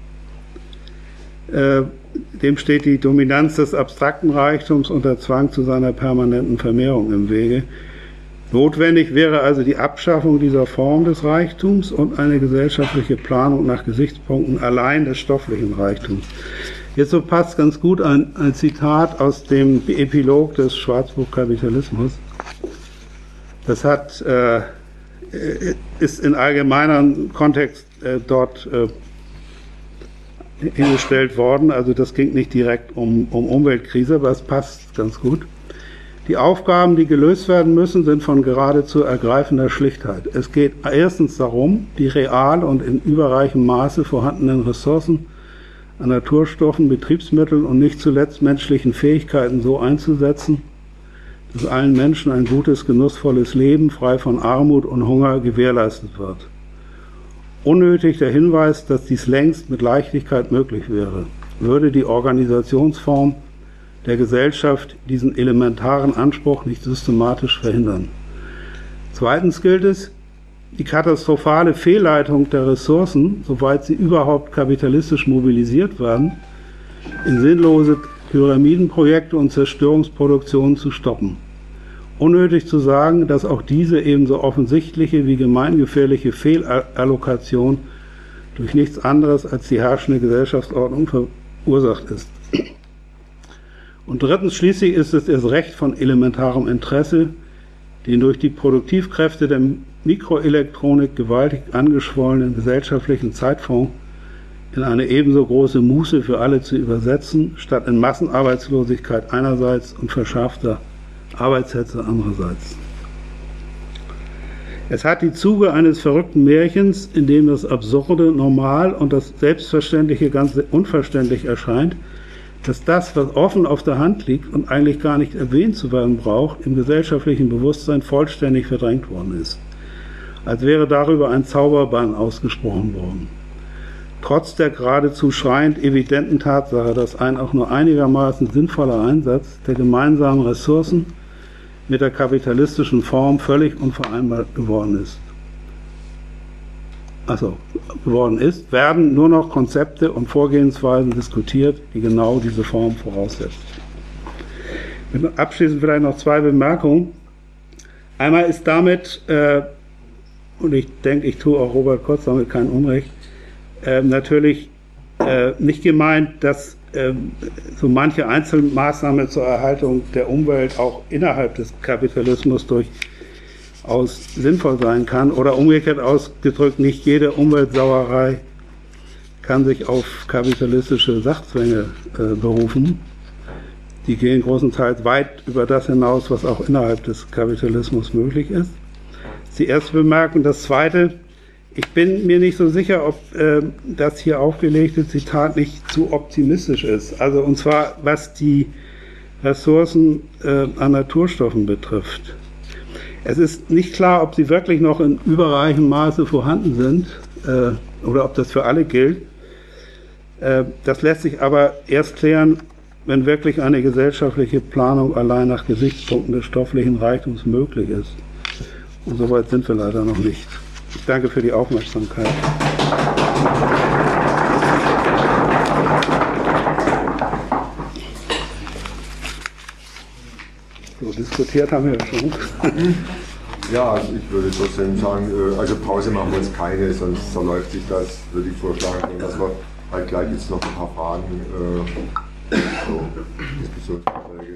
Äh, dem steht die Dominanz des abstrakten Reichtums und der Zwang zu seiner permanenten Vermehrung im Wege. Notwendig wäre also die Abschaffung dieser Form des Reichtums und eine gesellschaftliche Planung nach Gesichtspunkten allein des stofflichen Reichtums. Jetzt so passt ganz gut ein, ein Zitat aus dem Epilog des Schwarzbuch Kapitalismus. Das hat, äh, ist in allgemeineren Kontext äh, dort äh, hingestellt worden. Also das ging nicht direkt um, um Umweltkrise, aber es passt ganz gut. Die Aufgaben, die gelöst werden müssen, sind von geradezu ergreifender Schlichtheit. Es geht erstens darum, die real und in überreichem Maße vorhandenen Ressourcen an Naturstoffen, Betriebsmitteln und nicht zuletzt menschlichen Fähigkeiten so einzusetzen, dass allen Menschen ein gutes, genussvolles Leben, frei von Armut und Hunger, gewährleistet wird. Unnötig der Hinweis, dass dies längst mit Leichtigkeit möglich wäre, würde die Organisationsform der Gesellschaft diesen elementaren Anspruch nicht systematisch verhindern. Zweitens gilt es, die katastrophale Fehlleitung der Ressourcen, soweit sie überhaupt kapitalistisch mobilisiert werden, in sinnlose Pyramidenprojekte und Zerstörungsproduktionen zu stoppen. Unnötig zu sagen, dass auch diese ebenso offensichtliche wie gemeingefährliche Fehlallokation durch nichts anderes als die herrschende Gesellschaftsordnung verursacht ist. Und drittens schließlich ist es erst recht von elementarem Interesse, den durch die Produktivkräfte der Mikroelektronik gewaltig angeschwollenen gesellschaftlichen Zeitfonds in eine ebenso große Muße für alle zu übersetzen, statt in Massenarbeitslosigkeit einerseits und verschärfter Arbeitshetze andererseits. Es hat die Züge eines verrückten Märchens, in dem das Absurde normal und das Selbstverständliche ganz unverständlich erscheint, dass das, was offen auf der Hand liegt und eigentlich gar nicht erwähnt zu werden braucht, im gesellschaftlichen Bewusstsein vollständig verdrängt worden ist, als wäre darüber ein Zauberbann ausgesprochen worden. Trotz der geradezu schreiend evidenten Tatsache, dass ein auch nur einigermaßen sinnvoller Einsatz der gemeinsamen Ressourcen mit der kapitalistischen Form völlig unvereinbar geworden ist. Also geworden ist, werden nur noch Konzepte und Vorgehensweisen diskutiert, die genau diese Form voraussetzen. Abschließend vielleicht noch zwei Bemerkungen. Einmal ist damit, äh, und ich denke, ich tue auch Robert Kotz damit kein Unrecht, äh, natürlich äh, nicht gemeint, dass äh, so manche Einzelmaßnahme zur Erhaltung der Umwelt auch innerhalb des Kapitalismus durchaus sinnvoll sein kann, oder umgekehrt ausgedrückt, nicht jede Umweltsauerei kann sich auf kapitalistische Sachzwänge äh, berufen. Die gehen großenteils weit über das hinaus, was auch innerhalb des Kapitalismus möglich ist. Das ist die erste Bemerkung. Das zweite, ich bin mir nicht so sicher, ob äh, das hier aufgelegte Zitat nicht zu optimistisch ist. Also, und zwar, was die Ressourcen äh, an Naturstoffen betrifft. Es ist nicht klar, ob sie wirklich noch in überreichem Maße vorhanden sind äh, oder ob das für alle gilt. Äh, das lässt sich aber erst klären, wenn wirklich eine gesellschaftliche Planung allein nach Gesichtspunkten des stofflichen Reichtums möglich ist. Und soweit sind wir leider noch nicht. Ich danke für die Aufmerksamkeit. So, diskutiert haben wir ja schon. Ja, also ich würde trotzdem sagen, also Pause machen wir uns keine, sonst verläuft sich das, würde ich vorschlagen, dass wir halt gleich jetzt noch ein paar Fragen, äh, so, Diskussionsanträge.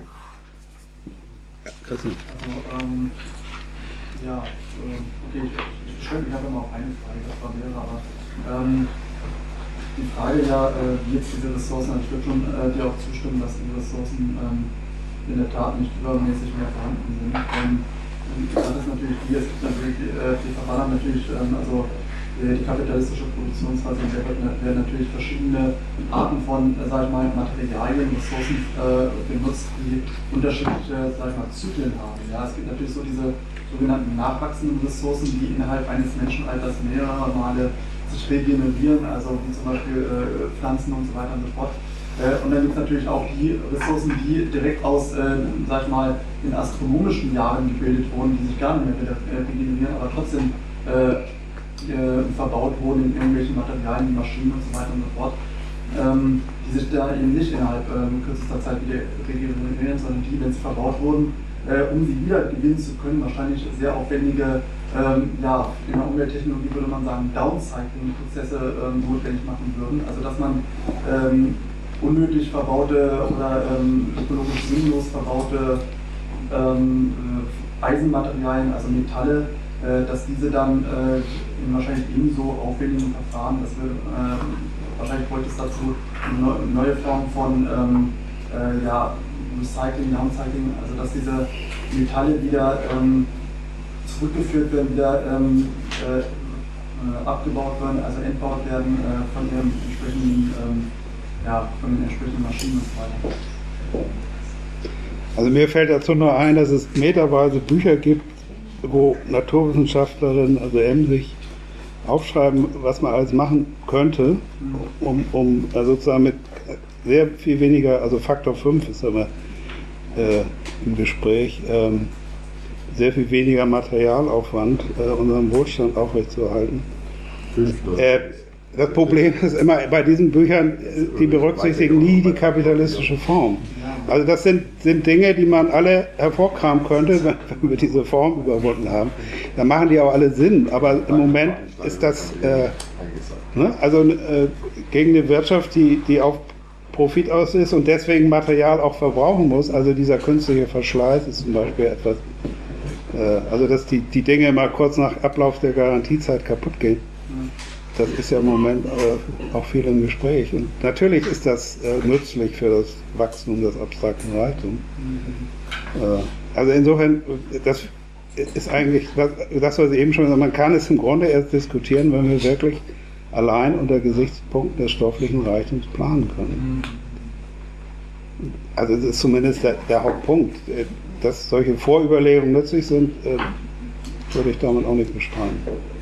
Also, ähm, ja, äh, okay, ich, ich, ich habe immer auf eine Frage, das war mehrere, aber ähm, die Frage ja, äh, wie jetzt diese Ressourcen, ich würde schon äh, dir auch zustimmen, dass diese Ressourcen ähm, in der Tat nicht übermäßig mehr vorhanden sind. Ähm, dann ist natürlich die, es gibt natürlich, äh, die Verfahren natürlich, ähm, also äh, die kapitalistische Produktionsweise, in der werden natürlich verschiedene Arten von, äh, sag ich mal, Materialien, Ressourcen äh, benutzt, die unterschiedliche, sag ich mal, Zyklen haben. Ja, es gibt natürlich so diese sogenannten nachwachsenden Ressourcen, die innerhalb eines Menschenalters mehrere Male sich regenerieren, also wie zum Beispiel äh, Pflanzen und so weiter und so fort. Äh, und dann gibt es natürlich auch die Ressourcen, die direkt aus, äh, sag ich mal, in astronomischen Jahren gebildet wurden, die sich gar nicht mehr regenerieren, aber trotzdem äh, äh, verbaut wurden in irgendwelchen Materialien, Maschinen und so weiter und so fort, ähm, die sich da eben nicht innerhalb ähm, kürzester Zeit wieder regenerieren, sondern die, wenn sie verbaut wurden, äh, um sie wieder gewinnen zu können, wahrscheinlich sehr aufwendige, ähm, ja, in der Umwelttechnologie würde man sagen, Downcycling-Prozesse ähm, notwendig machen würden. Also dass man ähm, unnötig verbaute oder ähm, ökologisch sinnlos verbaute ähm, äh, Eisenmaterialien, also Metalle, äh, dass diese dann äh, in wahrscheinlich ebenso aufwendigen Verfahren, das wird, äh, wahrscheinlich bräuchte es dazu eine neue Form von ähm, äh, ja, Recycling, Downcycling, also dass diese Metalle wieder ähm, zurückgeführt werden, wieder ähm, äh, äh, abgebaut werden, also entbaut werden äh, von ihrem entsprechenden ähm, ja, von den entsprechenden Maschinen und so weiter. Also mir fällt dazu nur ein, dass es meterweise Bücher gibt, wo Naturwissenschaftlerinnen, also Emsig, aufschreiben, was man alles machen könnte, um, um also sozusagen mit sehr viel weniger, also Faktor fünf ist immer äh, im Gespräch, ähm, sehr viel weniger Materialaufwand, äh, unseren Wohlstand aufrechtzuerhalten. Äh, das Problem ist immer bei diesen Büchern, die berücksichtigen nie die kapitalistische Form. Also das sind, sind Dinge, die man alle hervorkramen könnte, wenn, wenn wir diese Form überwunden haben. Dann machen die auch alle Sinn, aber im Moment ist das äh, ne? also äh, gegen eine Wirtschaft, die, die auf Profit aus ist und deswegen Material auch verbrauchen muss. Also dieser künstliche Verschleiß ist zum Beispiel etwas, äh, also dass die, die Dinge mal kurz nach Ablauf der Garantiezeit kaputt gehen. Das ist ja im Moment äh, auch viel im Gespräch. Und natürlich ist das äh, nützlich für das Wachstum des abstrakten Reichtums. Äh, also insofern, das ist eigentlich das, das, was ich eben schon gesagt habe, man kann es im Grunde erst diskutieren, wenn wir wirklich allein unter Gesichtspunkten des stofflichen Reichtums planen können. Also das ist zumindest der, der Hauptpunkt. Dass solche Vorüberlegungen nützlich sind, äh, würde ich damit auch nicht bestreiten.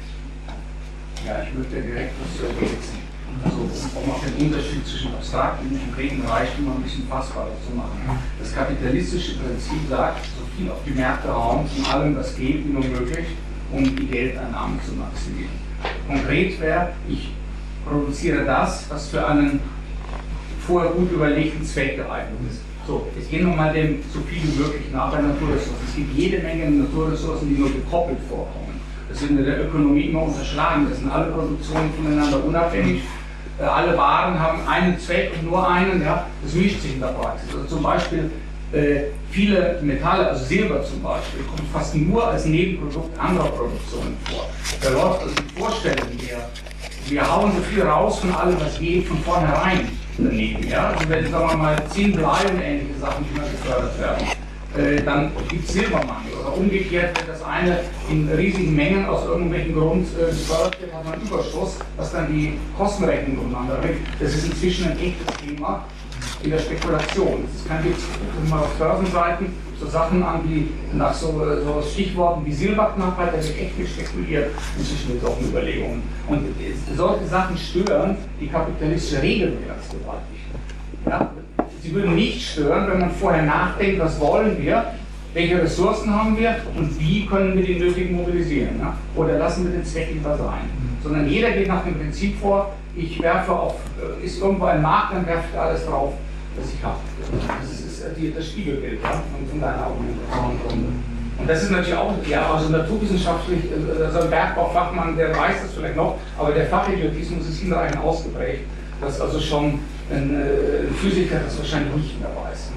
Ja, ich möchte direkt was ergänzen. Also, um auch den Unterschied zwischen abstrakten und konkreten Reichtum ein bisschen fassbarer zu machen. Das kapitalistische Prinzip sagt, so viel auf die Märkte Raum von allem, was geht, wie nur möglich, um die Geldeinnahmen zu maximieren. Konkret wäre, ich produziere das, was für einen vorher gut überlegten Zweck geeignet ist. So, jetzt gehen wir mal dem so viel wie möglich nach bei Naturressourcen. Es gibt jede Menge Naturressourcen, die nur gekoppelt vorkommen. Das wird in der Ökonomie immer unterschlagen. Das sind alle Produktionen voneinander unabhängig. Äh, alle Waren haben einen Zweck und nur einen. Ja, das mischt sich in der Praxis. Also zum Beispiel äh, viele Metalle, also Silber zum Beispiel, kommt fast nur als Nebenprodukt anderer Produktionen vor. Da läuft also die Vorstellung, wir, wir hauen so viel raus von allem, was geht, von vornherein daneben. Ja? Also wenn, sagen wir mal, Zinn, Blei und ähnliche Sachen, die mal gefördert werden, äh, dann gibt es Silbermangel. Oder umgekehrt, wenn das eine in riesigen Mengen aus irgendwelchen Grund äh, gefördert wird, hat man einen Überschuss, was dann die Kostenrechnung durcheinander bringt. Das ist inzwischen ein echtes Thema in der Spekulation. Es kann jetzt mal auf Börsenseiten so Sachen an, wie nach so, so Stichworten wie Silberknappheit, da wird echt viel spekuliert inzwischen mit solchen Überlegungen. Und solche Sachen stören die kapitalistische Regelwelt gewaltig. Ja? Sie würden nicht stören, wenn man vorher nachdenkt, was wollen wir, welche Ressourcen haben wir und wie können wir die nötigen mobilisieren. Ja? Oder lassen wir den Zweck lieber sein. Sondern jeder geht nach dem Prinzip vor, ich werfe auf, ist irgendwo ein Markt, dann werfe ich alles drauf, was ich habe. Das ist die, das Spiegelbild, ja, von deiner Argumentation. Und das ist natürlich auch, ja, also naturwissenschaftlich, also ein Bergbaufachmann, der weiß das vielleicht noch, aber der Fachidiotismus ist hinreichend ausgeprägt, dass also schon ein äh, Physiker das wahrscheinlich nicht mehr weiß.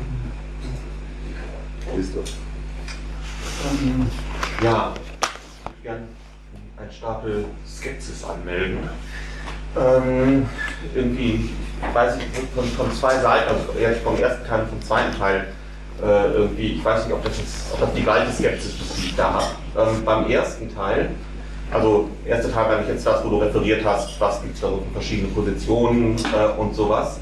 Christoph. Ähm, ja, ich würde gerne einen Stapel Skepsis anmelden. Ähm, irgendwie, weiß ich, von, von zwei Seiten, also eher vom ersten Teil und vom zweiten Teil, äh, irgendwie, ich weiß nicht, ob das, jetzt, ob das die gleiche Skepsis ist, die ich da habe. Ähm, beim ersten Teil, also erster Teil war nicht jetzt das, wo du referiert hast, was gibt es da so für verschiedene Positionen äh, und sowas.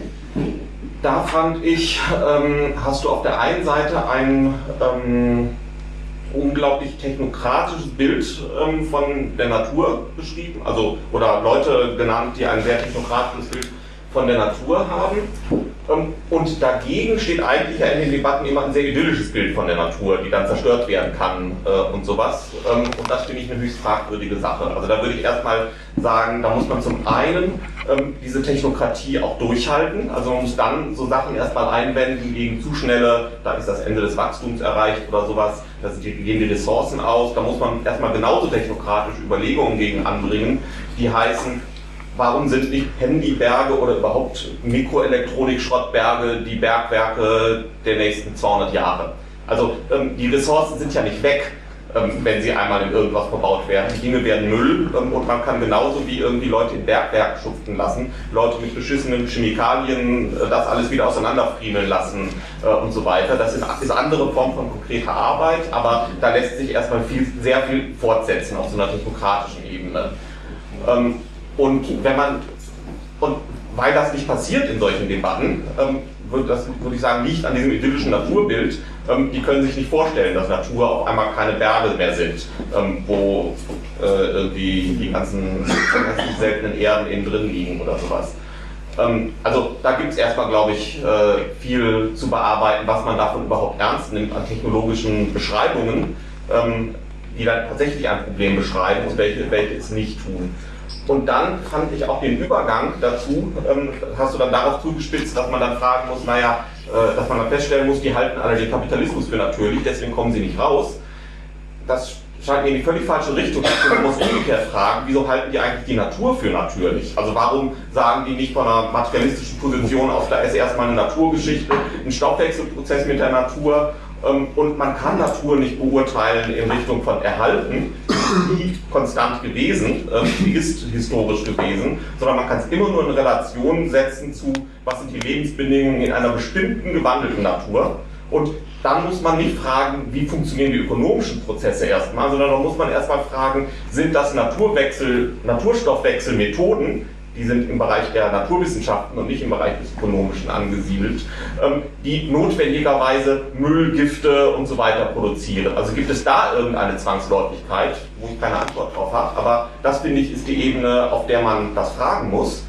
Da fand ich, ähm, hast du auf der einen Seite ein ähm, unglaublich technokratisches Bild ähm, von der Natur beschrieben, also oder Leute genannt, die ein sehr technokratisches Bild von der Natur haben. Ähm, und dagegen steht eigentlich ja in den Debatten immer ein sehr idyllisches Bild von der Natur, die dann zerstört werden kann äh, und sowas. Ähm, und das finde ich eine höchst fragwürdige Sache. Also da würde ich erstmal sagen, da muss man zum einen ähm, diese Technokratie auch durchhalten. Also man muss dann so Sachen erstmal einwenden gegen zu schnelle, da ist das Ende des Wachstums erreicht oder sowas, da gehen die Ressourcen aus. Da muss man erstmal genauso technokratische Überlegungen gegen anbringen, die heißen, warum sind nicht Handyberge oder überhaupt Mikroelektronik-Schrottberge die Bergwerke der nächsten zweihundert Jahre? Also ähm, die Ressourcen sind ja nicht weg, ähm, wenn sie einmal in irgendwas verbaut werden. Die Dinge werden Müll ähm, und man kann genauso wie irgendwie Leute in Bergwerken schuften lassen, Leute mit beschissenen Chemikalien äh, das alles wieder auseinanderfriemeln lassen äh, und so weiter. Das ist, ist andere Form von konkreter Arbeit, aber da lässt sich erstmal viel, sehr viel fortsetzen auf so einer technokratischen Ebene. Ähm, Und wenn man, und weil das nicht passiert in solchen Debatten, ähm, würde, das würde ich sagen, liegt an diesem idyllischen Naturbild. Ähm, die können sich nicht vorstellen, dass Natur auf einmal keine Berge mehr sind, ähm, wo äh, irgendwie die ganzen, ganzen seltenen Erden innen drin liegen oder sowas. Ähm, also da gibt es erstmal, glaube ich, äh, viel zu bearbeiten, was man davon überhaupt ernst nimmt an technologischen Beschreibungen, ähm, die dann tatsächlich ein Problem beschreiben und welche, welche es nicht tun. Und dann fand ich auch den Übergang dazu, ähm, hast du dann darauf zugespitzt, dass man dann fragen muss, naja, äh, dass man dann feststellen muss, die halten alle den Kapitalismus für natürlich, deswegen kommen sie nicht raus. Das scheint mir in die völlig falsche Richtung. Man muss umgekehrt fragen, wieso halten die eigentlich die Natur für natürlich? Also warum sagen die nicht von einer materialistischen Position aus, da ist erstmal eine Naturgeschichte, ein Stoffwechselprozess mit der Natur, und man kann Natur nicht beurteilen in Richtung von Erhalten, die konstant gewesen, die ist historisch gewesen, sondern man kann es immer nur in Relation setzen zu, was sind die Lebensbedingungen in einer bestimmten gewandelten Natur. Und dann muss man nicht fragen, wie funktionieren die ökonomischen Prozesse erstmal, sondern dann muss man erstmal fragen, sind das Naturwechsel, Naturstoffwechselmethoden, die sind im Bereich der Naturwissenschaften und nicht im Bereich des Ökonomischen angesiedelt, die notwendigerweise Müll, Gifte und so weiter produzieren. Also gibt es da irgendeine Zwangsläufigkeit, wo ich keine Antwort drauf habe, aber das, finde ich, ist die Ebene, auf der man das fragen muss.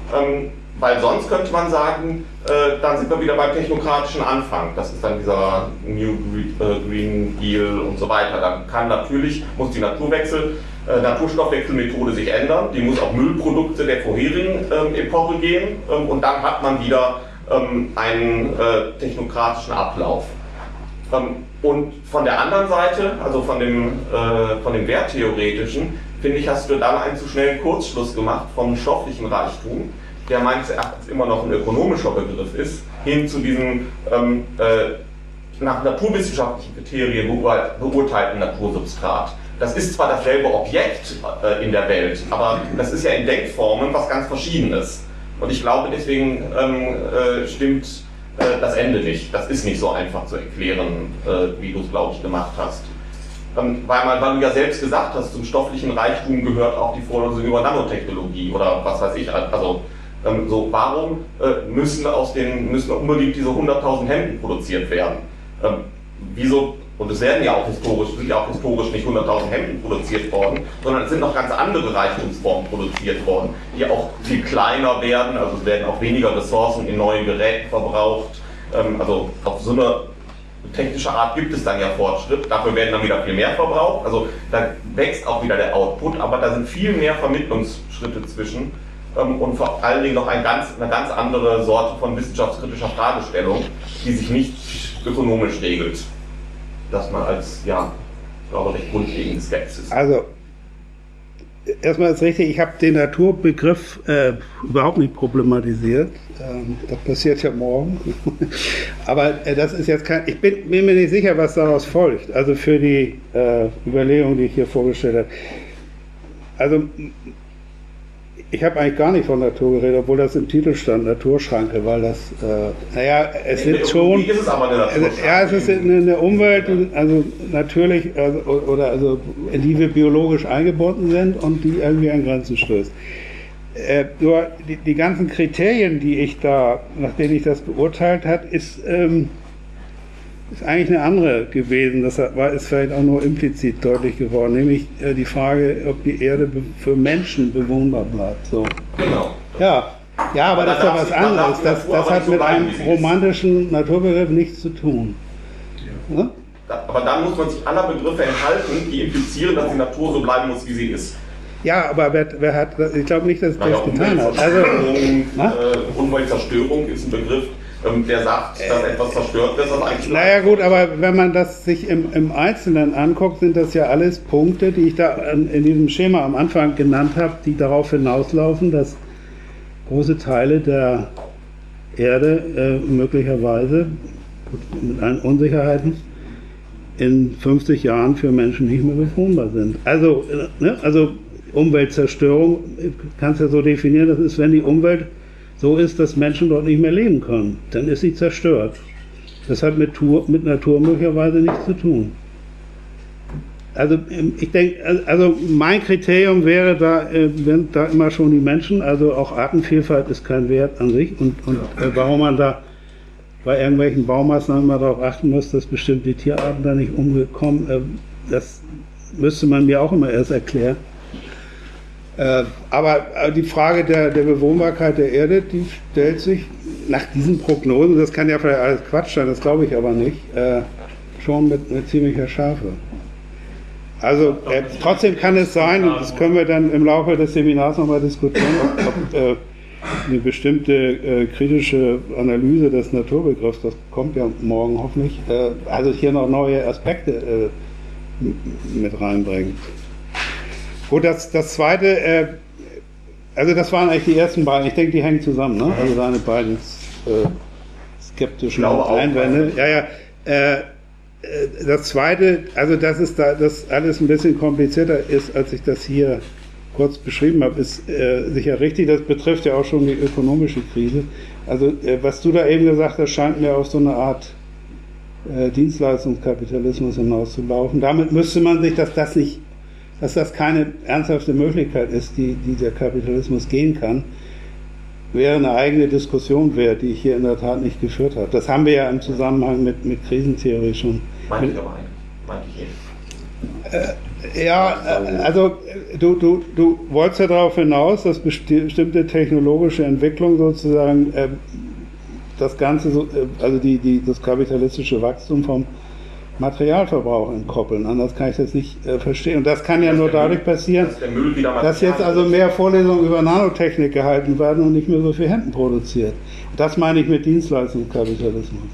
Weil sonst könnte man sagen, äh, dann sind wir wieder beim technokratischen Anfang. Das ist dann dieser New Green Deal und so weiter. Dann kann natürlich, muss die Naturwechsel, äh, Naturstoffwechselmethode sich ändern. Die muss auf Müllprodukte der vorherigen ähm, Epoche gehen. Ähm, und dann hat man wieder ähm, einen äh, technokratischen Ablauf. Ähm, und von der anderen Seite, also von dem, äh, von dem Werttheoretischen, finde ich, hast du dann einen zu schnellen Kurzschluss gemacht vom stofflichen Reichtum, der meines Erachtens immer noch ein ökonomischer Begriff ist, hin zu diesem ähm, äh, nach naturwissenschaftlichen Kriterien beurteilten Natursubstrat. Das ist zwar dasselbe Objekt äh, in der Welt, aber das ist ja in Denkformen was ganz Verschiedenes. Und ich glaube, deswegen ähm, äh, stimmt äh, das Ende nicht. Das ist nicht so einfach zu erklären, äh, wie du es, glaube ich, gemacht hast. Ähm, weil, man, weil du ja selbst gesagt hast, zum stofflichen Reichtum gehört auch die Vorlesung über Nanotechnologie oder was weiß ich. Also Ähm, so, warum äh, müssen, aus den, müssen unbedingt diese hunderttausend Hemden produziert werden? Ähm, wieso, und es werden ja auch historisch, sind ja auch historisch nicht hunderttausend Hemden produziert worden, sondern es sind noch ganz andere Reichtumsformen produziert worden, die auch viel kleiner werden, also es werden auch weniger Ressourcen in neuen Geräten verbraucht. Ähm, also auf so eine technische Art gibt es dann ja Fortschritt, dafür werden dann wieder viel mehr verbraucht, also da wächst auch wieder der Output, aber da sind viel mehr Vermittlungsschritte zwischen. Und vor allen Dingen noch ein ganz, eine ganz andere Sorte von wissenschaftskritischer Fragestellung, die sich nicht ökonomisch regelt. Das mal als, ja, ich glaube, recht grundlegende Skepsis. Also, erstmal ist richtig, ich habe den Naturbegriff äh, überhaupt nicht problematisiert. Ähm, das passiert ja morgen. Aber äh, das ist jetzt kein, ich bin, bin mir nicht sicher, was daraus folgt. Also für die äh, Überlegung, die ich hier vorgestellt habe. Also, ich habe eigentlich gar nicht von Natur geredet, obwohl das im Titel stand, Naturschranke, weil das, äh, naja, es sind schon, ist es aber eine Naturschranke. Ja, es ist eine, eine Umwelt, die, also natürlich, also, oder also, in die wir biologisch eingebunden sind und die irgendwie an Grenzen stößt. Äh, nur die, die ganzen Kriterien, die ich da, nach denen ich das beurteilt habe, ist, ähm, ist eigentlich eine andere gewesen. Das war, ist vielleicht auch nur implizit deutlich geworden, nämlich äh, die Frage, ob die Erde be- für Menschen bewohnbar bleibt. So. Genau. Ja, ja, aber, aber das ist ja was anderes. Das, das hat mit einem romantischen Naturbegriff nichts zu tun. Ja. Ja? Aber dann muss man sich aller Begriffe enthalten, die implizieren, dass die Natur so bleiben muss, wie sie ist. Ja, aber wer, wer hat, ich glaube nicht, dass naja, das getan hat. Also, äh, Umweltzerstörung ist ein Begriff, der sagt, dass etwas zerstört wird, das eigentlich. Naja gut, aber wenn man das sich im, im Einzelnen anguckt, sind das ja alles Punkte, die ich da in diesem Schema am Anfang genannt habe, die darauf hinauslaufen, dass große Teile der Erde äh, möglicherweise mit allen Unsicherheiten in fünfzig Jahren für Menschen nicht mehr bewohnbar sind. Also, äh, ne, also Umweltzerstörung kannst du ja so definieren, das ist, wenn die Umwelt so ist, dass Menschen dort nicht mehr leben können, dann ist sie zerstört. Das hat mit, Tour, mit Natur möglicherweise nichts zu tun. also ich denke, also mein Kriterium wäre da, äh, wenn da immer schon die Menschen, also auch Artenvielfalt ist kein Wert an sich und, und äh, warum man da bei irgendwelchen Baumaßnahmen immer darauf achten muss, dass bestimmte Tierarten da nicht umgekommen, äh, das müsste man mir auch immer erst erklären. Äh, aber die Frage der, der Bewohnbarkeit der Erde, die stellt sich nach diesen Prognosen, das kann ja vielleicht alles Quatsch sein, das glaube ich aber nicht, äh, schon mit, mit ziemlicher Schärfe. Also äh, trotzdem kann es sein, und das können wir dann im Laufe des Seminars nochmal diskutieren, ob, ob äh, eine bestimmte äh, kritische Analyse des Naturbegriffs, das kommt ja morgen hoffentlich, äh, also hier noch neue Aspekte äh, mit reinbringt. Gut, das, das zweite, äh, also das waren eigentlich die ersten beiden, ich denke, die hängen zusammen, ne? Also deine beiden äh, skeptischen Einwände. Ja, ja. Äh, das zweite, also dass es da das alles ein bisschen komplizierter ist, als ich das hier kurz beschrieben habe, ist äh, sicher richtig. Das betrifft ja auch schon die ökonomische Krise. Also äh, was du da eben gesagt hast, scheint mir auf so eine Art äh, Dienstleistungskapitalismus hinauszulaufen. Damit müsste man sich, dass das nicht dass das keine ernsthafte Möglichkeit ist, die, die der Kapitalismus gehen kann, wäre eine eigene Diskussion wert, die ich hier in der Tat nicht geführt habe. Das haben wir ja im Zusammenhang mit, mit Krisentheorie schon. Meinte ich aber eigentlich. Meinte ich eben. Äh, ja, also du, du, du wolltest ja darauf hinaus, dass bestimmte technologische Entwicklung sozusagen äh, das Ganze, äh, also die, die, das kapitalistische Wachstum vom Materialverbrauch entkoppeln. Anders kann ich das nicht äh, verstehen. Und das kann ja nur dadurch passieren, dass jetzt also mehr Vorlesungen über Nanotechnik gehalten werden und nicht mehr so viel Hemden produziert. Das meine ich mit Dienstleistungskapitalismus.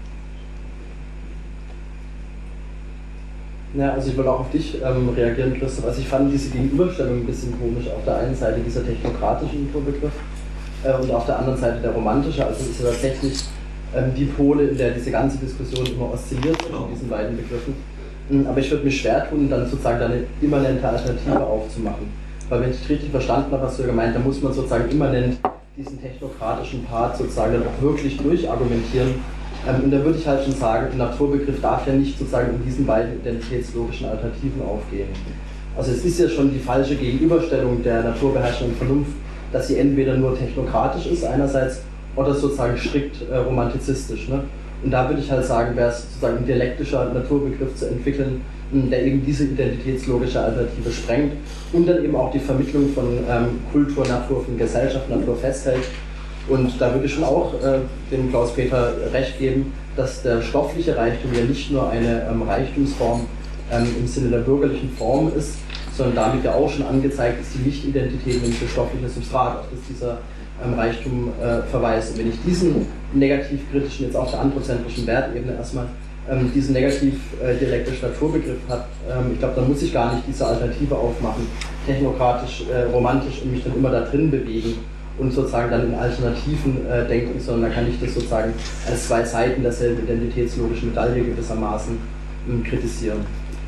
Ja, also ich wollte auch auf dich ähm, reagieren, Christoph. Also ich fand diese Gegenüberstellung ein bisschen komisch. Auf der einen Seite dieser technokratische Naturbegriff äh, und auf der anderen Seite der romantische. Also es ist ja tatsächlich die Pole, in der diese ganze Diskussion immer oszilliert zwischen diesen beiden Begriffen. Aber ich würde mich schwer tun, dann sozusagen eine immanente Alternative aufzumachen. Weil wenn ich richtig verstanden habe, was du ja gemeint hast, da muss man sozusagen immanent diesen technokratischen Part sozusagen dann auch wirklich durchargumentieren. Und da würde ich halt schon sagen, der Naturbegriff darf ja nicht sozusagen in diesen beiden identitätslogischen Alternativen aufgehen. Also es ist ja schon die falsche Gegenüberstellung der Naturbeherrschung und Vernunft, dass sie entweder nur technokratisch ist einerseits, oder sozusagen strikt äh, romantizistisch. Ne? Und da würde ich halt sagen, wäre es sozusagen ein dialektischer Naturbegriff zu entwickeln, der eben diese identitätslogische Alternative sprengt und dann eben auch die Vermittlung von ähm, Kultur, Natur, von Gesellschaft, Natur festhält. Und da würde ich schon auch äh, dem Klaus-Peter recht geben, dass der stoffliche Reichtum ja nicht nur eine ähm, Reichtumsform ähm, im Sinne der bürgerlichen Form ist, sondern damit ja auch schon angezeigt ist, die Nicht-Identität, nämlich das stoffliche Substrat, auf das dieser Reichtum äh, verweist. Und wenn ich diesen negativ-kritischen, jetzt auf der anthrozentrischen Wertebene erstmal, ähm, diesen negativ-dialektischen Naturbegriff habe, ähm, ich glaube, dann muss ich gar nicht diese Alternative aufmachen, technokratisch, äh, romantisch und mich dann immer da drin bewegen und sozusagen dann in Alternativen äh, denken, sondern da kann ich das sozusagen als zwei Seiten derselben identitätslogischen Medaille gewissermaßen ähm, kritisieren.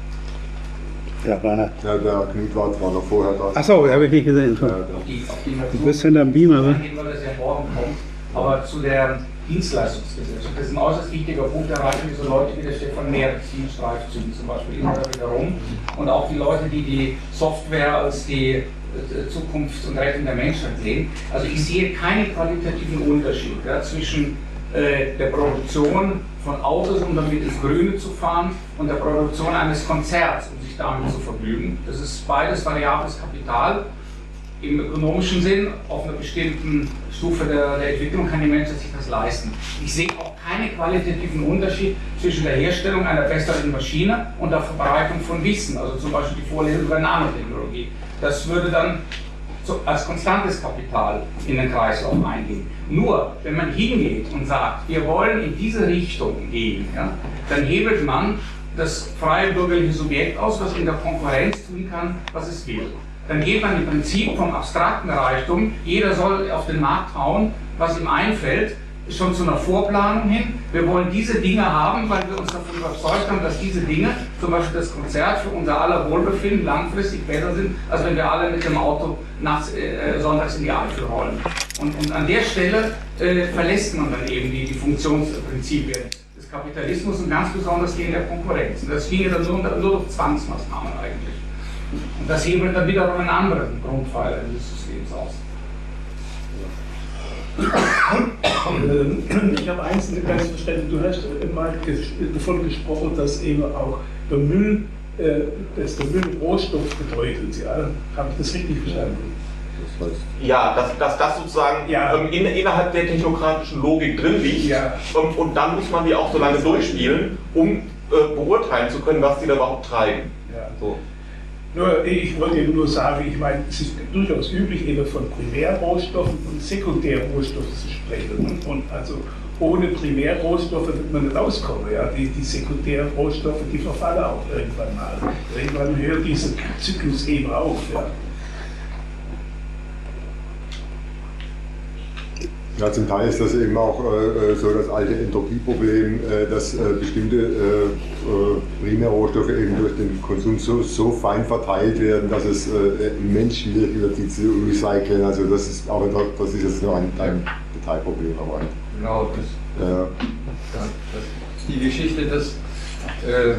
Ja, Rainer. Ja, der Knut war zwar noch vorher da. Achso, habe ich nicht gesehen. Auf die, auf die du bist hinterm Beamer, ne? Weil das ja morgen kommt. Aber zu der Dienstleistungsgesellschaft, das ist ein äußerst wichtiger Punkt, da reichen so Leute wie der Stefan Merz, die Streifzügen zum Beispiel immer wieder rum. Und auch die Leute, die die Software als die Zukunft und Rettung der Menschheit sehen. Also ich sehe keinen qualitativen Unterschied ja, zwischen äh, der Produktion von Autos, um damit ins Grüne zu fahren, und der Produktion eines Konzerts, um sich damit zu vergnügen. Das ist beides variables Kapital. Im ökonomischen Sinn, auf einer bestimmten Stufe der, der Entwicklung kann die Menschheit sich das leisten. Ich sehe auch keinen qualitativen Unterschied zwischen der Herstellung einer besseren Maschine und der Verbreitung von Wissen, also zum Beispiel die Vorlesung über Nanotechnologie. Das würde dann so als konstantes Kapital in den Kreislauf eingehen. Nur, wenn man hingeht und sagt, wir wollen in diese Richtung gehen, ja, dann hebelt man das freie bürgerliche Subjekt aus, was in der Konkurrenz tun kann, was es will. Dann geht man im Prinzip vom abstrakten Reichtum, jeder soll auf den Markt hauen, was ihm einfällt, schon zu einer Vorplanung hin. Wir wollen diese Dinge haben, weil wir uns davon überzeugt haben, dass diese Dinge, zum Beispiel das Konzert, für unser aller Wohlbefinden langfristig besser sind, als wenn wir alle mit dem Auto nachts, äh, sonntags in die Eifel rollen. Und, und an der Stelle äh, verlässt man dann eben die, die Funktionsprinzipien des des Kapitalismus und ganz besonders die in der Konkurrenz. Und das ginge dann nur, nur durch Zwangsmaßnahmen eigentlich. Und das hebelt dann wiederum einen anderen Grundpfeiler des Systems aus. Ich habe eins nicht ganz verstanden. Du hast mal davon gesprochen, dass eben auch der Müll, äh, dass der Müll Rohstoff bedeutet. Ja? Habe ich das richtig verstanden? Das heißt, Ja, dass, dass das sozusagen Ja. ähm, in, innerhalb der technokratischen Logik drin liegt. Ja. Und, und dann muss man die auch so lange durchspielen, um äh, beurteilen zu können, was die da überhaupt treiben. Ja. So. Nur, ich wollte eben nur sagen, ich meine, es ist durchaus üblich, eben von Primärrohstoffen und Sekundärrohstoffen zu sprechen. Und also ohne Primärrohstoffe wird man nicht auskommen. Ja? Die, die Sekundärrohstoffe, die verfallen auch irgendwann mal. Irgendwann hört dieser Zyklus eben auf. Ja? Ja, zum Teil ist das eben auch äh, so das alte Entropieproblem, äh, dass äh, bestimmte äh, äh, Primärrohstoffe eben durch den Konsum so, so fein verteilt werden, dass es äh, immens schwierig wird, die zu recyceln. Also das ist auch noch, das ist jetzt nur ein, ein Detailproblem. Aber Genau, das, ja. das, das die Geschichte, dass äh,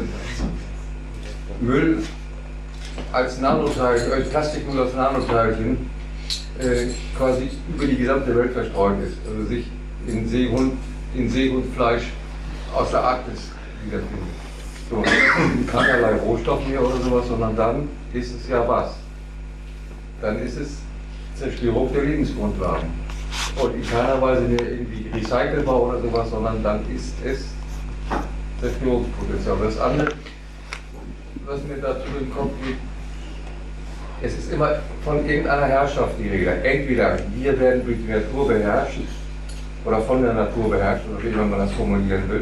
Müll als Nanoteilchen, als Plastikmüll als Nanoteilchen äh, quasi über die gesamte Welt verstreut ist, also sich in Seehund, in Seehundfleisch aus der Arktis wiederfindet. So, das sind keinerlei Rohstoff mehr oder sowas, sondern dann ist es ja was? Dann ist es Zerstörung der Lebensgrundlagen. Und in keiner Weise mehr irgendwie recycelbar oder sowas, sondern dann ist es Zerstörungspotenzial. Das andere, was mir dazu in den Kopf geht, es ist immer von irgendeiner Herrschaft die Rede. Entweder wir werden durch die Natur beherrscht oder von der Natur beherrscht, oder wie immer man das formulieren will.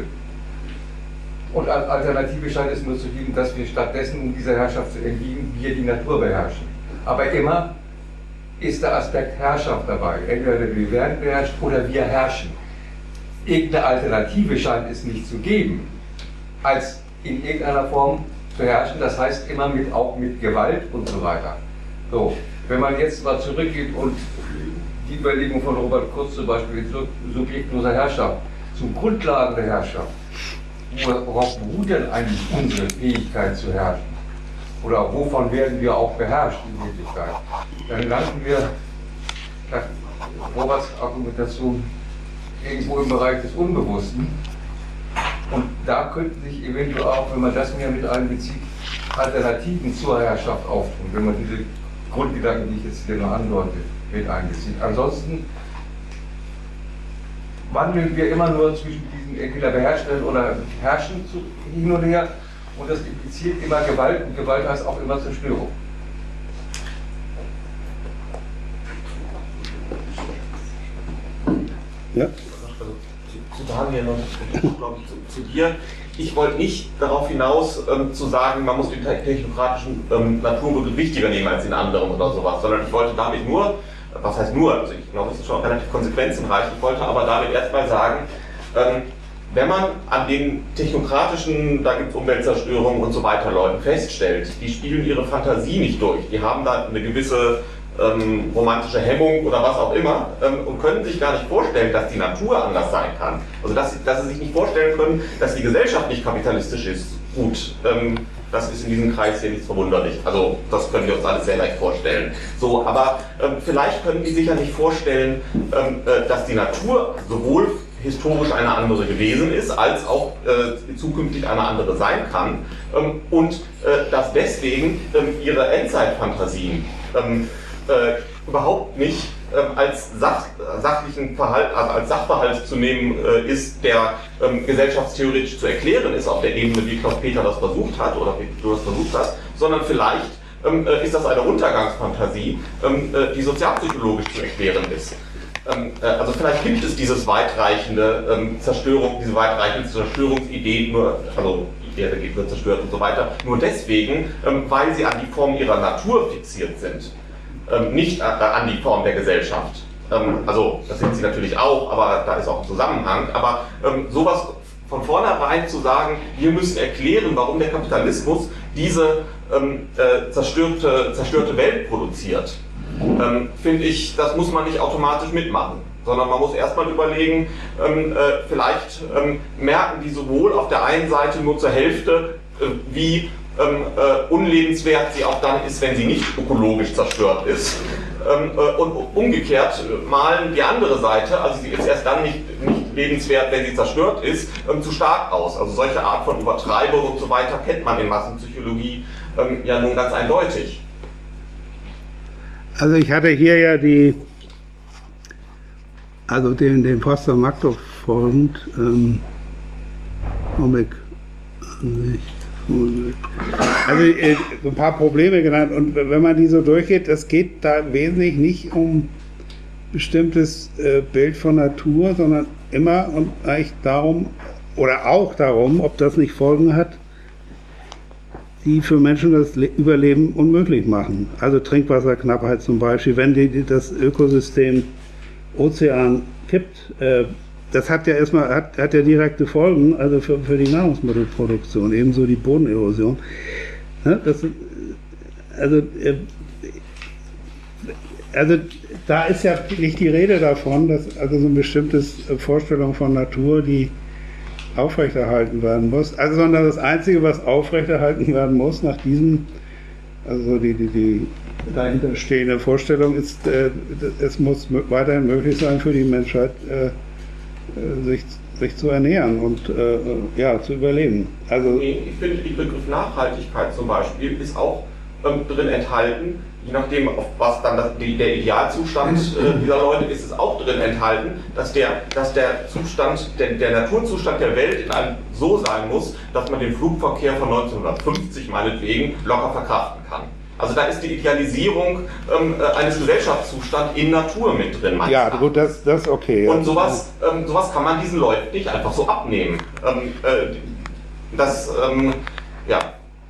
Und als Alternative scheint es nur zu geben, dass wir stattdessen, um dieser Herrschaft zu entgehen, wir die Natur beherrschen. Aber immer ist der Aspekt Herrschaft dabei. Entweder wir werden beherrscht oder wir herrschen. Irgendeine Alternative scheint es nicht zu geben, als in irgendeiner Form zu herrschen. Das heißt immer mit, auch mit Gewalt und so weiter. So, wenn man jetzt mal zurückgeht und die Überlegung von Robert Kurz zum Beispiel, subjektloser Herrschaft, zu Grundlagen der Herrschaft, worauf beruht denn eigentlich unsere Fähigkeit zu herrschen? Oder wovon werden wir auch beherrscht in Wirklichkeit? Dann landen wir, nach Roberts Argumentation, irgendwo im Bereich des Unbewussten. Und da könnten sich eventuell auch, wenn man das mehr mit einbezieht, Alternativen zur Herrschaft auftun, wenn man diese Grundgedanken, die ich jetzt hier noch andeute, mit einbezieht. Ansonsten wandeln wir immer nur zwischen diesen entweder beherrschen oder herrschen hin und her, und das impliziert immer Gewalt, und Gewalt heißt auch immer Zerstörung. Ja? Zu Daniel und glaube ich zu, zu dir. Ich wollte nicht darauf hinaus ähm, zu sagen, man muss den technokratischen ähm, Naturbegriff wichtiger nehmen als den anderen oder sowas, sondern ich wollte damit nur, was heißt nur, also ich glaube, es ist schon relativ konsequenzenreich, ich wollte aber damit erstmal sagen, ähm, wenn man an den technokratischen, da gibt es Umweltzerstörung und so weiter, Leuten feststellt, die spielen ihre Fantasie nicht durch, die haben da eine gewisse ähm, romantische Hemmung oder was auch immer ähm, und können sich gar nicht vorstellen, dass die Natur anders sein kann. Also dass, dass sie sich nicht vorstellen können, dass die Gesellschaft nicht kapitalistisch ist. Gut, ähm, das ist in diesem Kreis hier nichts verwunderlich. Also das können wir uns alles sehr leicht vorstellen. So, aber ähm, vielleicht können die sich ja nicht vorstellen, ähm, äh, dass die Natur sowohl historisch eine andere gewesen ist, als auch äh, zukünftig eine andere sein kann ähm, und äh, dass deswegen ähm, ihre Endzeitfantasien ähm, äh, überhaupt nicht ähm, als Sach, sachlichen Verhalt, also als Sachverhalt zu nehmen äh, ist, der ähm, gesellschaftstheoretisch zu erklären ist auf der Ebene, wie Klaus-Peter das versucht hat oder wie du das versucht hast, sondern vielleicht ähm, äh, ist das eine Untergangsfantasie, ähm, äh, die sozialpsychologisch zu erklären ist. Also vielleicht gibt es dieses weitreichende ähm, Zerstörung, diese weitreichende Zerstörungsidee nur, also die Erde wird zerstört und so weiter, nur deswegen, ähm, weil sie an die Form ihrer Natur fixiert sind, ähm, nicht an, an die Form der Gesellschaft. Ähm, also das sind sie natürlich auch, aber da ist auch ein Zusammenhang. Aber ähm, sowas von vornherein zu sagen, wir müssen erklären, warum der Kapitalismus diese ähm, äh, zerstörte, zerstörte Welt produziert. ähm, finde ich, das muss man nicht automatisch mitmachen, sondern man muss erstmal überlegen, ähm, äh, vielleicht ähm, merken die sowohl auf der einen Seite nur zur Hälfte, äh, wie ähm, äh, unlebenswert sie auch dann ist, wenn sie nicht ökologisch zerstört ist. Ähm, äh, und umgekehrt malen die andere Seite, also sie ist erst dann nicht, nicht lebenswert, wenn sie zerstört ist, ähm, zu stark aus. Also solche Art von Übertreibung und so weiter kennt man in Massenpsychologie ähm, ja nun ganz eindeutig. Also ich hatte hier ja die, also den, den Foster Magdorf folgend, ähm, Comic Ansicht. Also äh, so ein paar Probleme genannt, und wenn man die so durchgeht, es geht da wesentlich nicht um bestimmtes äh, Bild von Natur, sondern immer und eigentlich darum, oder auch darum, ob das nicht Folgen hat, die für Menschen das Le- Überleben unmöglich machen. Also Trinkwasserknappheit zum Beispiel, wenn die, die das Ökosystem Ozean kippt, äh, das hat ja erstmal hat, hat ja direkte Folgen, also für, für die Nahrungsmittelproduktion, ebenso die Bodenerosion. Ne, das, also, äh, also da ist ja nicht die Rede davon, dass also so eine bestimmte Vorstellung von Natur, die aufrechterhalten werden muss, also sondern das Einzige, was aufrechterhalten werden muss nach diesem, also die, die, die dahinterstehende Vorstellung ist, äh, es muss weiterhin möglich sein für die Menschheit, äh, Sich, sich zu ernähren und äh, ja, zu überleben. Also ich finde, der Begriff Nachhaltigkeit zum Beispiel ist auch ähm, drin enthalten, je nachdem, auf was dann das, die, der Idealzustand äh, dieser Leute ist, ist auch drin enthalten, dass der, dass der Zustand, der, der Naturzustand der Welt in einem so sein muss, dass man den Flugverkehr von neunzehnhundertfünfzig meinetwegen locker verkraften kann. Also da ist die Idealisierung ähm, eines Gesellschaftszustands in Natur mit drin. Ja, gut, das ist okay. Und sowas, ähm, sowas kann man diesen Leuten nicht einfach so abnehmen. Ähm, äh, das, ähm, ja.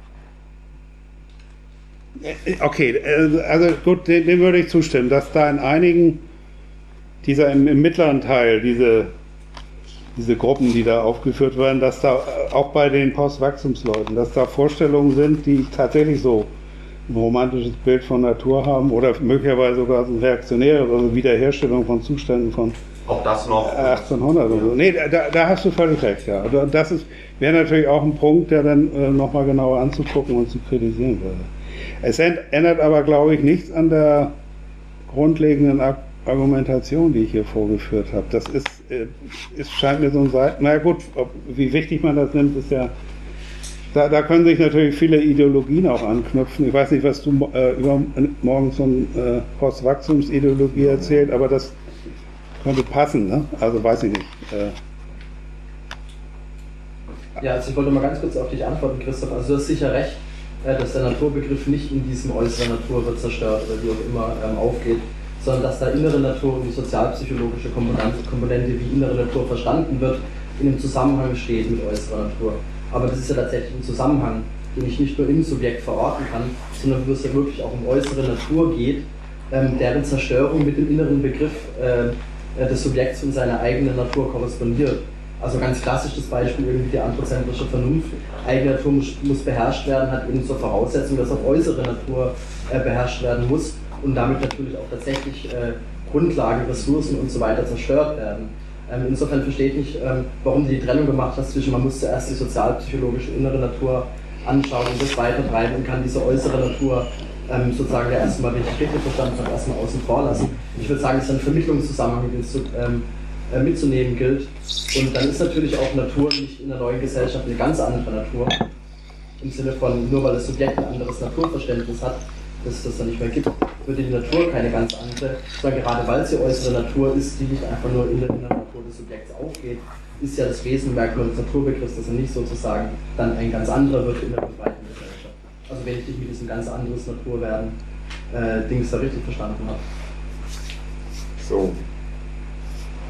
Okay, also gut, dem, dem würde ich zustimmen, dass da in einigen, dieser im, im mittleren Teil, diese, diese Gruppen, die da aufgeführt werden, dass da auch bei den Postwachstumsleuten, dass da Vorstellungen sind, die tatsächlich so ein romantisches Bild von Natur haben oder möglicherweise sogar ein reaktionäres, also Wiederherstellung von Zuständen von auch das noch achtzehnhundert oder so. Nee, da, da hast du völlig recht, ja. Das ist, wäre natürlich auch ein Punkt, der dann äh, nochmal genauer anzugucken und zu kritisieren würde. Es ändert aber, glaube ich, nichts an der grundlegenden Argumentation, die ich hier vorgeführt habe. Das ist, äh, es scheint mir so ein Seiten, naja gut, ob, wie wichtig man das nimmt, ist ja, Da, da können sich natürlich viele Ideologien auch anknüpfen. Ich weiß nicht, was du äh, übermorgen so eine äh, Postwachstumsideologie erzählt, aber das könnte passen, ne? Also weiß ich nicht. Äh. Ja, also ich wollte mal ganz kurz auf dich antworten, Christoph. Also du hast sicher recht, äh, dass der Naturbegriff nicht in diesem äußeren Natur wird zerstört oder wie auch immer ähm, aufgeht, sondern dass da innere Natur und die sozialpsychologische Komponente, Komponente wie innere Natur verstanden wird, in einem Zusammenhang steht mit äußerer Natur. Aber das ist ja tatsächlich ein Zusammenhang, den ich nicht nur im Subjekt verorten kann, sondern wo es ja wirklich auch um äußere Natur geht, ähm, deren Zerstörung mit dem inneren Begriff äh, des Subjekts und seiner eigenen Natur korrespondiert. Also ganz klassisch das Beispiel irgendwie die anthropozentrische Vernunft. Eigene Natur muss, muss beherrscht werden, hat eben zur Voraussetzung, dass auch äußere Natur äh, beherrscht werden muss und damit natürlich auch tatsächlich äh, Grundlagen, Ressourcen und so weiter zerstört werden. Insofern verstehe ich nicht, warum du die Trennung gemacht hast zwischen, man muss zuerst die sozialpsychologische innere Natur anschauen und das weitertreiben und kann diese äußere Natur sozusagen ja erstmal richtig, richtig verstanden und erstmal außen vor lassen. Ich würde sagen, es ist ein Vermittlungszusammenhang, den es zu, ähm, mitzunehmen gilt. Und dann ist natürlich auch Natur nicht in der neuen Gesellschaft eine ganz andere Natur. Im Sinne von, nur weil das Subjekt ein anderes Naturverständnis hat, dass es das dann nicht mehr gibt, würde die Natur keine ganz andere, sondern gerade weil sie äußere Natur ist, die nicht einfach nur in der Natur des Subjekts aufgeht, ist ja das Wesenmerkmal des Naturbegriffs, dass er nicht sozusagen dann ein ganz anderer wird in der befreiten Gesellschaft. Also wenn ich dich mit diesem ganz anderes Naturwerden äh, Dings da richtig verstanden habe. So.